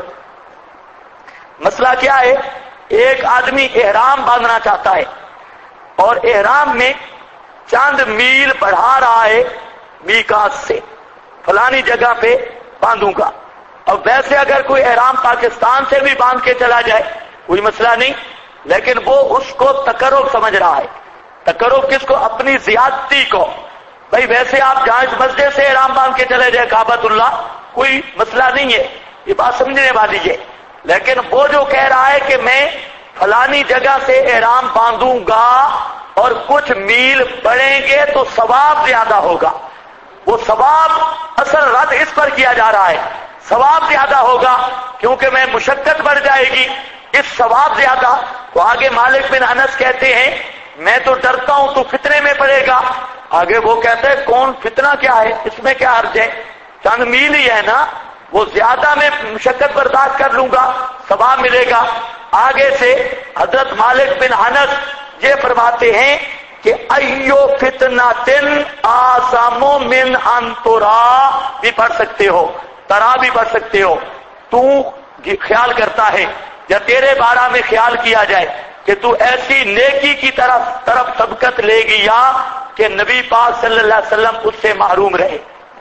مسئلہ کیا ہے؟ ایک آدمی احرام باندھنا چاہتا ہے اور احرام میں چند میل بڑھا رہا ہے میقات سے، فلانی جگہ پہ باندھوں گا. اور ویسے اگر کوئی احرام پاکستان سے بھی باندھ کے چلا جائے کوئی مسئلہ نہیں، لیکن وہ اس کو تقرب سمجھ رہا ہے. تقرب کس کو؟ اپنی زیادتی کو. بھائی ویسے آپ جہاں اس مسجد سے احرام باندھ کے چلے جائے کعبۃ اللہ، کوئی مسئلہ نہیں ہے، یہ بات سمجھنے والی ہے. لیکن وہ جو کہہ رہا ہے کہ میں فلانی جگہ سے احرام باندھوں گا اور کچھ میل بڑھیں گے تو ثواب زیادہ ہوگا، وہ ثواب اصل رد اس پر کیا جا رہا ہے، ثواب زیادہ ہوگا کیونکہ میں مشقت بڑھ جائے گی، اس ثواب زیادہ. تو آگے مالک بن انس کہتے ہیں میں تو ڈرتا ہوں تو فتنے میں پڑے گا. آگے وہ کہتے ہیں کون فتنہ کیا ہے، اس میں کیا حرج ہے، چند میل ہی ہے نا، وہ زیادہ میں مشقت برداشت کر لوں گا، ثواب ملے گا. آگے سے حضرت مالک بن انس یہ فرماتے ہیں کہ ایو فتنۃ اعظم من ان ترا بھی پڑھ سکتے ہو، ترا بھی پڑھ سکتے ہو. تو خیال کرتا ہے یا تیرے بارے میں خیال کیا جائے کہ تو ایسی نیکی کی طرف سبقت لے گیا کہ نبی پاک صلی اللہ علیہ وسلم اس سے محروم رہے،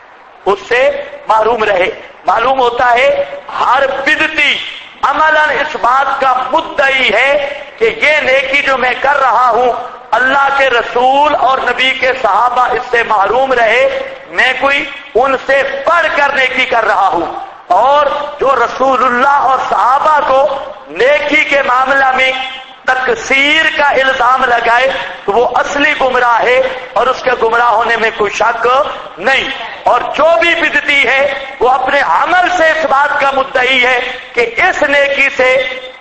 اس سے محروم رہے. معلوم ہوتا ہے ہر بدعتی عملاً اس بات کا مدعی ہے کہ یہ نیکی جو میں کر رہا ہوں اللہ کے رسول اور نبی کے صحابہ اس سے محروم رہے، میں کوئی ان سے بڑھ کر نیکی کر رہا ہوں. اور جو رسول اللہ اور صحابہ کو نیکی کے معاملہ میں تقصیر کا الزام لگائے تو وہ اصلی گمراہ ہے اور اس کے گمراہ ہونے میں کوئی شک نہیں. اور جو بھی بدعتی ہے وہ اپنے عمل سے اس بات کا مدعی ہے کہ اس نیکی سے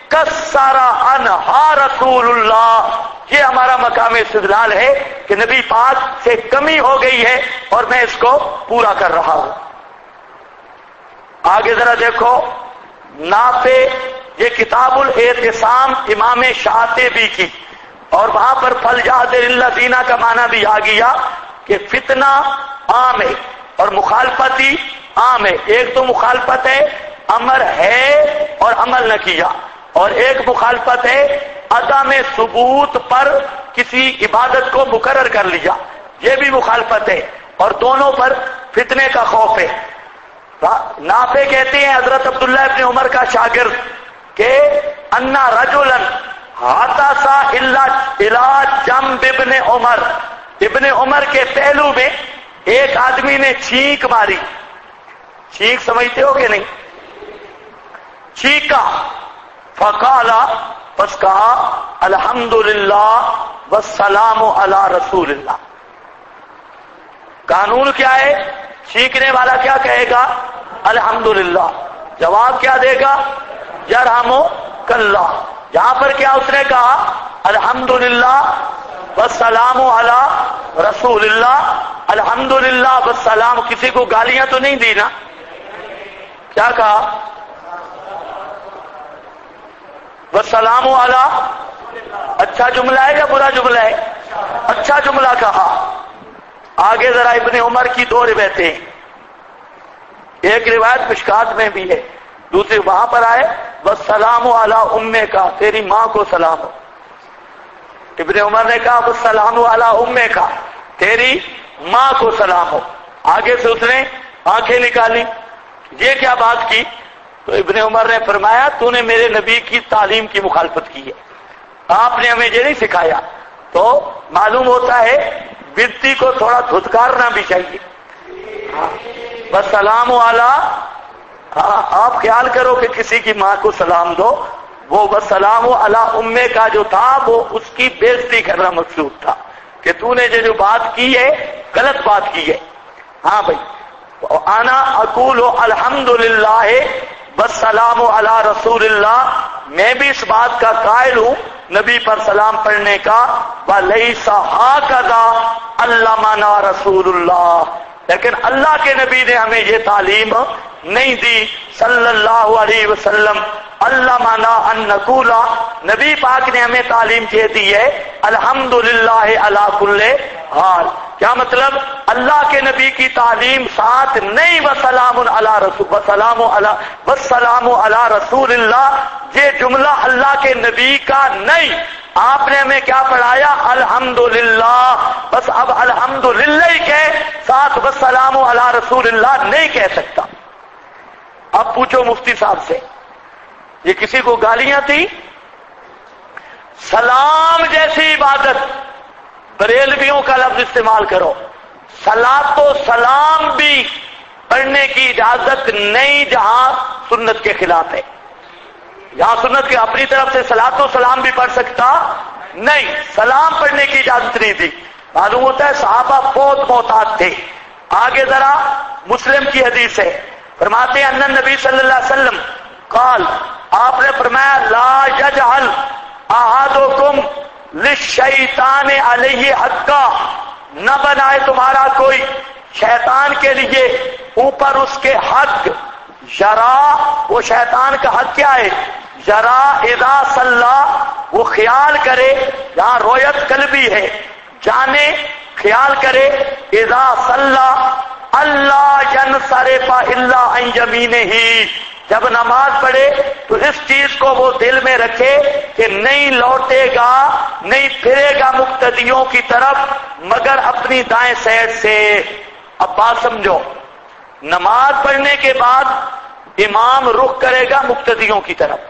کسرا انہا رسول اللہ، یہ ہمارا مقام استدلال ہے کہ نبی پاک سے کمی ہو گئی ہے اور میں اس کو پورا کر رہا ہوں. آگے ذرا دیکھو نافع، یہ کتاب الاعتصام امام شاطبی کی، اور وہاں پر فَلْيَحْذَرِ الَّذِينَ کا معنی بھی آ گیا کہ فتنہ عام ہے اور مخالفتی عام ہے. ایک تو مخالفت ہے امر ہے اور عمل نہ کیا، اور ایک مخالفت ہے عدم ثبوت پر کسی عبادت کو مقرر کر لیا، یہ بھی مخالفت ہے، اور دونوں پر فتنے کا خوف ہے. نافع کہتے ہیں حضرت عبداللہ ابن عمر کا شاگرد کہ انا رجلا حتسا الا جنب ابن عمر، ابن عمر کے پہلو میں ایک آدمی نے چھینک ماری. چھینک سمجھتے ہو کہ نہیں؟ چھینکا، فقالا، پس کہا الحمدللہ والسلام علی رسول اللہ. قانون کیا ہے؟ چھینکنے والا کیا کہے گا؟ الحمدللہ. جواب کیا دے گا؟ یرحمک اللہ. یہاں پر کیا اس نے کہا؟ الحمدللہ والسلام علی رسول اللہ. الحمدللہ والسلام، کسی کو گالیاں تو نہیں دی نا؟ کیا کہا؟ والسلام علی. اچھا جملہ ہے یا برا جملہ ہے؟ اچھا جملہ کہا. آگے ذرا ابن عمر کی دو روایتیں، ایک روایت مشکات میں بھی ہے، دوسری وہاں پر آئے والسلام علی امے کا، تیری ماں کو سلام ہو. ابن عمر نے کہا والسلام علی امے کا، تیری ماں کو سلام ہو. آگے سے اس نے آنکھیں نکالی، یہ کیا بات کی؟ تو ابن عمر نے فرمایا تو نے میرے نبی کی تعلیم کی مخالفت کی ہے، آپ نے ہمیں یہ نہیں سکھایا. تو معلوم ہوتا ہے بدتی کو تھوڑا دھتکارنا بھی چاہیے. والسلام علی، آپ خیال کرو کہ کسی کی ماں کو سلام دو، وہ والسلام علی امے کا جو تھا وہ اس کی بےزتی کرنا مقصود تھا کہ تو نے جو بات کی ہے غلط بات کی ہے. ہاں بھائی، انا اقول الحمدللہ والسلام علی رسول اللہ، میں بھی اس بات کا قائل ہوں نبی پر سلام پڑھنے کا. وَلَيْسَ هَكَذَا عَلَّمَنَا رسول اللہ، لیکن اللہ کے نبی نے ہمیں یہ تعلیم نہیں دی صلی اللہ علیہ وسلم. علمنا ان نقول، نبی پاک نے ہمیں تعلیم دے دی ہے الحمدللہ علی کل حال. کیا مطلب؟ اللہ کے نبی کی تعلیم ساتھ نہیں وسلام علی رسول، وسلام علی رسول اللہ، یہ جملہ اللہ کے نبی کا نہیں. آپ نے ہمیں کیا پڑھایا؟ الحمدللہ. بس اب الحمدللہ ہی کہے، ساتھ والسلام علی رسول اللہ نہیں کہہ سکتا. اب پوچھو مفتی صاحب سے، یہ کسی کو گالیاں تھی؟ سلام جیسی عبادت، بریلویوں کا لفظ استعمال کرو، صلاۃ و سلام بھی پڑھنے کی اجازت نہیں جہاں سنت کے خلاف ہے. یہاں سنت کے اپنی طرف سے صلاۃ و سلام بھی پڑھ سکتا نہیں، سلام پڑھنے کی اجازت نہیں تھی. معلوم ہوتا ہے صحابہ بہت محتاط تھے. آگے ذرا مسلم کی حدیث ہے، فرماتے ہیں ان نبی صلی اللہ علیہ وسلم قال، آپ نے فرمایا لا یجعل احدکم للشیطان علیہ حقا، نہ بنائے تمہارا کوئی شیطان کے لیے اوپر اس کے حق. یرا، وہ شیطان کا حق کیا ہے؟ یرا اذا صلی، وہ خیال کرے، یہاں رویت قلبی ہے، جانے خیال کرے، اذا صلی اللہ ینصرف الا عن یمینہ، جب نماز پڑھے تو اس چیز کو وہ دل میں رکھے کہ نہیں لوٹے گا، نہیں پھرے گا مقتدیوں کی طرف مگر اپنی دائیں سائڈ سے. اب بات سمجھو، نماز پڑھنے کے بعد امام رخ کرے گا مقتدیوں کی طرف.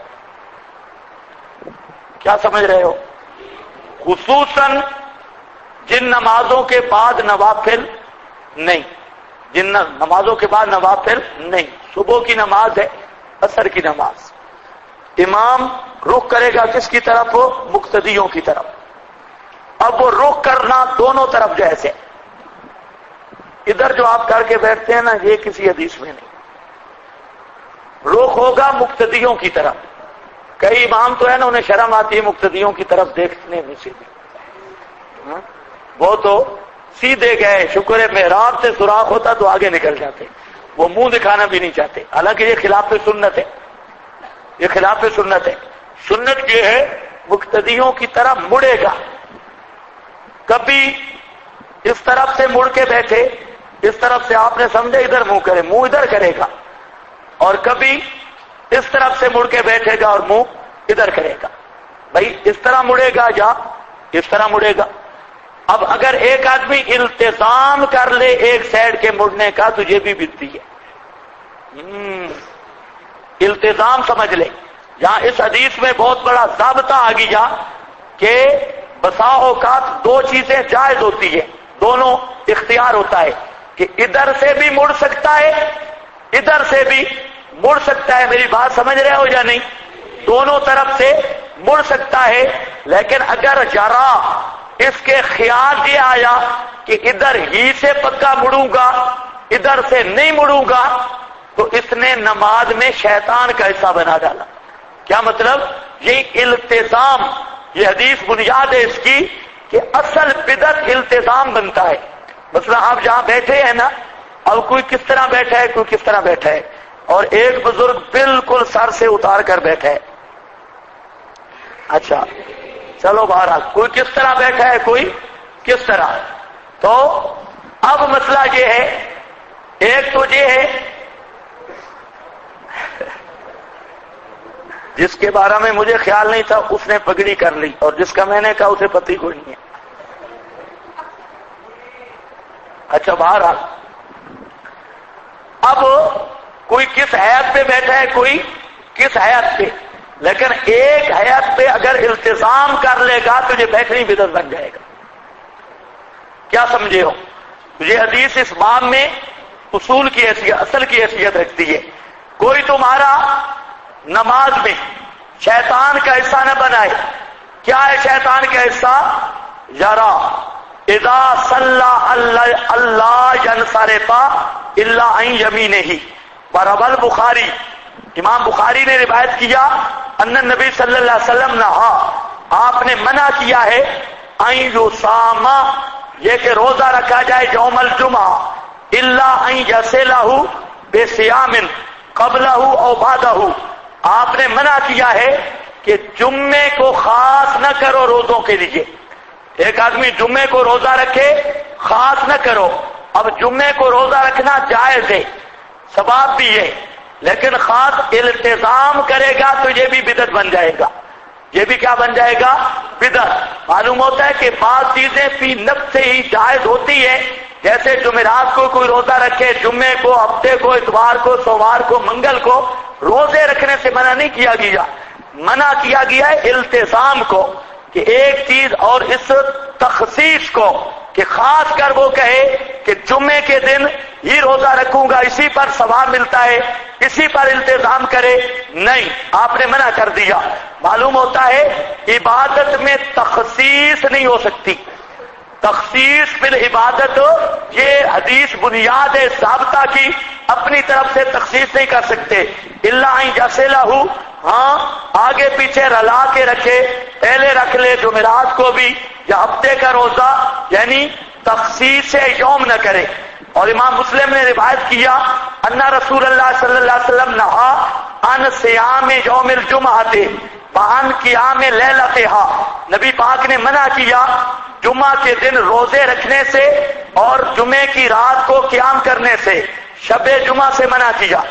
کیا سمجھ رہے ہو؟ خصوصاً جن نمازوں کے بعد نوافل نہیں، جن نمازوں کے بعد نوافل نہیں، صبح کی نماز ہے، عصر کی نماز، امام رخ کرے گا کس کی طرف؟ مقتدیوں کی طرف. اب وہ رخ کرنا دونوں طرف جائز ہے. ادھر جو آپ کر کے بیٹھتے ہیں نا، یہ کسی حدیث میں نہیں. رخ ہوگا مقتدیوں کی طرف. کئی امام تو ہے نا انہیں شرم آتی ہے مقتدیوں کی طرف دیکھنے میں، سیدھے وہ تو سیدھے گئے، شکر ہے محراب سے سوراخ ہوتا تو آگے نکل جاتے، وہ منہ دکھانا بھی نہیں چاہتے. حالانکہ یہ خلاف سنت ہے، یہ خلاف سنت ہے. سنت یہ ہے مقتدیوں کی طرف مڑے گا. کبھی اس طرف سے مڑ کے بیٹھے، اس طرف سے آپ نے سمجھے ادھر منہ کرے، منہ ادھر کرے گا، اور کبھی اس طرف سے مڑ کے بیٹھے گا اور منہ ادھر کرے گا. بھائی اس طرح مڑے گا یا اس طرح مڑے گا؟ اب اگر ایک آدمی التزام کر لے ایک سائڈ کے مڑنے کا تو یہ بھی بدتی ہے. التزام سمجھ لے. یہاں اس حدیث میں بہت بڑا ضابطہ آ گیا کہ بسا اوقات دو چیزیں جائز ہوتی ہے، دونوں اختیار ہوتا ہے کہ ادھر سے بھی مڑ سکتا ہے، ادھر سے بھی مڑ سکتا ہے. میری بات سمجھ رہے ہو یا نہیں؟ دونوں طرف سے مڑ سکتا ہے. لیکن اگر ذرا اس کے خیال یہ آیا کہ ادھر ہی سے پکا مڑوں گا، ادھر سے نہیں مڑوں گا، تو اس نے نماز میں شیطان کا حصہ بنا ڈالا. کیا مطلب؟ یہ التزام، یہ حدیث بنیاد ہے اس کی کہ اصل بدعت التزام بنتا ہے. مثلا آپ جہاں بیٹھے ہیں نا، اب کوئی کس طرح بیٹھا ہے، کوئی کس طرح بیٹھا ہے، اور ایک بزرگ بالکل سر سے اتار کر بیٹھا ہے. اچھا چلو بہرحال کوئی کس طرح بیٹھا ہے، کوئی کس طرح؟ تو اب مسئلہ یہ ہے، ایک تو یہ ہے جس کے بارے میں مجھے خیال نہیں تھا اس نے پگڑی کر لی، اور جس کا میں نے کہا اسے پتہ ہی کوئی نہیں ہے۔ اچھا بہرحال، اب کوئی کس حیات پہ بیٹھا ہے، کوئی کس حیات پہ، لیکن ایک حیات پہ اگر التزام کر لے گا تو یہ بیٹھنی بدعت بن جائے گا۔ کیا سمجھے ہو؟ یہ حدیث اس باب میں اصول کی حیثیت، اصل کی حیثیت رکھتی ہے۔ کوئی تمہارا نماز میں شیطان کا حصہ نہ بنائے۔ کیا ہے شیطان کا حصہ؟ یرا اذا صلی اللہ ینصرف الا عن یمینہ۔ روى البخاری، امام بخاری نے روایت کیا، ان نبی صلی اللہ علیہ وسلم نہا، آپ نے منع کیا ہے، ان یصام، یہ کہ روزہ رکھا جائے یوم الجمعہ، الا ان یصلہ بصیام قبلہ او بعدہ، آپ نے منع کیا ہے کہ جمعے کو خاص نہ کرو روزوں کے لیے۔ ایک آدمی جمعے کو روزہ رکھے، خاص نہ کرو۔ اب جمعے کو روزہ رکھنا جائز ہے، ثواب بھی ہے، لیکن خاص التزام کرے گا تو یہ بھی بدعت بن جائے گا۔ یہ بھی کیا بن جائے گا؟ بدعت۔ معلوم ہوتا ہے کہ بعض چیزیں فی نفس سے ہی جائز ہوتی ہے، جیسے جمعرات کو کوئی روزہ رکھے، جمعے کو، ہفتے کو، اتوار کو، سوموار کو، منگل کو روزے رکھنے سے منع نہیں کیا گیا، منع کیا گیا ہے التزام کو، کہ ایک چیز اور اس تخصیص کو، کہ خاص کر وہ کہے کہ جمعے کے دن ہی روزہ رکھوں گا، اسی پر ثواب ملتا ہے، اسی پر التزام کرے، نہیں، آپ نے منع کر دیا۔ معلوم ہوتا ہے عبادت میں تخصیص نہیں ہو سکتی۔ تخصیص بالعبادت، یہ حدیث بنیاد ہے ضابطہ کی، اپنی طرف سے تخصیص نہیں کر سکتے۔ الا ان یصلہ، ہاں آگے پیچھے رلا کے رکھے، پہلے رکھ لے جمعرات کو بھی یا ہفتے کا روزہ، یعنی تخصیص یوم نہ کرے۔ اور امام مسلم نے روایت کیا، ان رسول اللہ صلی اللہ علیہ وسلم نہا عن صیام یوم الجمعہ وعن قیام لیلتہا، نبی پاک نے منع کیا جمعہ کے دن روزے رکھنے سے اور جمعے کی رات کو قیام کرنے سے، شب جمعہ سے منع کیا۔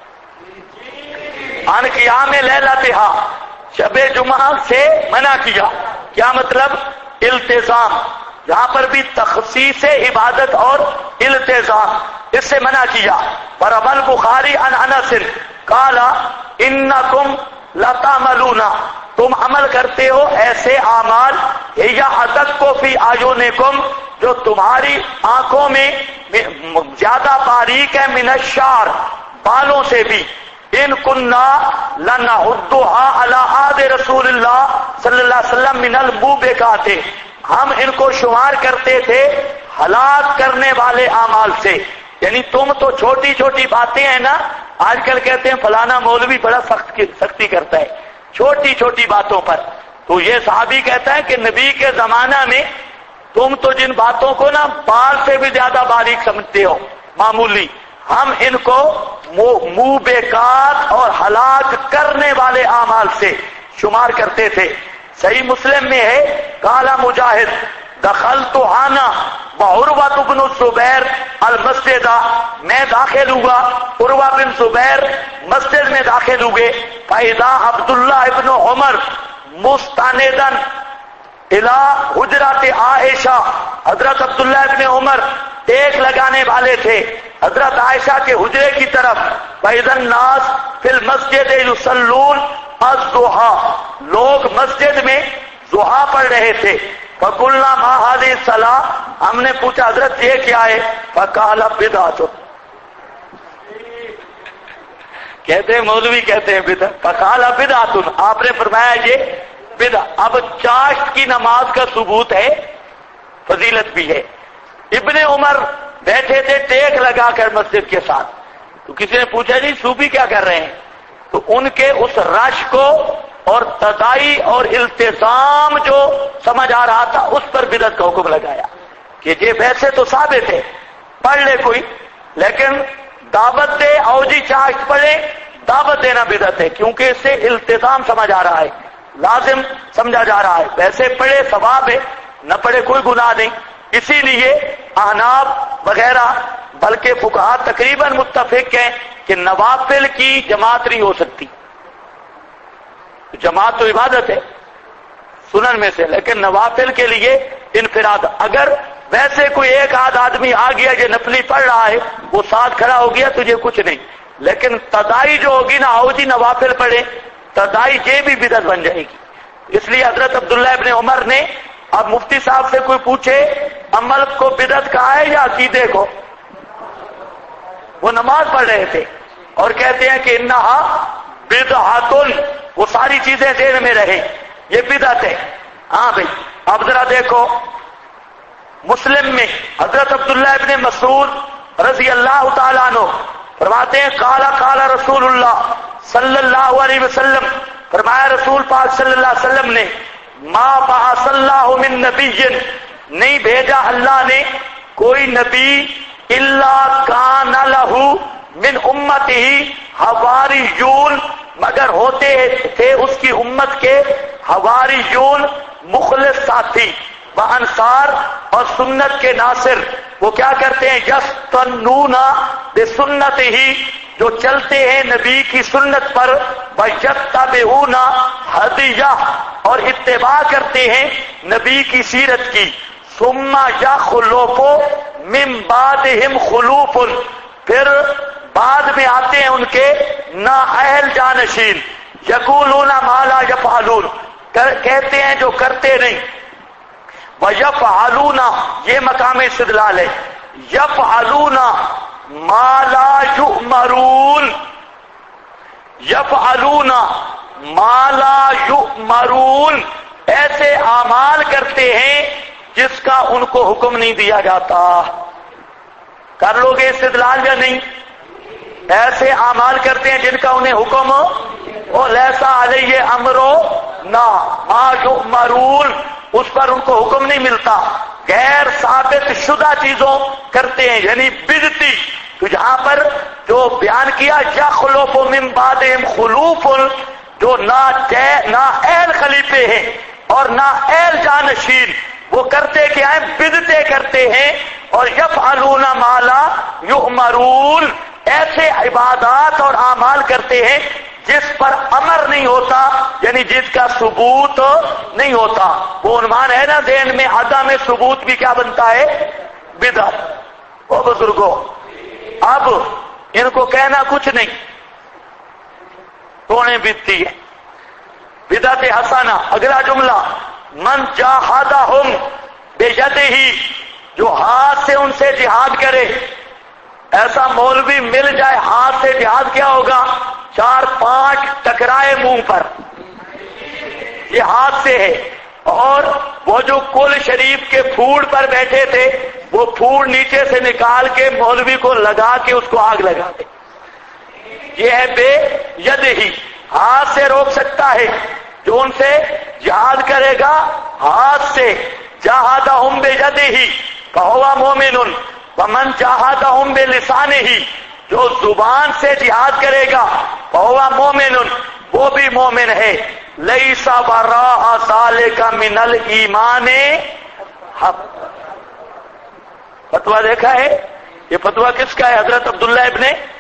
عن قیام لیلتہا، شب جمعہ سے منع کیا۔ کیا مطلب؟ التزام، یہاں پر بھی تخصیص عبادت اور التزام، اس سے منع کیا۔ روى البخاری عن انس قال انکم لتعملون، تم عمل کرتے ہو ایسے اعمال، یا ادق کو فی اعینکم، جو تمہاری آنکھوں میں زیادہ باریک ہے، من الشعر، بالوں سے بھی، ان کننا لنعدها علی عہد رسول اللہ صلی اللہ علیہ وسلم من الموبقات، ہم ان کو شمار کرتے تھے ہلاک کرنے والے اعمال سے۔ یعنی تم تو چھوٹی چھوٹی باتیں ہیں نا، آج کل کہتے ہیں فلانا مولوی بڑا سختی کرتا ہے چھوٹی چھوٹی باتوں پر، تو یہ صحابی کہتا ہے کہ نبی کے زمانہ میں تم تو جن باتوں کو نا بال سے بھی زیادہ باریک سمجھتے ہو، معمولی، ہم ان کو موبقات اور ہلاک کرنے والے اعمال سے شمار کرتے تھے۔ صحیح مسلم میں ہے، قال مجاہد دخلت انا وعروہ بن الزبیر المسجد، میں داخل ہوا، عروہ بن زبیر مسجد میں داخل ہوئے، فاذا عبداللہ ابن عمر مستنداً الی حجرات عائشہ، حضرت عبداللہ ابن عمر ٹیک لگانے والے تھے حضرت عائشہ کے حجرے کی طرف، فاذا الناس فی المسجد یصلون الضحى، لوگ مسجد میں ضحیٰ پڑھ رہے تھے، فقلنا ما هذه الصلاة، ہم نے پوچھا حضرت یہ کیا ہے، فقال بدعۃ، کہتے ہیں مولوی کہتے ہیں بدعت، فقال بدعۃ، آپ نے فرمایا یہ بدعت۔ اب چاشت کی نماز کا ثبوت ہے، فضیلت بھی ہے۔ ابن عمر بیٹھے تھے ٹیک لگا کر مسجد کے ساتھ، تو کسی نے پوچھا جی صوفی کیا کر رہے ہیں، تو ان کے اس رش کو اور تدائی اور التزام جو سمجھ آ رہا تھا اس پر بدعت کا حکم لگایا کہ یہ ویسے تو ثابت ہے، پڑھ لے کوئی، لیکن دعوت دے او جی چاشت پڑھے، دعوت دینا بدعت ہے، کیونکہ اس سے التزام سمجھ آ رہا ہے، لازم سمجھا جا رہا ہے، ویسے پڑھے ثواب ہے، نہ پڑھے کوئی گناہ نہیں. اسی لیے احناف وغیرہ بلکہ فقہا تقریباً متفق ہیں کہ نوافل کی جماعت نہیں ہو سکتی. جماعت تو عبادت ہے سنن میں سے، لیکن نوافل کے لیے انفراد. اگر ویسے کوئی ایک آدھ آدمی آ گیا جو نفلی پڑھ رہا ہے وہ ساتھ کھڑا ہو گیا تجھے کچھ نہیں، لیکن تدائی جو ہوگی نا آؤ جی نوافل پڑھے، تدائی یہ بھی بدعت بن جائے گی. اس لیے حضرت عبداللہ ابن عمر نے، اب مفتی صاحب سے کوئی پوچھے عمل کو بدعت کہا ہے یا عقیدے کو، وہ نماز پڑھ رہے تھے اور کہتے ہیں کہ انہا بدعتن، وہ ساری چیزیں ذہن میں رہے یہ بدعت ہے. ہاں بھائی اب ذرا دیکھو مسلم میں حضرت عبداللہ ابن مسعود رضی اللہ تعالیٰ عنہ فرماتے ہیں قال قال رسول اللہ صلی اللہ علیہ وسلم، فرمایا رسول پاک صلی اللہ علیہ وسلم نے ما بعث اللہ من نبی، نہیں بھیجا اللہ نے کوئی نبی الا کان لہ من امتہ حواریون، مگر ہوتے تھے اس کی امت کے حواریون مخلص ساتھی وانصار اور سنت کے ناصر. وہ کیا کرتے ہیں یستنون بسنتہ، جو چلتے ہیں نبی کی سنت پر، ویتبعون ہدیہ، اور اتباع کرتے ہیں نبی کی سیرت کی. ثم یخلف من بعدہم خلوف، پھر بعد میں آتے ہیں ان کے نااہل جانشین. یقولون ما لا یفعلون، کہتے ہیں جو کرتے نہیں. وَيَفْعَلُونَ، یہ مقام استدلال ہے. يَفْعَلُونَ مَا لَا يُؤْمَرُونَ، يَفْعَلُونَ مَا لَا يُؤْمَرُونَ، ایسے اعمال کرتے ہیں جس کا ان کو حکم نہیں دیا جاتا. کر لو گے استدلال یا نہیں؟ ایسے اعمال کرتے ہیں جن کا انہیں حکم اور لیسا علیہ امرو نہ ما یؤمرون، اس پر ان کو حکم نہیں ملتا. غیر ثابت شدہ چیزوں کرتے ہیں یعنی بدعتی. تو جہاں پر جو بیان کیا یخلف من بعدہم خلوف، جو نہ اہل خلیفے ہیں اور نہ اہل جانشین، وہ کرتے کیا ہیں؟ بدعتیں کرتے ہیں. اور یفعلون ما لا یؤمرون، ایسے عبادات اور اعمال کرتے ہیں جس پر امر نہیں ہوتا، یعنی جس کا ثبوت نہیں ہوتا. وہ عنوان ہے نا ذہن میں، عدم ثبوت بھی کیا بنتا ہے؟ بدعت. او بزرگوں اب ان کو کہنا کچھ نہیں، توڑیں بدتی ہے بدعت حسنہ. اگلا جملہ من جاہدہم بیدہ، جو ہاتھ سے ان سے جہاد کرے. ایسا مولوی مل جائے ہاتھ سے جہاد، کیا ہوگا؟ 4-5 ٹکرائے منہ پر، یہ ہاتھ سے ہے. اور وہ جو کل شریف کے پھوڑ پر بیٹھے تھے، وہ پھوڑ نیچے سے نکال کے مولوی کو لگا کے اس کو آگ لگا دے. یہ ہے بے ید ہی، ہاتھ سے روک سکتا ہے. جو ان سے جہاد کرے گا ہاتھ سے، جاہدہم بیدہ فہو مومن، ومن جاہدہم بلسانہ، جو زبان سے جہاد کرے گا فہو مومن، وہ بھی مومن ہے. لیس وراء ذالک من الایمان حق. فتویٰ دیکھا ہے؟ یہ فتویٰ کس کا ہے؟ حضرت عبداللہ ابن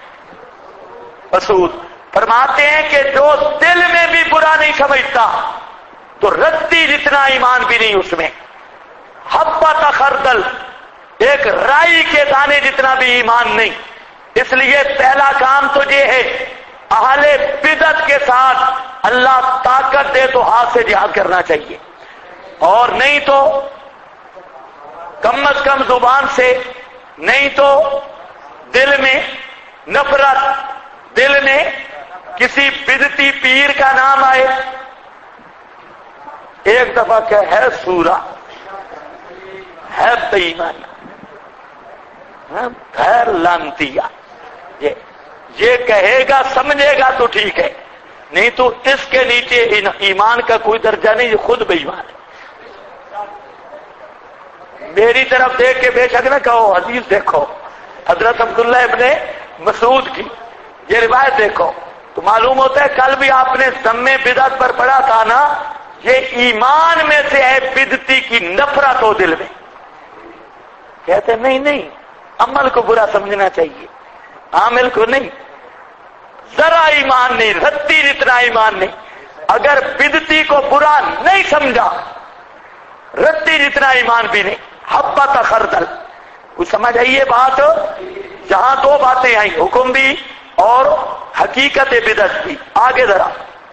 مسعود فرماتے ہیں کہ جو دل میں بھی برا نہیں سمجھتا تو رتی جتنا ایمان بھی نہیں اس میں. حبۃ خردل، ایک رائی کے دانے جتنا بھی ایمان نہیں. اس لیے پہلا کام تو یہ ہے اہل بدعت کے ساتھ اللہ طاقت دے تو ہاتھ سے جہاد کرنا چاہیے، اور نہیں تو کم از کم زبان سے، نہیں تو دل میں نفرت، دل میں کسی بدعتی پیر کا نام آئے. ایک دفعہ کہ ہے سورہ، ہے بے ایمان، خیر لانتیا، یہ کہے گا سمجھے گا تو ٹھیک ہے، نہیں تو اس کے نیچے ایمان کا کوئی درجہ نہیں، یہ خود بے ایمان ہے. میری طرف دیکھ کے بے شک نہ کہو. حدیث دیکھو حضرت عبداللہ ابن مسعود کی، یہ روایت دیکھو تو معلوم ہوتا ہے کل بھی آپ نے ذم بدعت پر پڑھا تھا نا. یہ ایمان میں سے ہے بدعتی کی نفرت ہو دل میں. کہتے نہیں عمل کو برا سمجھنا چاہیے، عامل کو نہیں. ذرا ایمان نہیں، رتی جتنا ایمان نہیں. اگر بدعتی کو برا نہیں سمجھا، رتی جتنا ایمان بھی نہیں. حبۃ خردل. کچھ سمجھ آئیے بات؟ جہاں دو باتیں آئیں، حکم بھی اور حقیقت بدعت بھی. آگے ذرا.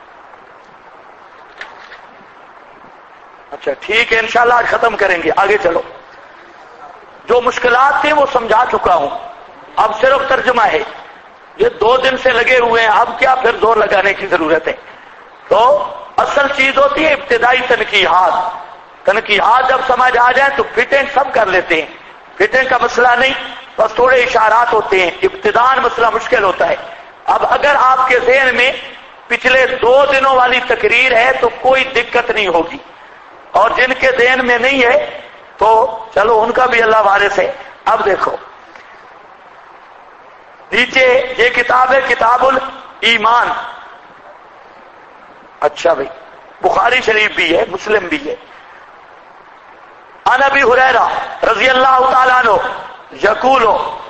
اچھا ٹھیک ہے، انشاءاللہ آج ختم کریں گے. آگے چلو. جو مشکلات تھیں وہ سمجھا چکا ہوں، اب صرف ترجمہ ہے. یہ 2 دن سے لگے ہوئے ہیں، اب کیا پھر زور لگانے کی ضرورت ہے. تو اصل چیز ہوتی ہے ابتدائی تنقیحات. تنقیحات جب سمجھ آ جائے تو فٹنگ سب کر لیتے ہیں. فٹنگ کا مسئلہ نہیں، بس تھوڑے اشارات ہوتے ہیں. ابتدان مسئلہ مشکل ہوتا ہے. اب اگر آپ کے ذہن میں پچھلے 2 دنوں والی تقریر ہے تو کوئی دقت نہیں ہوگی، اور جن کے ذہن میں نہیں ہے تو چلو ان کا بھی اللہ وارث ہے. اب دیکھو نیچے یہ کتاب ہے کتاب الایمان. اچھا بھائی، بخاری شریف بھی ہے، مسلم بھی ہے. عن ابی ہریرہ رضی اللہ تعالیٰ عنہ یقول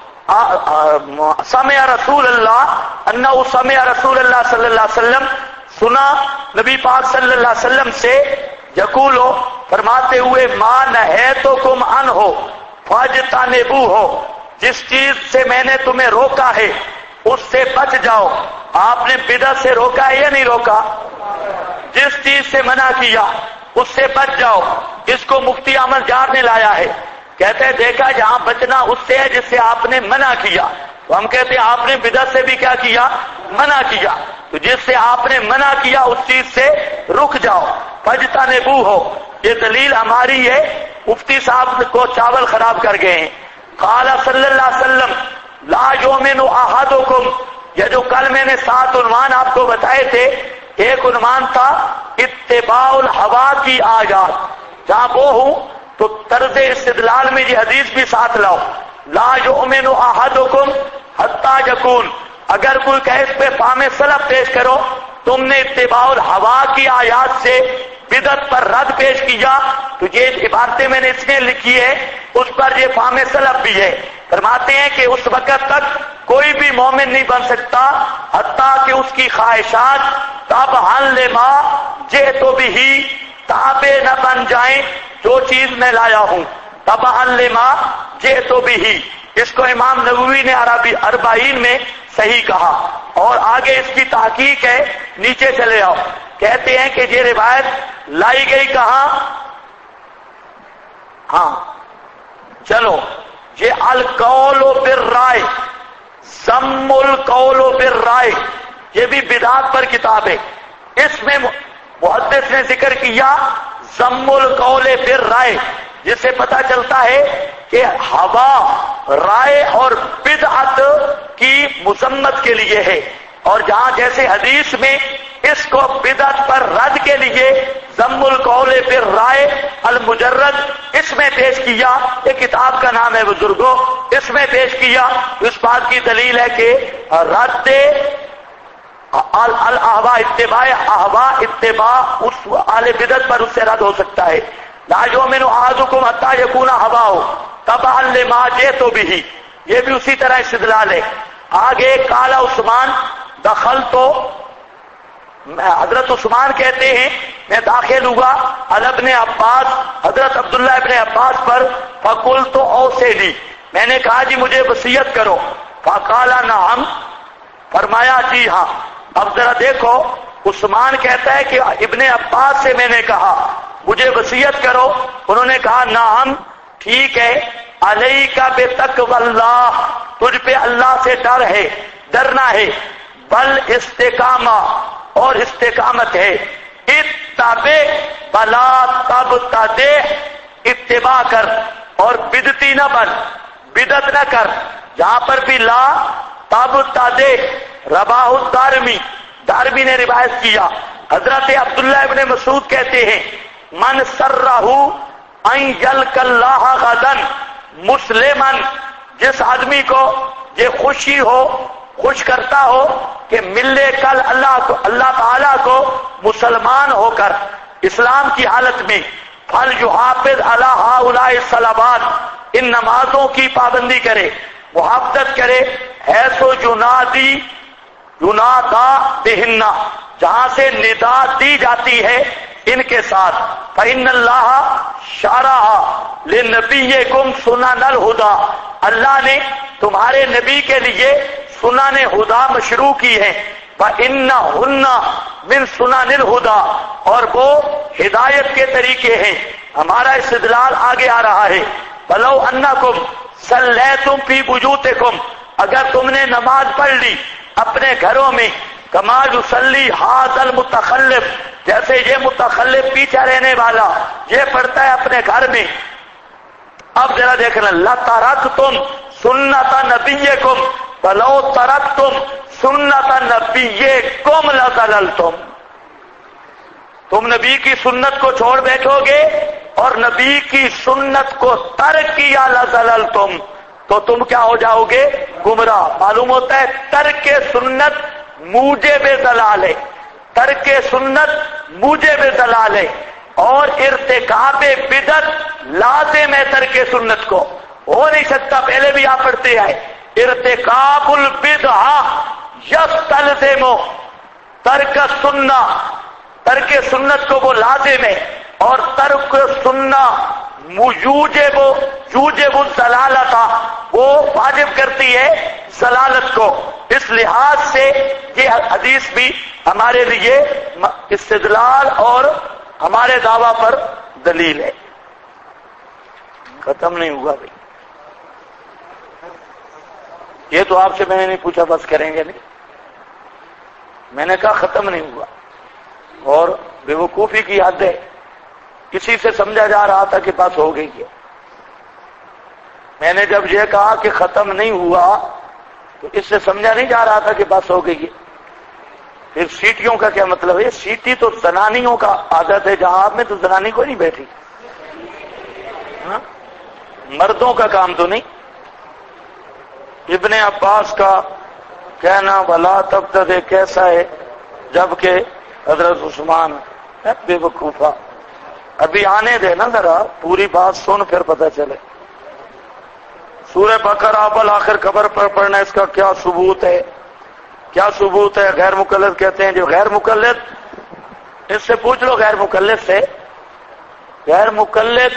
سمع رسول اللہ انہ سمع رسول اللہ صلی اللہ علیہ وسلم، سنا نبی پاک صلی اللہ علیہ وسلم سے یقول فرماتے ہوئے ما نہیتکم عنہ فاجتنبوہ، جس چیز سے میں نے تمہیں روکا ہے اس سے بچ جاؤ. آپ نے بدعت سے روکا ہے یا نہیں روکا؟ جس چیز سے منع کیا اس سے بچ جاؤ. اس کو مفتی احمد جار نے لایا ہے. کہتے ہیں دیکھا جہاں بچنا اس سے ہے جس سے آپ نے منع کیا. تو ہم کہتے ہیں آپ نے بدعت سے بھی کیا کیا؟ منع کیا. تو جس سے آپ نے منع کیا اس چیز سے رک جاؤ. فاجتنبوہ، یہ دلیل ہماری ہے. مفتی صاحب کو چاول خراب کر گئے ہیں. قال صلی اللہ علیہ وسلم لا یؤمن احدکم، یہ جو کل میں نے 7 عنوان آپ کو بتائے تھے، ایک عنوان تھا اتباع الہوا کی آیات. جہاں وہ ہوں تو طرز استدلال میں یہ حدیث بھی ساتھ لاؤ. لا یؤمن احدکم حتی یکون، اگر کوئی کہے اس پہ فہم سلف پیش کرو، تم نے اتباع الہوا کی آیات سے بدعت پر رد پیش کیا، تو یہ عبارتیں میں نے اس نے لکھی ہے، اس پر یہ فہم سلف بھی ہے. فرماتے ہیں کہ اس وقت تک کوئی بھی مومن نہیں بن سکتا حتیٰ کہ اس کی خواہشات تابعا لما جئت بہ، تابع نہ بن جائیں جو چیز میں لایا ہوں. تابعا لما جئت بہ، اس کو امام نووی نے اربعین میں صحیح کہا. اور آگے اس کی تحقیق ہے، نیچے چلے آؤ. کہتے ہیں کہ یہ روایت لائی گئی کہاں؟ ہاں چلو، یہ القول بالرائے، ذم القول بالرائے، یہ بھی بدعات پر کتاب ہے. اس میں محدث نے ذکر کیا ذم القول بالرائے، جس سے پتہ چلتا ہے کہ ہوا رائے اور بدعت کی مذمت کے لیے ہے. اور جہاں جیسے حدیث میں اس کو بدعت پر رد کے لیے ذم القول بالرائے المجرد اس میں پیش کیا، یہ کتاب کا نام ہے بزرگوں، اس میں پیش کیا. اس بات کی دلیل ہے کہ رد الاہوا، اتباع اہوا، اتباع اس اہل بدعت پر اس سے رد ہو سکتا ہے. لا یؤمن احدکم حتی یکون ہواہ تبعا لما جئت بہ، یہ بھی اسی طرح استدلال ہے. آگے قال عثمان دخلت، حضرت عثمان کہتے ہیں میں داخل ہوا علی ابن عباس، حضرت عبداللہ ابن عباس پر. فقلت اوصنی، میں نے کہا جی مجھے وصیت کرو. فقال نعم، فرمایا جی ہاں. اب ذرا دیکھو، عثمان کہتا ہے کہ ابن عباس سے میں نے کہا مجھے وصیت کرو، انہوں نے کہا نعم ٹھیک ہے. علیک بتقوی اللہ، تجھ پہ اللہ سے ڈر ہے، ڈرنا ہے. بل استقامہ، اور استقامت ہے. اتبع بلا تبتدع، اتباع کر اور بدعتی نہ بن، بدعت نہ کر. جہاں پر بھی لا تبتدع، رواہ الدارمی، دارمی نے روایت کیا. حضرت عبداللہ ابن مسعود کہتے ہیں من سرہ ان یلق اللہ غدا مسلما، جس آدمی کو یہ خوشی ہو، خوش کرتا ہو کہ ملے کل اللہ کو، اللہ تعالیٰ کو مسلمان ہو کر. اسلام کی حالت میں فَلْيُحَافِظْ عَلَىٰ هَٰؤُلَاءِ الصَّلَوَاتِ، ان نمازوں کی پابندی کرے، محافظت کرے، حیث یُنَادَىٰ بِهِنَّ، جہاں سے ندا دی جاتی ہے ان کے ساتھ، فَإِنَّ اللَّهَ شَرَعَ لِنَبِيِّكُمْ سُنَنَ الْهُدَىٰ، اللہ نے تمہارے نبی کے لیے سنن ہدا مشروع کی ہے، فَإِنَّهُنَّ مِن سُنَنِ الْهُدَىٰ، اور وہ ہدایت کے طریقے ہیں۔ ہمارا استدلال آگے آ رہا ہے، فَلَوْ أَنَّكُمْ صَلَّيْتُمْ فِي بُيُوتِكُمْ، اگر تم نے نماز پڑھ لی اپنے گھروں میں، کما یصلی ھذا المتخلف، جیسے یہ متخلف پیچھے رہنے والا یہ پڑھتا ہے اپنے گھر میں۔ اب ذرا دیکھنا، لَتَرَکْتُمْ سُنَّتَ نَبِيِّكُمْ وَلَوْ تَرَکْتُمْ سُنَّتَ نَبِيِّكُمْ لَضَلَلْتُمْ، تم نبی کی سنت کو چھوڑ بیٹھو گے اور نبی کی سنت کو ترک کیا، لَضَلَلْتُمْ، تو تم کیا ہو جاؤ گے؟ گمراہ۔ معلوم ہوتا ہے ترک سنت موجب ضلال ہے، ترک سنت موجب ضلال ہے، اور ارتکاب بدعت لازم ہے ترک سنت کو، ہو نہیں سکتا۔ پہلے بھی آپ پڑھتے آئے، ارتکاب البدعہ یستلزم ترک سنہ، ترک سنت کو وہ لازم ہے، اور ترک سنہ یوجب الضلالۃ، وہ واجب کرتی ہے ضلالت کو۔ اس لحاظ سے یہ حدیث بھی ہمارے لیے استدلال اور ہمارے دعویٰ پر دلیل ہے۔ ختم نہیں ہوا بھائی، یہ تو آپ سے میں نے نہیں پوچھا، بس کریں گے نہیں، میں نے کہا ختم نہیں ہوا، اور بے وقوفی کی حد ہے، کسی سے سمجھا جا رہا تھا کہ بس ہو گئی ہے۔ میں نے جب یہ کہا کہ ختم نہیں ہوا تو اس سے سمجھا نہیں جا رہا تھا کہ بس ہو گئی ہے۔ پھر سیٹیوں کا کیا مطلب ہے؟ سیٹی تو زنانیوں کا عادت ہے، جہاں آپ میں تو زنانی کوئی نہیں بیٹھی، مردوں کا کام تو نہیں۔ ابن عباس کا کہنا ولا تبتدئ کیسا ہے، جبکہ حضرت عثمان بے وقوفا۔ ابھی آنے دے نا ذرا، پوری بات سن پھر پتہ چلے۔ سورہ بقرہ بالآخر قبر پر پڑھنا، اس کا کیا ثبوت ہے؟ کیا ثبوت ہے؟ غیر مقلد کہتے ہیں جو غیر مقلد، اس سے پوچھ لو غیر مقلد سے۔ غیر مقلد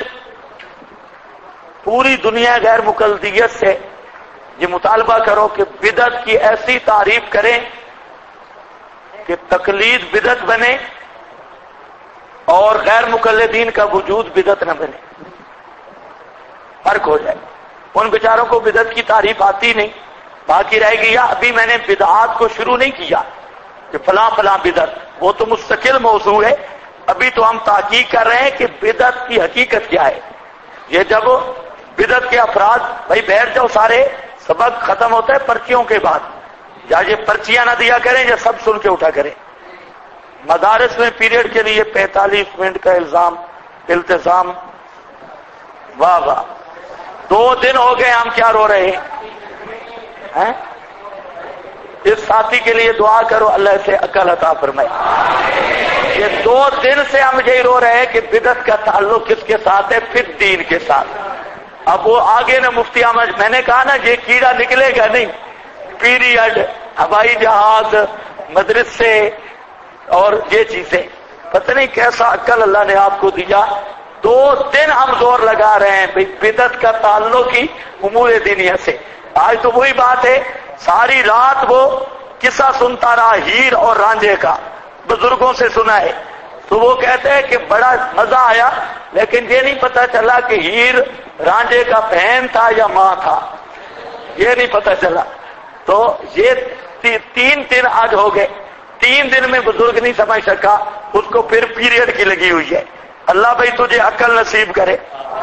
پوری دنیا غیر مقلدیت سے یہ مطالبہ کرو کہ بدعت کی ایسی تعریف کریں کہ تقلید بدعت بنے اور غیر مقلدین کا وجود بدعت نہ بنے، فرق ہو جائے۔ ان بیچاروں کو بدعت کی تعریف آتی نہیں، باقی رہ گیا ابھی میں نے بدعات کو شروع نہیں کیا کہ فلاں فلاں بدعت، وہ تو مستقل موضوع ہے۔ ابھی تو ہم تحقیق کر رہے ہیں کہ بدعت کی حقیقت کیا ہے۔ یہ جب بدعت کے افراد، بھائی بیٹھ جاؤ سارے، سبق ختم ہوتا ہے پرچیوں کے بعد، یا یہ پرچیاں نہ دیا کریں یا سب سن کے اٹھا کریں۔ مدارس میں پیریڈ کے لیے 45 منٹ کا التزام، واہ واہ، 2 دن ہو گئے ہم کیا رو رہے ہیں؟ اس ساتھی کے لیے دعا کرو اللہ سے عقل عطا فرمائے۔ یہ 2 دن سے ہم یہی رو رہے ہیں کہ بدعت کا تعلق کس کے ساتھ ہے؟ فی الدین کے ساتھ۔ اب وہ آگے نا مفتی احمد، میں نے کہا نا یہ کیڑا نکلے گا نہیں، پیریڈ، ہوائی جہاز، مدرسے اور یہ چیزیں، پتہ نہیں کیسا عقل اللہ نے آپ کو دیا۔ 2 دن ہم زور لگا رہے ہیں بھئی بدعت کا تعلق ہی امور دینیہ سے۔ آج تو وہی بات ہے، ساری رات وہ قصہ سنتا رہا ہیر اور رانجھے کا، بزرگوں سے سنا ہے، تو وہ کہتے ہیں کہ بڑا مزہ آیا، لیکن یہ نہیں پتا چلا کہ ہیر رانجھے کا بہن تھا یا ماں تھا، یہ نہیں پتا چلا۔ تو یہ 3 دن آج ہو گئے، 3 دن میں بزرگ نہیں سمجھ سکا، اس کو پھر پیریڈ کی لگی ہوئی ہے۔ اللہ بھائی تجھے عقل نصیب کرے۔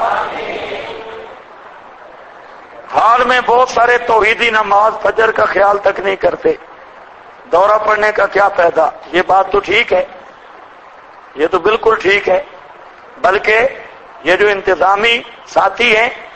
حال میں بہت سارے توحیدی نماز فجر کا خیال تک نہیں کرتے، دورہ پڑنے کا کیا فائدہ؟ یہ بات تو ٹھیک ہے، یہ تو بالکل ٹھیک ہے، بلکہ یہ جو انتظامی ساتھی ہیں